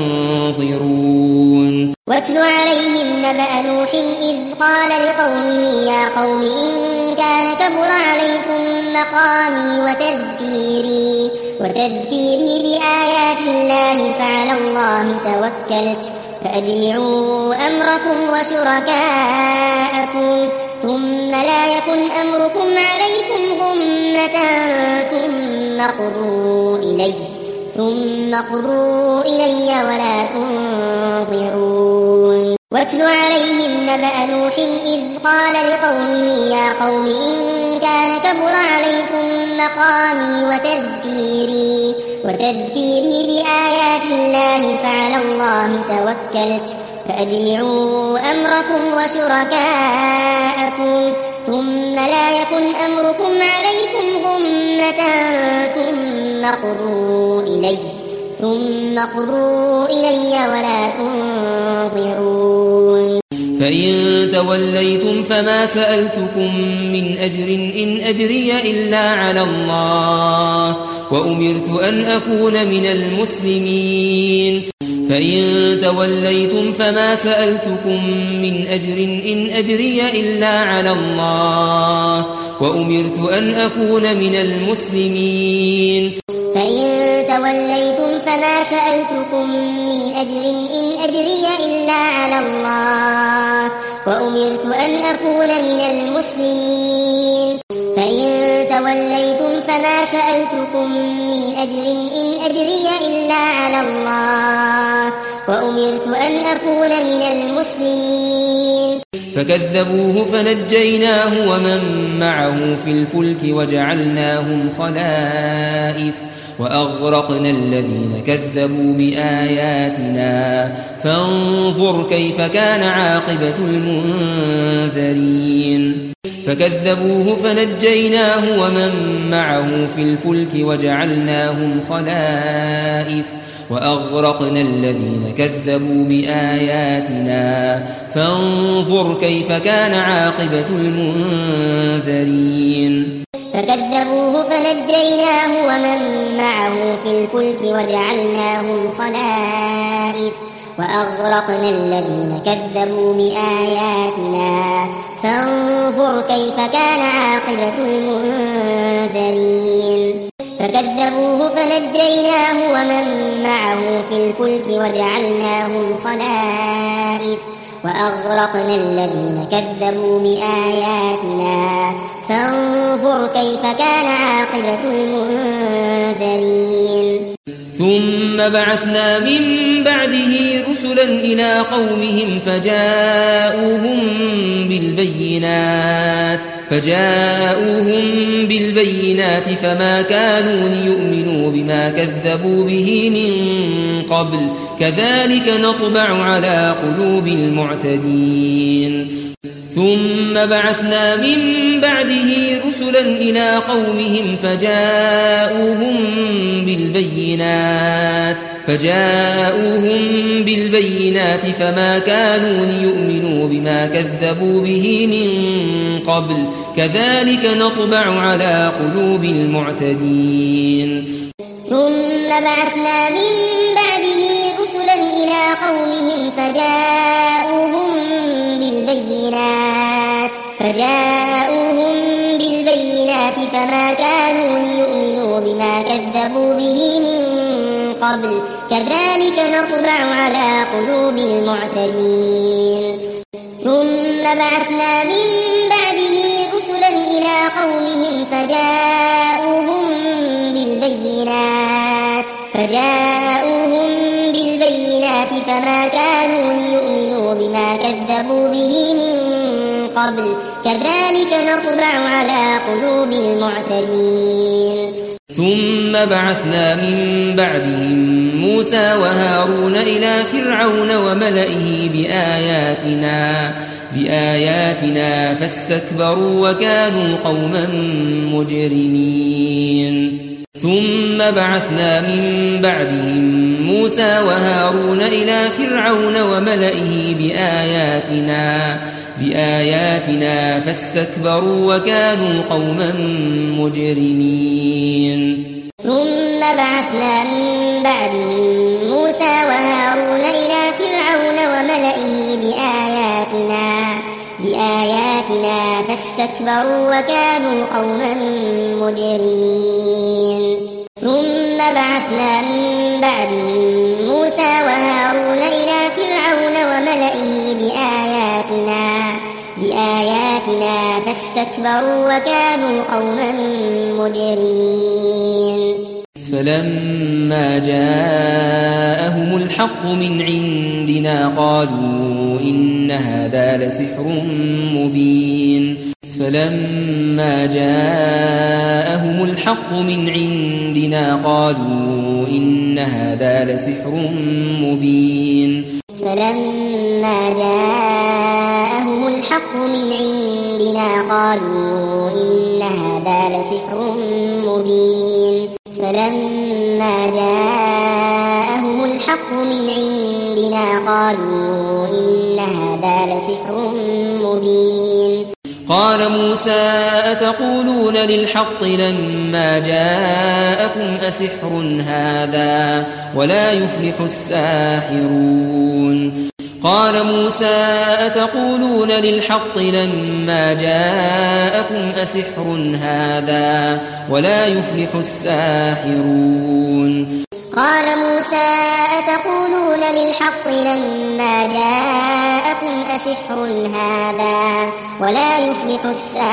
تنظرون. واتل عليهم نبأ نوح إذ قال لقومه يا قوم إن كان كبر عليكم مقامي وتذكيري, وتذكيري بآيات الله فعلى الله توكلت فأجمعوا أمركم وشركاءكم ثم لا يكن أمركم عليكم غمة ثم قضوا إلي ثم قضوا إلي ولا تنظرون. واتل عليهم نبأ نوح إذ قال لقومه يا قوم إن كان كبر عليكم مقامي وتذكيري, وتذكيري بآيات الله فعلى الله توكلت فأجمعوا أمركم وشركاءكم ثم لا يكن أمركم عليكم غمة ثم قضوا إلي ثم قضوا إلي ولا تنظرون. فإن توليتم فما سألتكم من أجر إن أجري إلا على الله وأمرت أن أكون من المسلمين. فإن توليتم فما سألتكم من أجر إن أجري إلا على الله وأمرت أن أكون من المسلمين. فإن توليتم فما سألتكم من أجر إن أجري إلا على الله وأمرت أن أكون من المسلمين. فإن توليتم فما سألتكم من أجر إن أجري إلا على الله وأمرت أن أكون من المسلمين. فكذبوه فنجيناه ومن معه في الفلك وجعلناهم خلائف وأغرقنا الذين كذبوا بآياتنا فانظر كيف كان عاقبة المنذرين. فكذبوه فنجيناه ومن معه في الفلك وجعلناهم خلائف وأغرقنا الذين كذبوا بآياتنا فانظر كيف كان عاقبة المنذرين. فكذبوه فنجيناه ومن معه في الفلك وجعلناهم خلائف وأغرقنا الذين كذبوا بآياتنا فانظر كيف كان عاقبة المنذرين. فكذبوه فنجيناه ومن معه في الفلك وجعلناهم خلائف وأغرقنا الذين كذبوا بآياتنا فانظر كيف كان عاقبة المنذرين. ثم بعثنا من بعده رسلا إلى قومهم فجاءوهم بالبينات فجاءوهم بالبينات فما كانوا ليؤمنوا بما كذبوا به من قبل كذلك نطبع على قلوب المعتدين. ثم بعثنا من بعده رسلا إلى قومهم فجاءوهم بالبينات فجاءوهم بالبينات فما كانوا ليؤمنوا بما كذبوا به من قبل كذلك نطبع على قلوب المعتدين. ثم بعثنا من بعده رسلا إلى قومهم فجاءوهم بالبينات فجاءوهم بالبينات فما كانوا ليؤمنوا بما كذبوا به من قبل كذلك نطبع على قلوب المعتدين ثم بعثنا من بعده رسلا إلى قومهم فجاءوهم بالبينات فجاءوهم بالبينات فما كانوا ليؤمنوا بما كذبوا به من قبل كذلك نطبع على قلوب المعتدين ثم بعثنا من بعدهم موسى وهارون إلى فرعون وملئه بآياتنا بآياتنا فاستكبروا وكانوا قوما مجرمين ثم بعثنا من بعدهم موسى وهارون إلى فرعون وملئه بآياتنا بآياتنا فاستكبروا وكانوا قوما مجرمين ثم بعثنا من بعدهم موسى وهارون إلى فرعون وملئه بآياتنا بآياتنا فاستكبروا وكانوا قوما مجرمين ثم بعثنا من بعدهم موسى وهارون إلى فرعون وملئه بآياتنا بآياتنا فاستكبروا وكانوا قوما مجرمين فلما جاءهم الحق من عندنا قالوا إن هذا لسحر مبين فلما جاءهم الحق من عندنا قالوا إن هذا لسحر مبين فلما جاءهم الحق من عندنا قالوا إن هذا لسحر مبين فلما جاءهم الحق من عندنا قالوا إن هذا لسحر مبين قال موسى أتقولون للحق لما جاءكم أسحر هذا ولا يفلح الساحرون قال موسى أتقولون للحق لما جاءكم أسحر هذا ولا يفلح الساحرون قال موسى أتقولون للحق لما جاءكم أسحر هذا ولا يفلح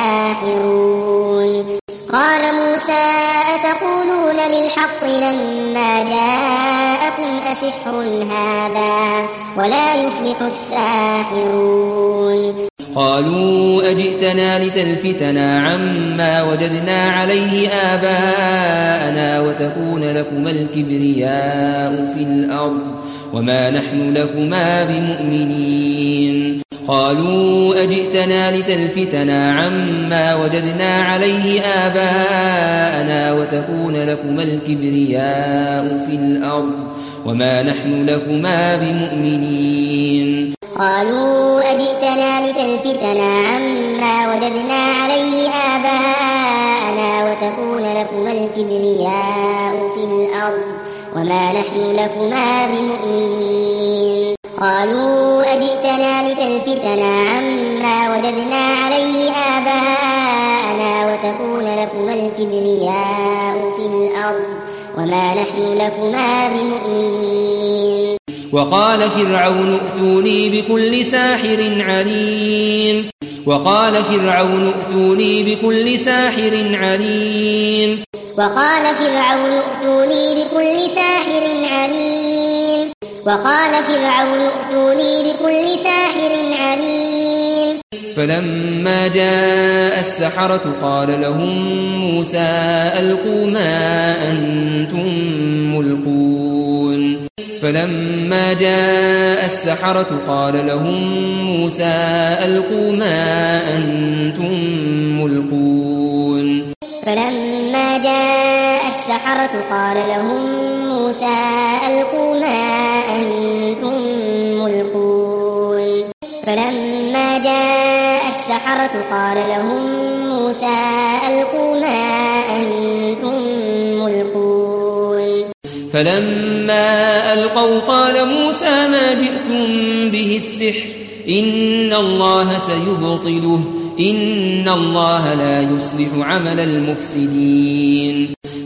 الساحرون قال موسى أتقولون للحق لما جاءكم أسحر هذا ولا يفلح الساحرون قالوا أجئتنا لتلفتنا عما وجدنا عليه آباءنا وتكون لكما الكبرياء في الأرض وما نحن لكما بمؤمنين قالوا أجئتنا لتلفتنا عما وجدنا عليه آباءنا وتكون لكما الكبرياء في الأرض وما نحن لكما بمؤمنين قالوا أجئتنا لتلفتنا عما وجدنا عليه آباءنا وتكون لكما الكبرياء في الأرض وما نحن لكما بمؤمنين قالوا أجئتنا لتلفتنا عما وجدنا عليه آباءنا وتكون لكما الكبرياء في الأرض وما نحن لكما بمؤمنين وقال فرعون ائتوني بكل ساحر عليم وقال فرعون ائتوني بكل ساحر عليم وقال فرعون ائتوني بكل ساحر عليم وقال فرعون ائتوني بكل ساحر عليم فلما جاء السحرة قال لهم موسى ألقوا ما أنتم ملقون فلما جاء السحرة قال لهم موسى ألقوا ما أنتم ملقون فلما جاء السحرة قال لهم موسى ألقوا ما أنتم ملقون فلما جاء السحرة قال لهم موسى ألقوا ما أنتم ملقون فلما ألقوا قال موسى ما جئتم به السحر إن الله سيبطله إن الله لا يصلح عمل المفسدين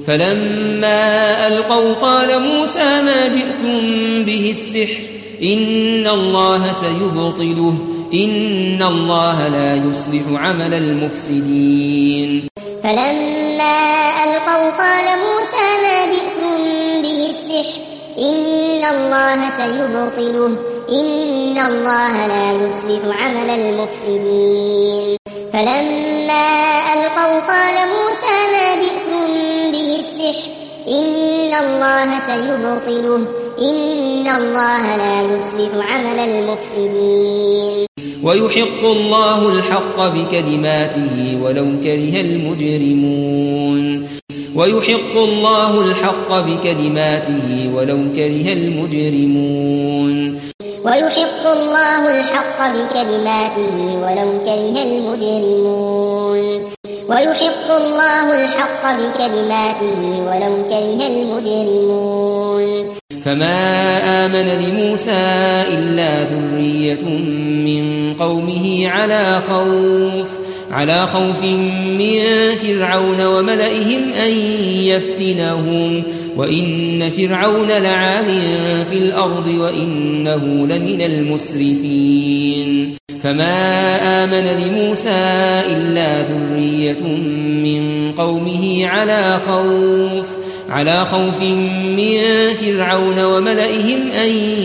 فلما ألقوا قال موسى ما جئتم به السحر إن الله سيبطله إن الله لا يصلح عمل المفسدين. فلما ألقوا قال موسى ما جئتم به السحر إن الله سيبطله إن الله لا يصلح عمل المفسدين. فلما ألقوا قال موسى ما جئتم به السحر إن الله سيبطله إن الله لا يصلح عمل المفسدين. ويحق الله الحق بكلماته ولو كره المجرمون. ويحق الله الحق بكلماته ولو كره المجرمون. ويحق الله الحق بكلماته ولو كره المجرمون. ويحق الله الحق بكلماته ولو كره المجرمون. فما آمن لموسى إلا ذرية من قومه على خوف على خوف من فرعون وملئهم أن يفتنهم وإن فرعون لعال في الأرض وإنه لمن المسرفين. فما آمن لموسى إلا ذرية من قومه على خوف على خوف من فرعون وملئهم أن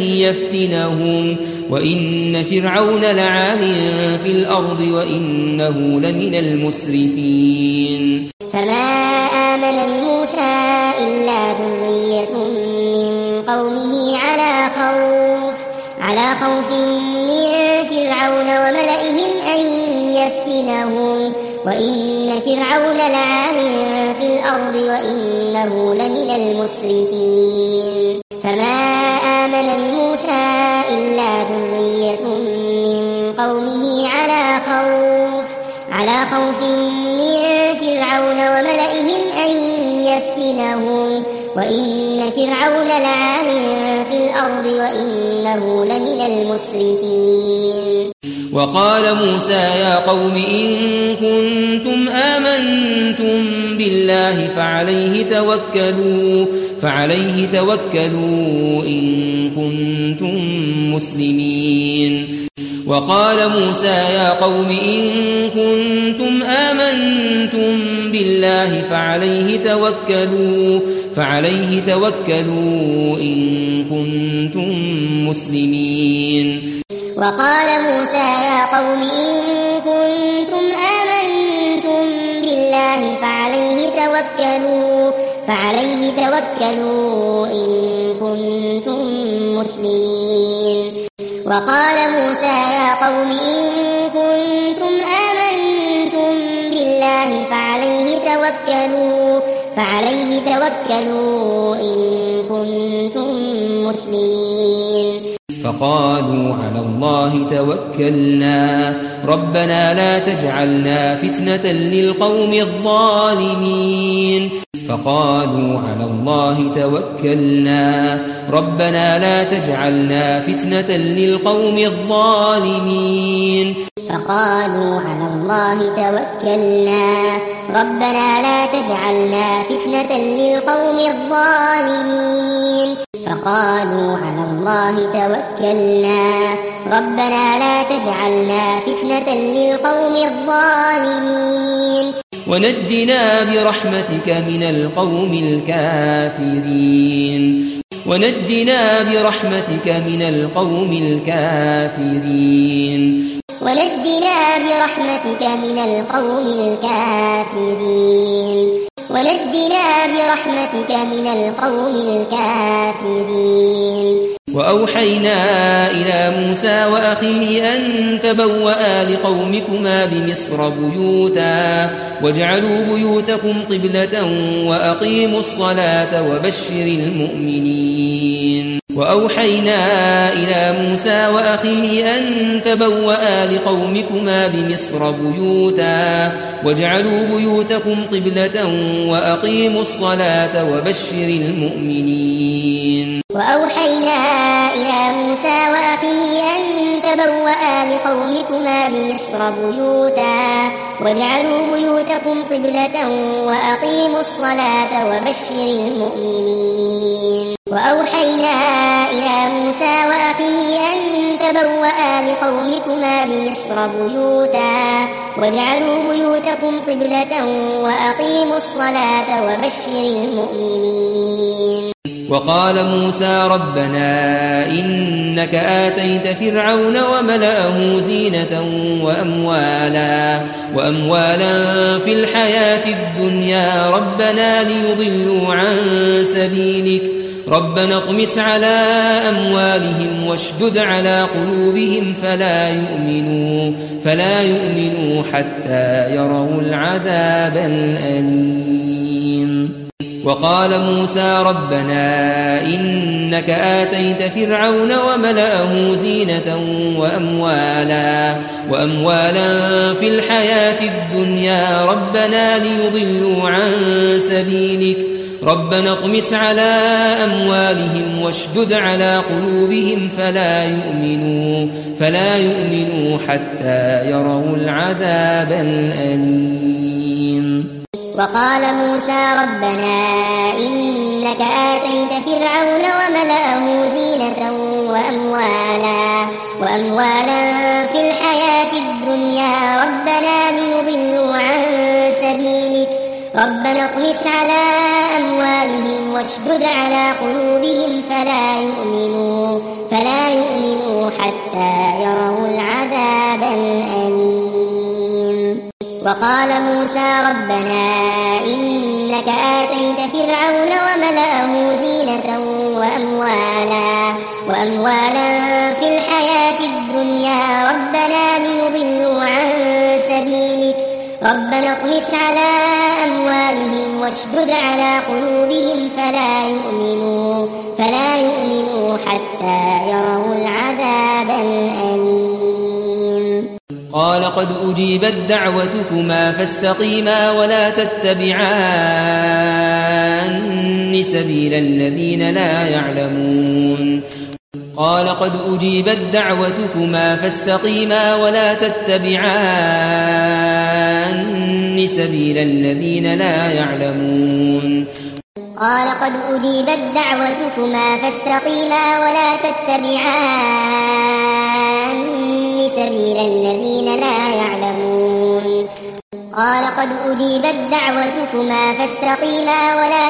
يفتنهم وإن فرعون لعال في الأرض وإنه لمن المسرفين. فما آمن لموسى إلا ذرية من قومه على خوف على خوف من فرعون وملئهم أن يفتنهم وإن فرعون لعال في الأرض وإنه لمن المسرفين. فما آمن لموسى إلا ذرية من قومه على خوف على خوف من فرعون وملئهم أن يفتنهم وإن فرعون لعال في الأرض وإنه لمن المسرفين. وقال موسى يا قوم إن كنتم آمنتم بالله فعليه توكلوا فعليه توكلوا إن كنتم مسلمين. وقال موسى يا قوم إن كنتم آمنتم بالله فعليه توكلوا فعليه توكلوا إن كنتم مسلمين. وقال موسى يا قوم إن كنتم آمنتم بالله فعليه توكلوا فعليه توكلوا إن كنتم مسلمين. وقال موسى يا قوم إن كنتم آمنتم بالله فعليه توكلوا فعليه توكلوا إن كنتم مسلمين. فقالوا على الله توكلنا ربنا لا تجعلنا فتنة للقوم الظالمين. فقالوا على الله توكلنا ربنا لا تجعلنا فتنة للقوم الظالمين. فقالوا على الله توكلنا ربنا لا تجعلنا فتنة للقوم الظالمين. فقالوا على الله توكلنا ربنا لا تجعلنا فتنة للقوم الظالمين. ونجنا برحمتك من القوم الكافرين. ونجنا برحمتك من القوم الكافرين. ونجنا برحمتك من القوم الكافرين. ونجنا برحمتك من القوم الكافرين. وأوحينا إلى موسى وأخيه أن تبوأ لقومكما بمصر بيوتا واجعلوا بيوتكم قبلة وأقيموا الصلاة وبشر المؤمنين. وأوحينا إلى موسى وأخيه أن تبوأ لقومكما بمصر بيوتا واجعلوا بيوتكم قبلة وأقيموا الصلاة وبشر المؤمنين. وأوحينا إلى موسى وأخيه أن تبوأ لقومكما بمصر بيوتا واجعلوا بيوتكم قبلة وأقيموا الصلاة وبشر المؤمنين وأوحينا إلى موسى وأخيه أن تبوأ لقومكما بمصر بيوتا واجعلوا بيوتكم قبلة وأقيموا الصلاة وبشر المؤمنين. وقال موسى ربنا إنك آتيت فرعون وملأه زينة وأموالا وأموالا في الحياة الدنيا ربنا ليضلوا عن سبيلك ربنا اطمس على أموالهم واشدد على قلوبهم فلا يؤمنوا فلا يؤمنوا حتى يروا العذاب الأليم. وقال موسى ربنا إنك آتيت فرعون وملأه زينة وأموالا وأموالا في الحياة الدنيا ربنا ليضلوا عن سبيلك ربنا اطمس على أموالهم واشدد على قلوبهم فلا يؤمنوا فلا يؤمنوا حتى يروا العذاب الأليم. وقال موسى ربنا إنك آتيت فرعون وملأه زينة وأموالا وأموالا في الحياة الدنيا ربنا ليضلوا عن سبيلك ربنا اطمس على أموالهم واشدد على قلوبهم فلا يؤمنوا فلا يؤمنوا حتى يروا العذاب الأليم. وقال موسى ربنا إنك آتيت فرعون وملأه زينة وأموالا وأموالا في الحياة الدنيا ربنا ليضلوا عن سبيلك ربنا اطمس على أموالهم واشدد على قلوبهم فلا يؤمنوا فلا يؤمنوا حتى يروا العذاب الأليم. قال قد أجيبت دعوتكما فاستقيما ولا تتبعان سبيل الذين لا يعلمون. قال قد أجيبت دعوتكما فاستقيما ولا تتبعان سبيل الذين لا يعلمون. قال قد أجيبت دعوتكما فاستقيما ولا تتبعان سبيل الذين لا يعلمون. قال قد أجيبت دعوتكما فاستقيما ولا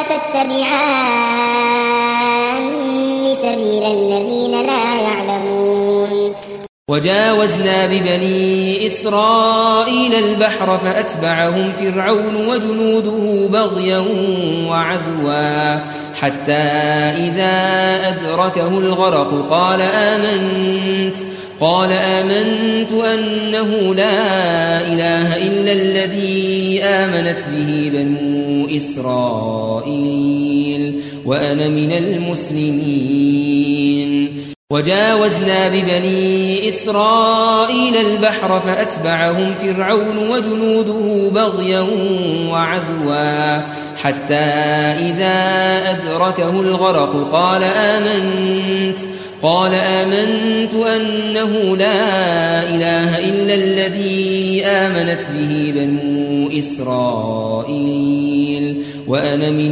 تتبعان سبيل الذين لا يعلمون. وجاوزنا ببني إسرائيل البحر فأتبعهم فرعون وجنوده بغيا وعدوا حتى إذا أدركه الغرق قال آمنت قال آمنت أنه لا إله إلا الذي آمنت به بنو إسرائيل وأنا من المسلمين. وجاوزنا ببني إسرائيل البحر فأتبعهم فرعون وجنوده بغيا وعدوا حتى إذا أدركه الغرق قال آمنت قال آمنت أنه لا إله إلا الذي آمنت به بنو إسرائيل وأنا من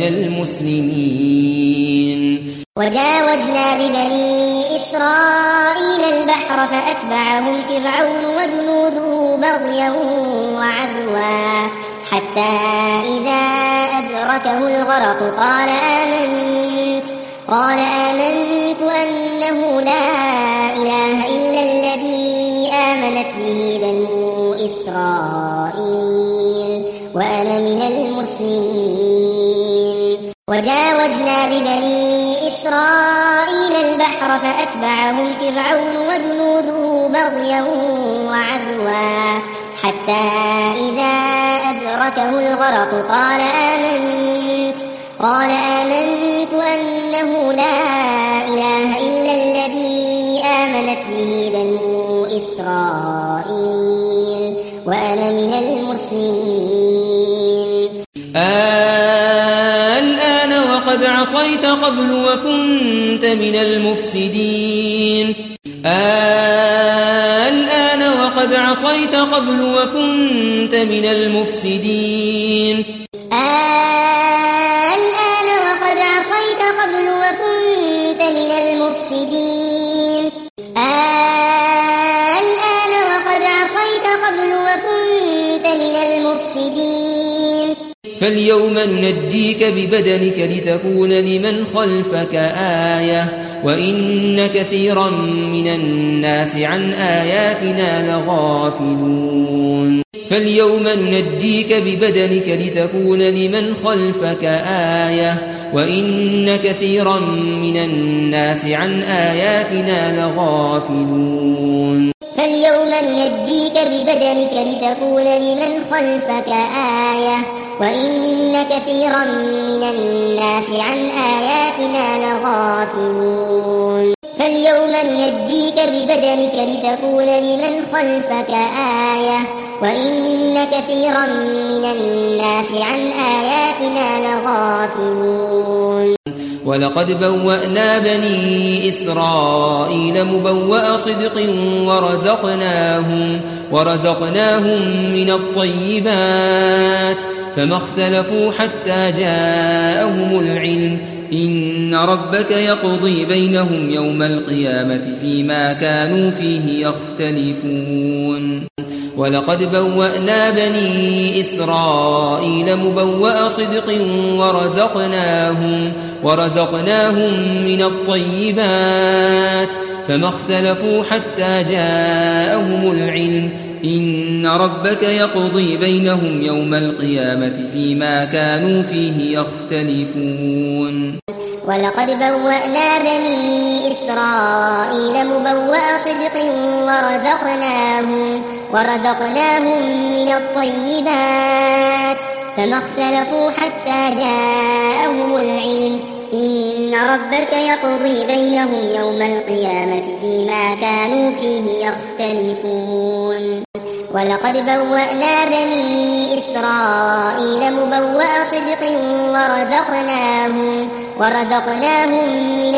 المسلمين. وجاوزنا ببني إسرائيل البحر فأتبعهم فرعون وجنوده بغيا وعدوا حتى إذا أدركه الغرق قال آمنت قال آمنت أنه لا إله إلا الذي آمنت به بنو إسرائيل وأنا من المسلمين. وجاوزنا ببني إسرائيل البحر فأتبعهم فرعون وجنوده بغيا وعدوا حتى إذا أدركه الغرق قال آمنت قال آمنت أنه لا إله إلا الذي آمنت به بنو إسرائيل وأنا من المسلمين. الآن وقد عصيت قبل وكنت من المفسدين الآن وقد وقد عصيت قبل وكنت من المفسدين الآن وقد عصيت قبل وكنت من المفسدين الآن وقد عصيت قبل وكنت من المفسدين فاليوم ننجيك ببدنك لتكون لمن خلفك آية وإن كثيرا من الناس عن آياتنا لغافلون فاليوم ننجيك ببدنك لتكون لمن خلفك آية وإن كثيرا من الناس عن آياتنا لغافلون فاليوم ننجيك ببدنك لتكون لمن خلفك آية وإن كثيرا من الناس عن آياتنا لغافلون فاليوم ننجيك ببدنك لتكون لمن خلفك آية وإن كثيرا من الناس عن آياتنا لغافلون ولقد بوأنا بني إسرائيل مبوأ صدق ورزقناهم, ورزقناهم من الطيبات فما اختلفوا حتى جاءهم العلم إن ربك يقضي بينهم يوم القيامة فيما كانوا فيه يختلفون ولقد بوأنا بني إسرائيل مبوأ صدق ورزقناهم, ورزقناهم من الطيبات فما اختلفوا حتى جاءهم العلم إن ربك يقضي بينهم يوم القيامة فيما كانوا فيه يختلفون ولقد بوأنا بني إسرائيل مبوأ صدق ورزقناهم, ورزقناهم من الطيبات فما اختلفوا حتى جاءهم العلم إن ربك يقضي بينهم يوم القيامة فيما كانوا فيه يختلفون ولقد بوأنا بني إسرائيل مبوأ صدق ورزقناهم, ورزقناهم من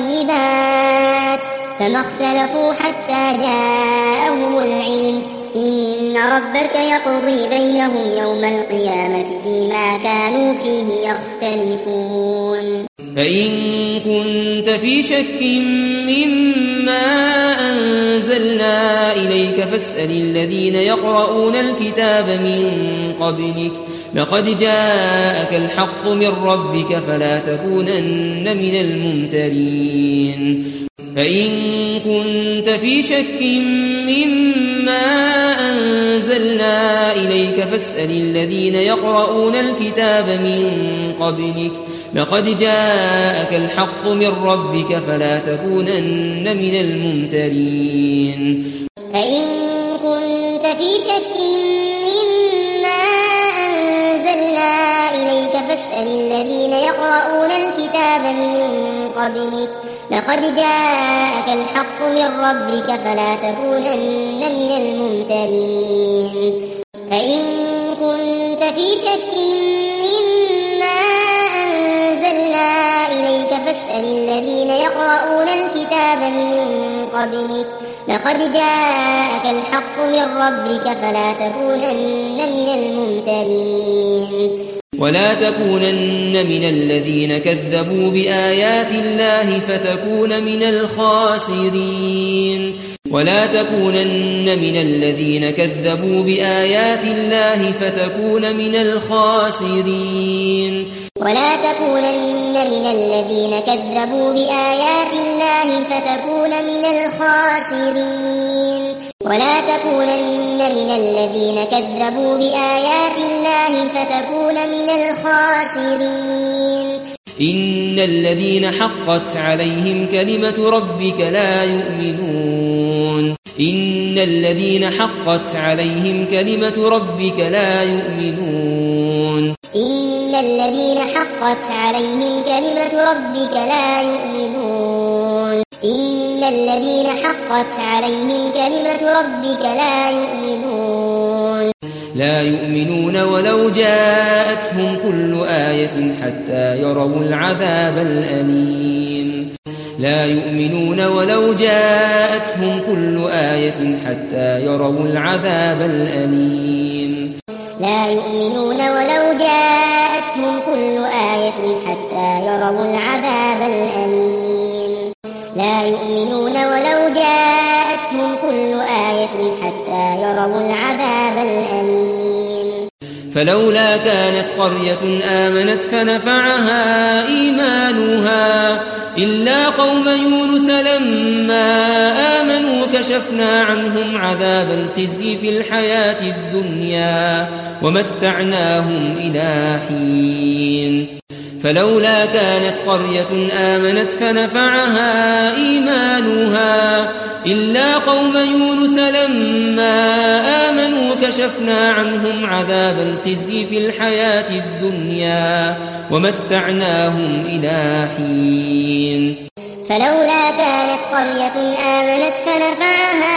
الطيبات فما اختلفوا حتى جاءهم العلم إن ربك يقضي بينهم يوم القيامة فيما كانوا فيه يختلفون فإن كنت في شك مما أنزلنا إليك فاسأل الذين يقرؤون الكتاب من قبلك لقد جاءك الحق من ربك فلا تكونن من الممترين فإن كنت في شك مما أنزلنا إليك فاسأل الذين يقرؤون الكتاب من قبلك لقد جاءك الحق من ربك فلا تكونن من الممترين فإن كنت في شك مما أنزلنا إليك فاسأل الذين يقرؤون الكتاب من قبلك لقد جاءك الحق من ربك فلا تكونن من الممترين فإن كنت في شك مما أنزلنا إليك فاسأل الذين يقرؤون الكتاب من قبلك لقد جاءك الحق من ربك فلا تكونن من الممترين ولا تكونن من الذين كذبوا بآيات الله فتكون من الخاسرين ولا تكونن من الذين كذبوا بآيات الله فتكون من الخاسرين ولا تكونن من الذين كذبوا بآيات الله فتكون من الخاسرين ولا تكونن من الذين كذبوا بآيات الله فتكون من الخاسرين إن الذين حقت عليهم كلمة ربك لا يؤمنون إن الذين حقت عليهم كلمة ربك لا يؤمنون إن الذين حقت عليهم كلمة ربك لا يؤمنون إن الذين حقت عليهم كلمة ربك لا يؤمنون لا يؤمنون ولو جاءتهم كل آية حتى يروا العذاب الأليم لا يؤمنون ولو جاءتهم كل آية حتى يروا العذاب الأليم لا يؤمنون ولو جاءتهم كل آية حتى يروا العذاب الأليم لا يؤمنون ولو جاءتهم كل آية حتى يروا العذاب الأليم فلولا كانت قرية آمنت فنفعها إيمانها إلا قوم يونس لما آمنوا كشفنا عنهم عذاب الخزي في الحياة الدنيا ومتعناهم إلى حين فلولا كانت قرية آمنت فنفعها إيمانها إلا قوم يونس لما آمنوا كشفنا عنهم عذاب الخزي في الحياة الدنيا ومتعناهم إلى حين فلولا كانت قرية آمنت فنفعها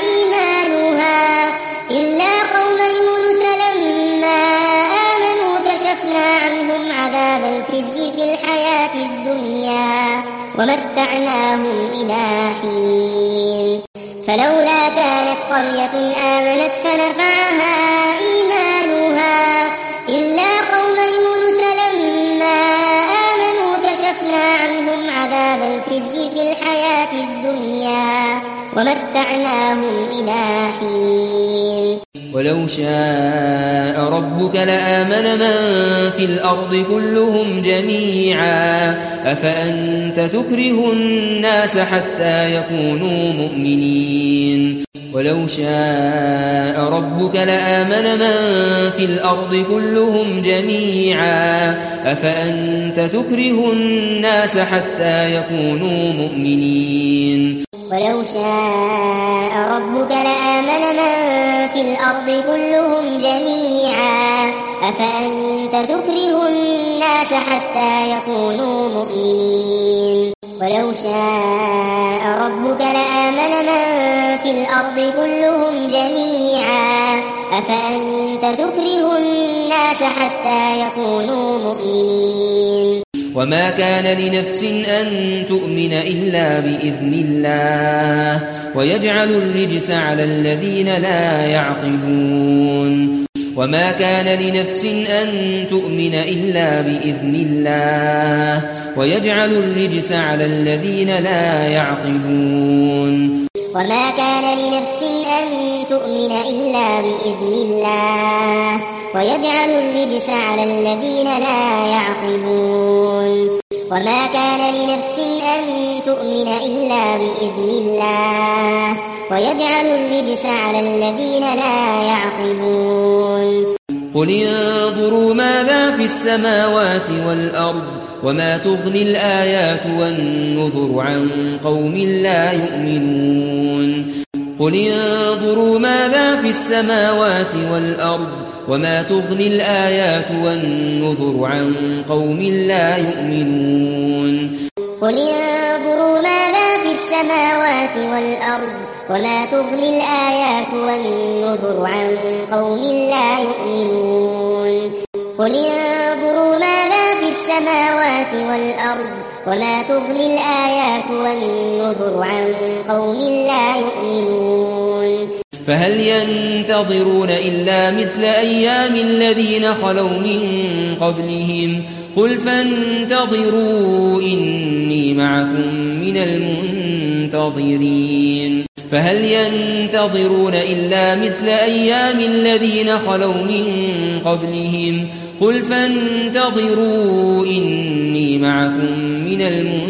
إيمانها إلا قوم يونس لما آمنوا كشفنا عنهم عذاب الخزي في الحياة الدنيا ومتعناهم إلى حين فلولا كانت قرية آمنت فنفعها إيمانها إلا قوم يونس لما آمنوا كشفنا عنهم عذاب الخزي في الحياة الدنيا ومتعناهم إلى حين ولو شاء ربك لآمن من في الأرض كلهم جميعا أفأنت تكره الناس حتى يكونوا مؤمنين ولو شاء ربك لآمن من في الأرض كلهم جميعا أفأنت تكره الناس حتى يكونوا مؤمنين ولو شاء ربك لآمن من في الأرض كلهم جميعا أفأنت تكره الناس حتى يكونوا مؤمنين ولو شاء ربك لآمن من في الأرض كلهم جميعا أفأنت تكره الناس حتى يكونوا مؤمنين وما كان لنفس أن تؤمن إلا بإذن الله ويجعل الرجس على الذين لا يعقلون وما كان لنفس أن تؤمن إلا بإذن الله ويجعل الرجس على الذين لا يعقلون وما كان لنفس أن تؤمن إلا بإذن الله ويجعل الرجس على الذين لا يعقلون وما كان لنفس أن تؤمن إلا بإذن الله ويجعل الرجس على الذين لا يعقلون قل انظروا ماذا في السماوات والأرض وما تغني الآيات والنذر عن قوم لا يؤمنون قل انظروا ماذا في السماوات والأرض وما تغني الآيات والنذر عن قوم لا يؤمنون قل انظروا ماذا في السماوات والأرض وما تغني الآيات والنذر عن قوم لا يؤمنون قل انظروا ماذا في السماوات والأرض وما تغني الآيات والنذر عن قوم لا يؤمنون فهل ينتظرون إلا مثل أيام الذين خلوا من قبلهم قل فانتظروا إني معكم من المنتظرين فهل ينتظرون إلا مثل أيام الذين خلوا من قبلهم قل فانتظروا إني معكم من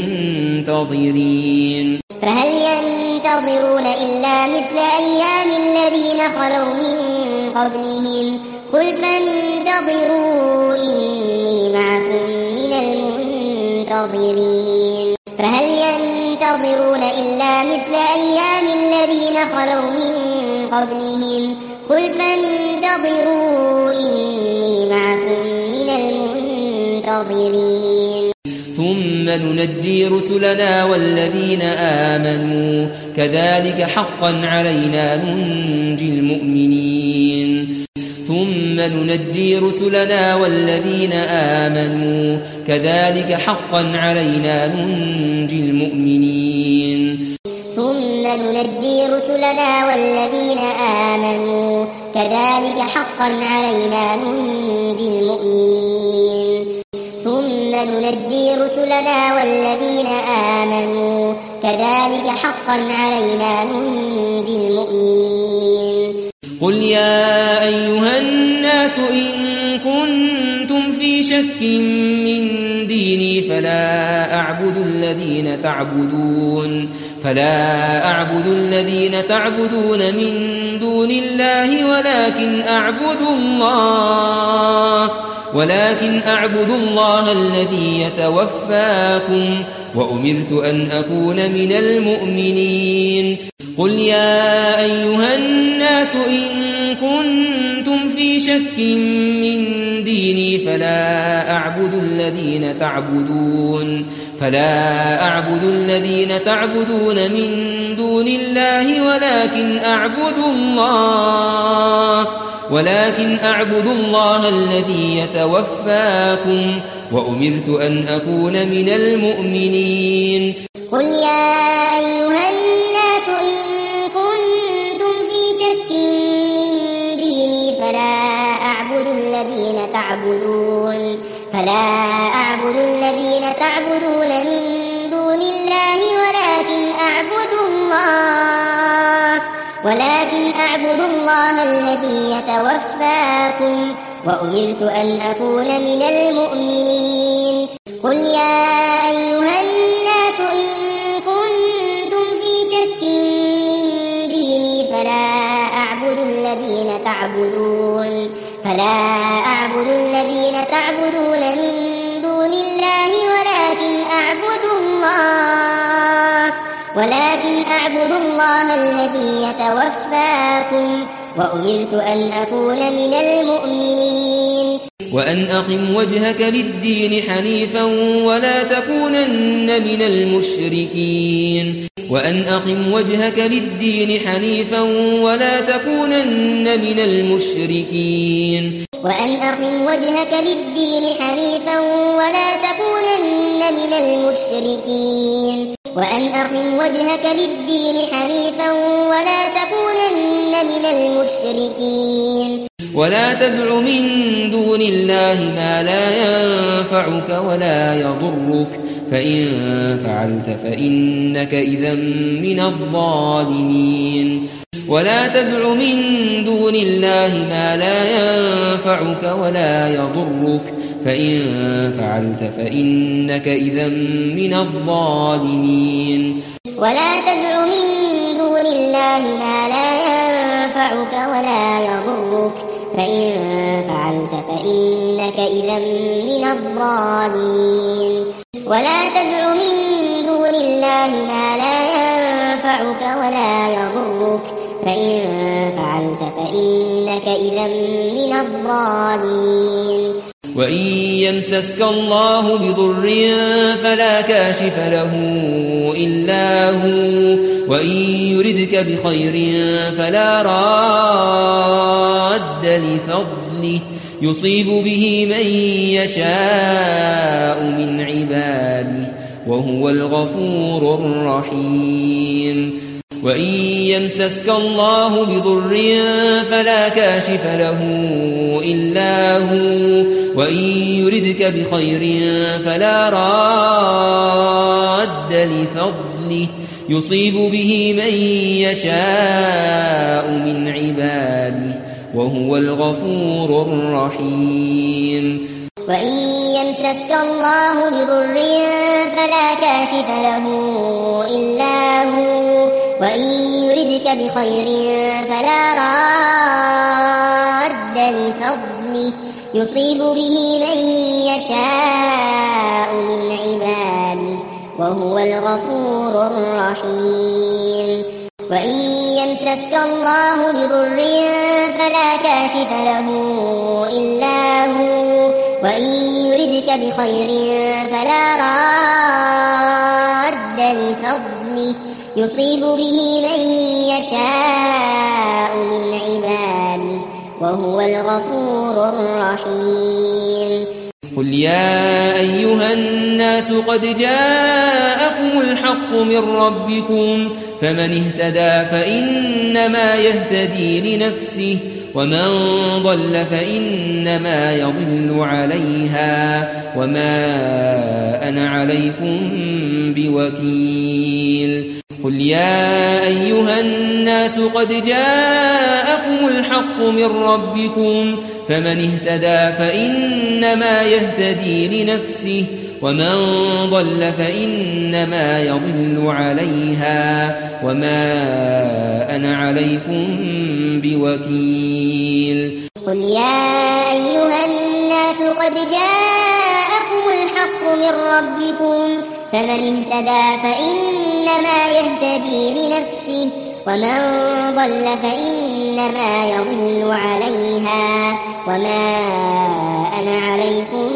المنتظرين فهل ينتظرون إلا مثل أيام الذين خلوا من قبلهم قل فانتظروا إني معكم من المنتظرين فهل ينتظرون إلا مثل أيام الذين خلوا من قبلهم قل فانتظروا إني معكم من المنتظرين ثم ننجي رسلنا والذين آمنوا كذلك حقا علينا ننجي المؤمنين ثم ننجي رسلنا والذين آمنوا كذلك حقا علينا ننجي المؤمنين ثم ننجي رسلنا والذين آمنوا كذلك حقا علينا ننجي المؤمنين ثم ننجي رسلنا والذين آمنوا كذلك حقا علينا ننجي المؤمنين قل يا أيها الناس إن كنتم في شك من ديني فلا أعبد الذين تعبدون فلا أعبد الذين تعبدون من دون الله ولكن أعبد الله ولكن أعبد الله الذي يتوفاكم وأمرت أن أكون من المؤمنين قل يا أيها الناس إن كنتم في شك من ديني فلا أعبد الذين تعبدون فلا أعبد الذين تعبدون من دون الله ولكن أعبد الله ولكن أعبد الله الذي يتوفاكم وأمرت أن أكون من المؤمنين قل يا أيها الناس إن كنتم في شك من ديني فلا أعبد الذين تعبدون فلا أعبد الذين تعبدون من دون الله ولكن أعبد الله ولكن أعبد الله الذي يتوفاكم وأمرت أن أكون من المؤمنين قل يا أيها الناس إن كنتم في شك من ديني فلا أعبد الذين تعبدون فلا أعبد الذين تعبدون من دون الله ولكن أعبد الله ولكن أعبد الله الذي يتوفاكم وأمرت أن أكون من المؤمنين وأن أقم وجهك للدين حنيفا ولا تكونن من المشركين وأن أقم وجهك للدين حنيفا ولا تكونن من المشركين وأن أقم وجهك للدين حنيفا ولا تكونن من المشركين وأن أقم وجهك للدين حنيفا ولا تكونن من المشركين ولا تدع من دون الله ما لا ينفعك ولا يضرك فإن فعلت فإنك إذا من الظالمين ولا تدع من دون الله ما لا ينفعك ولا يضرك فإن فعلت فإنك إذا من الظالمين ولا تدع من دون الله ما لا ينفعك ولا يضرك فإن فعلت فإنك إذا من الظالمين ولا تدع من دون الله ما لا ينفعك ولا يضرك فإن فعلت فإنك إذا من الظالمين وإن يمسسك الله بضر فلا كاشف له إلا هو وإن يردك بخير فلا راد لفضله يصيب به من يشاء من عباده وهو الغفور الرحيم وإن يمسسك الله بضر فلا كاشف له إلا هو وإن يردك بخير فلا راد لفضله يصيب به من يشاء من عباده وهو الغفور الرحيم وإن يمسسك الله بضر فلا كاشف له إلا هو وإن يردك بخير فلا راد لفضله يصيب به من يشاء من عباده وهو الغفور الرحيم وإن يمسسك الله بضر فلا كاشف له إلا هو وإن يردك بخير فلا راد لفضله يصيب به من يشاء من عباده وهو الغفور الرحيم قل يا أيها الناس قد جاءكم الحق من ربكم فمن اهتدى فإنما يهتدي لنفسه ومن ضل فإنما يضل عليها وما أنا عليكم بوكيل قل يا أيها الناس قد جاءكم الحق من ربكم فمن اهتدى فإنما يهتدي لنفسه ومن ضل فإنما يضل عليها وما أنا عليكم بوكيل قل يا أيها الناس قد جاءكم الحق من ربكم فمن اهتدى فإنما يهتدي لنفسه ومن ضل فإنما يضل عليها وما أنا عليكم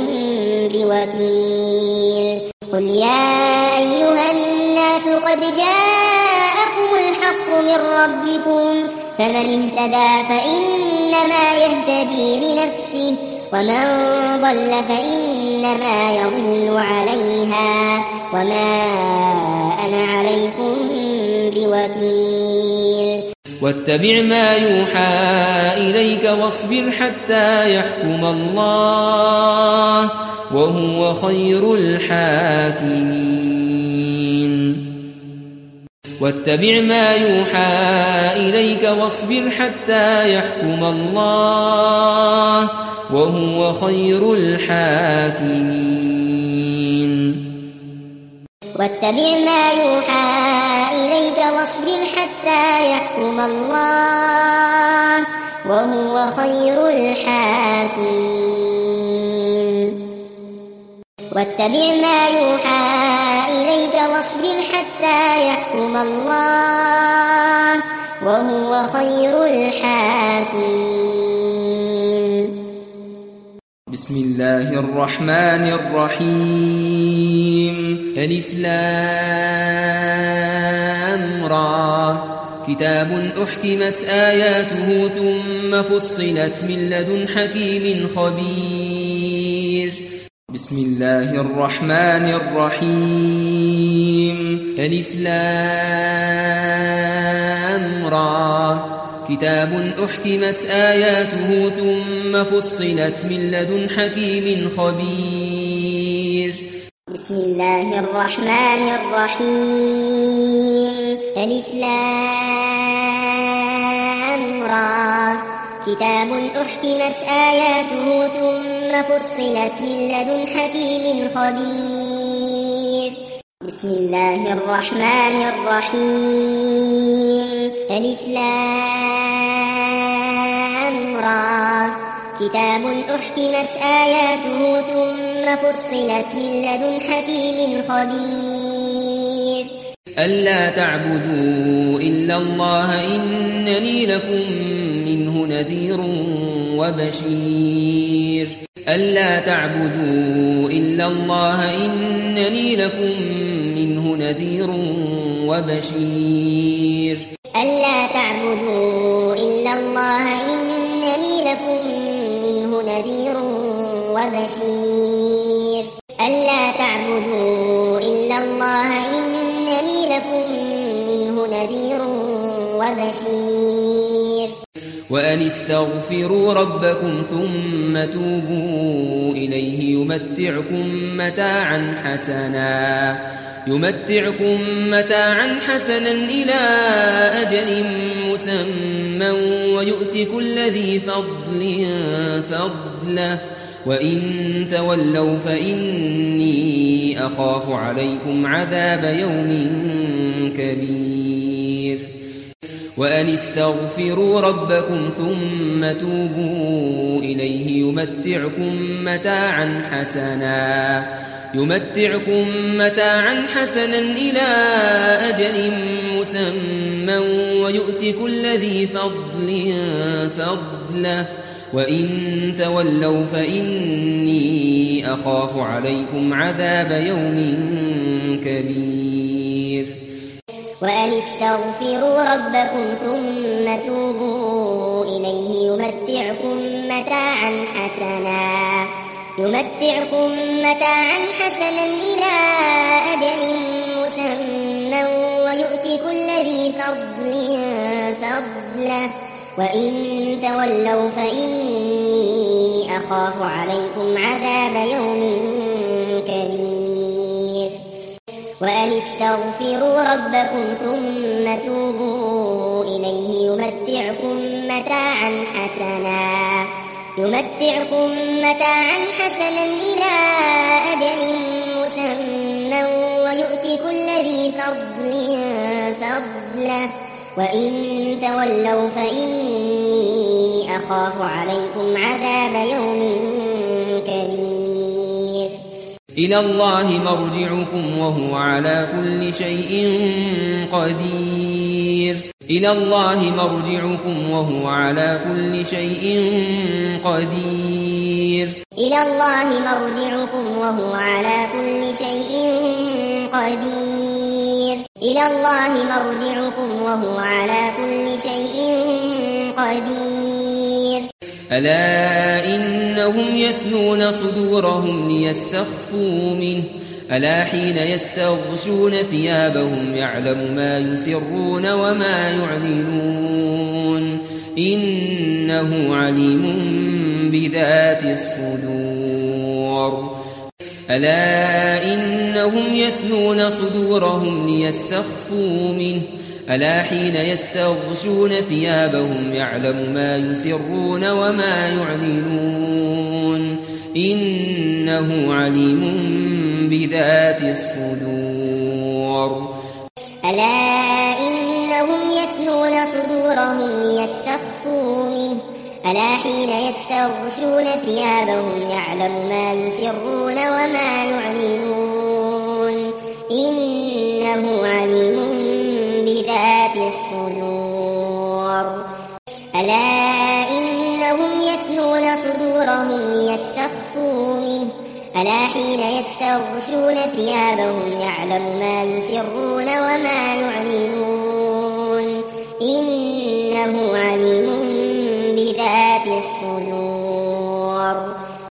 بوكيل قل يا أيها الناس قد جاءكم الحق من ربكم فمن اهتدى فإنما يهتدي لنفسه ومن ضل فإنما يضل عليها وما أنا عليكم بوكيل واتبع ما يوحى إليك واصبر حتى يحكم الله وهو خير الحاكمين واتبع ما يوحى إليك واصبر حتى يحكم الله وهو خير الحاكمين واتبع ما يوحى إليك واصبر حتى يحكم الله وهو خير الحاكمين واتبع ما يوحى إليك واصبر حتى يحكم الله وهو خير الحاكمين بسم الله الرحمن الرحيم ألف لام را كتاب أحكمت آياته ثم فصلت من لدن حكيم خبير بسم الله الرحمن الرحيم ألف لام را كتاب أحكمت آياته ثم فصلت من لدن حكيم خبير بسم الله الرحمن الرحيم ألف لام را كتاب أحكمت آياته ثم فصلت من لدن حكيم خبير بسم الله الرحمن الرحيم ألف لام را كتاب أحكمت آياته ثم فصلت من لدن حكيم خبير ألا تعبدوا إلا الله إنني لكم منه نذير وبشير ألا تعبدوا إلا الله إنني لكم منه نذير وبشير ألا تعبدوا إلا الله إنني لكم منه نذير وبشير ألا تعبدوا إلا الله إنني لكم منه نذير وبشير وأن استغفروا ربكم ثم توبوا إليه يمتعكم متاعا حسنا يمتعكم متاعا حسنا إلى أجل مسمى ويؤتي كل ذي فضل فضله وإن تولوا فإني أخاف عليكم عذاب يوم كبير وأن استغفروا ربكم ثم توبوا إليه يمتعكم متاعا حسنا يمتعكم متاعا حسنا إلى أجل مسمى ويؤتي كل ذي فضل فضله وإن تولوا فإني أخاف عليكم عذاب يوم كبير وأن استغفروا ربكم ثم توبوا إليه يمتعكم متاعا حسنا يمتعكم متاعا حسنا إلى أجل مسمى ويؤتي كل ذي فضل فضله وإن تولوا فإني أخاف عليكم عذاب يوم كبير وأن استغفروا ربكم ثم توبوا إليه يمتعكم متاعا حسنا يمتعكم متاعا حسنا إلى أجل مسمى ويؤتي كل ذي فضل فضله وإن تولوا فإني أخاف عليكم عذاب يوم كبير إلى الله مرجعكم وهو على كل شيء قدير إلى الله مرجعكم وهو على كل شيء قدير إلى الله مرجعكم وهو على كل شيء قدير إلى الله مرجعكم وهو على كل شيء قدير ألا إنهم يثنون صدورهم ليستخفوا منه ألا حين يستغشون ثيابهم يعلم ما يسرون وما يعلنون إنه عليم بذات الصدور ألا إنهم يثنون صدورهم ليستخفوا منه ألا حين يستغشون ثيابهم يعلم ما يسرون وما يعلنون إنه عليم بذات الصدور ألا إنهم يثنون صدورهم ليستخفوا منه ألا حين يستغشون ثيابهم يعلم ما يسرون وما يعلنون إنه عليم بذات الصدور ألا إنهم يثنون صدورهم ليستخفوا منه ألا حين يستغشون ثيابهم يعلم ما يسرون وما يعلنون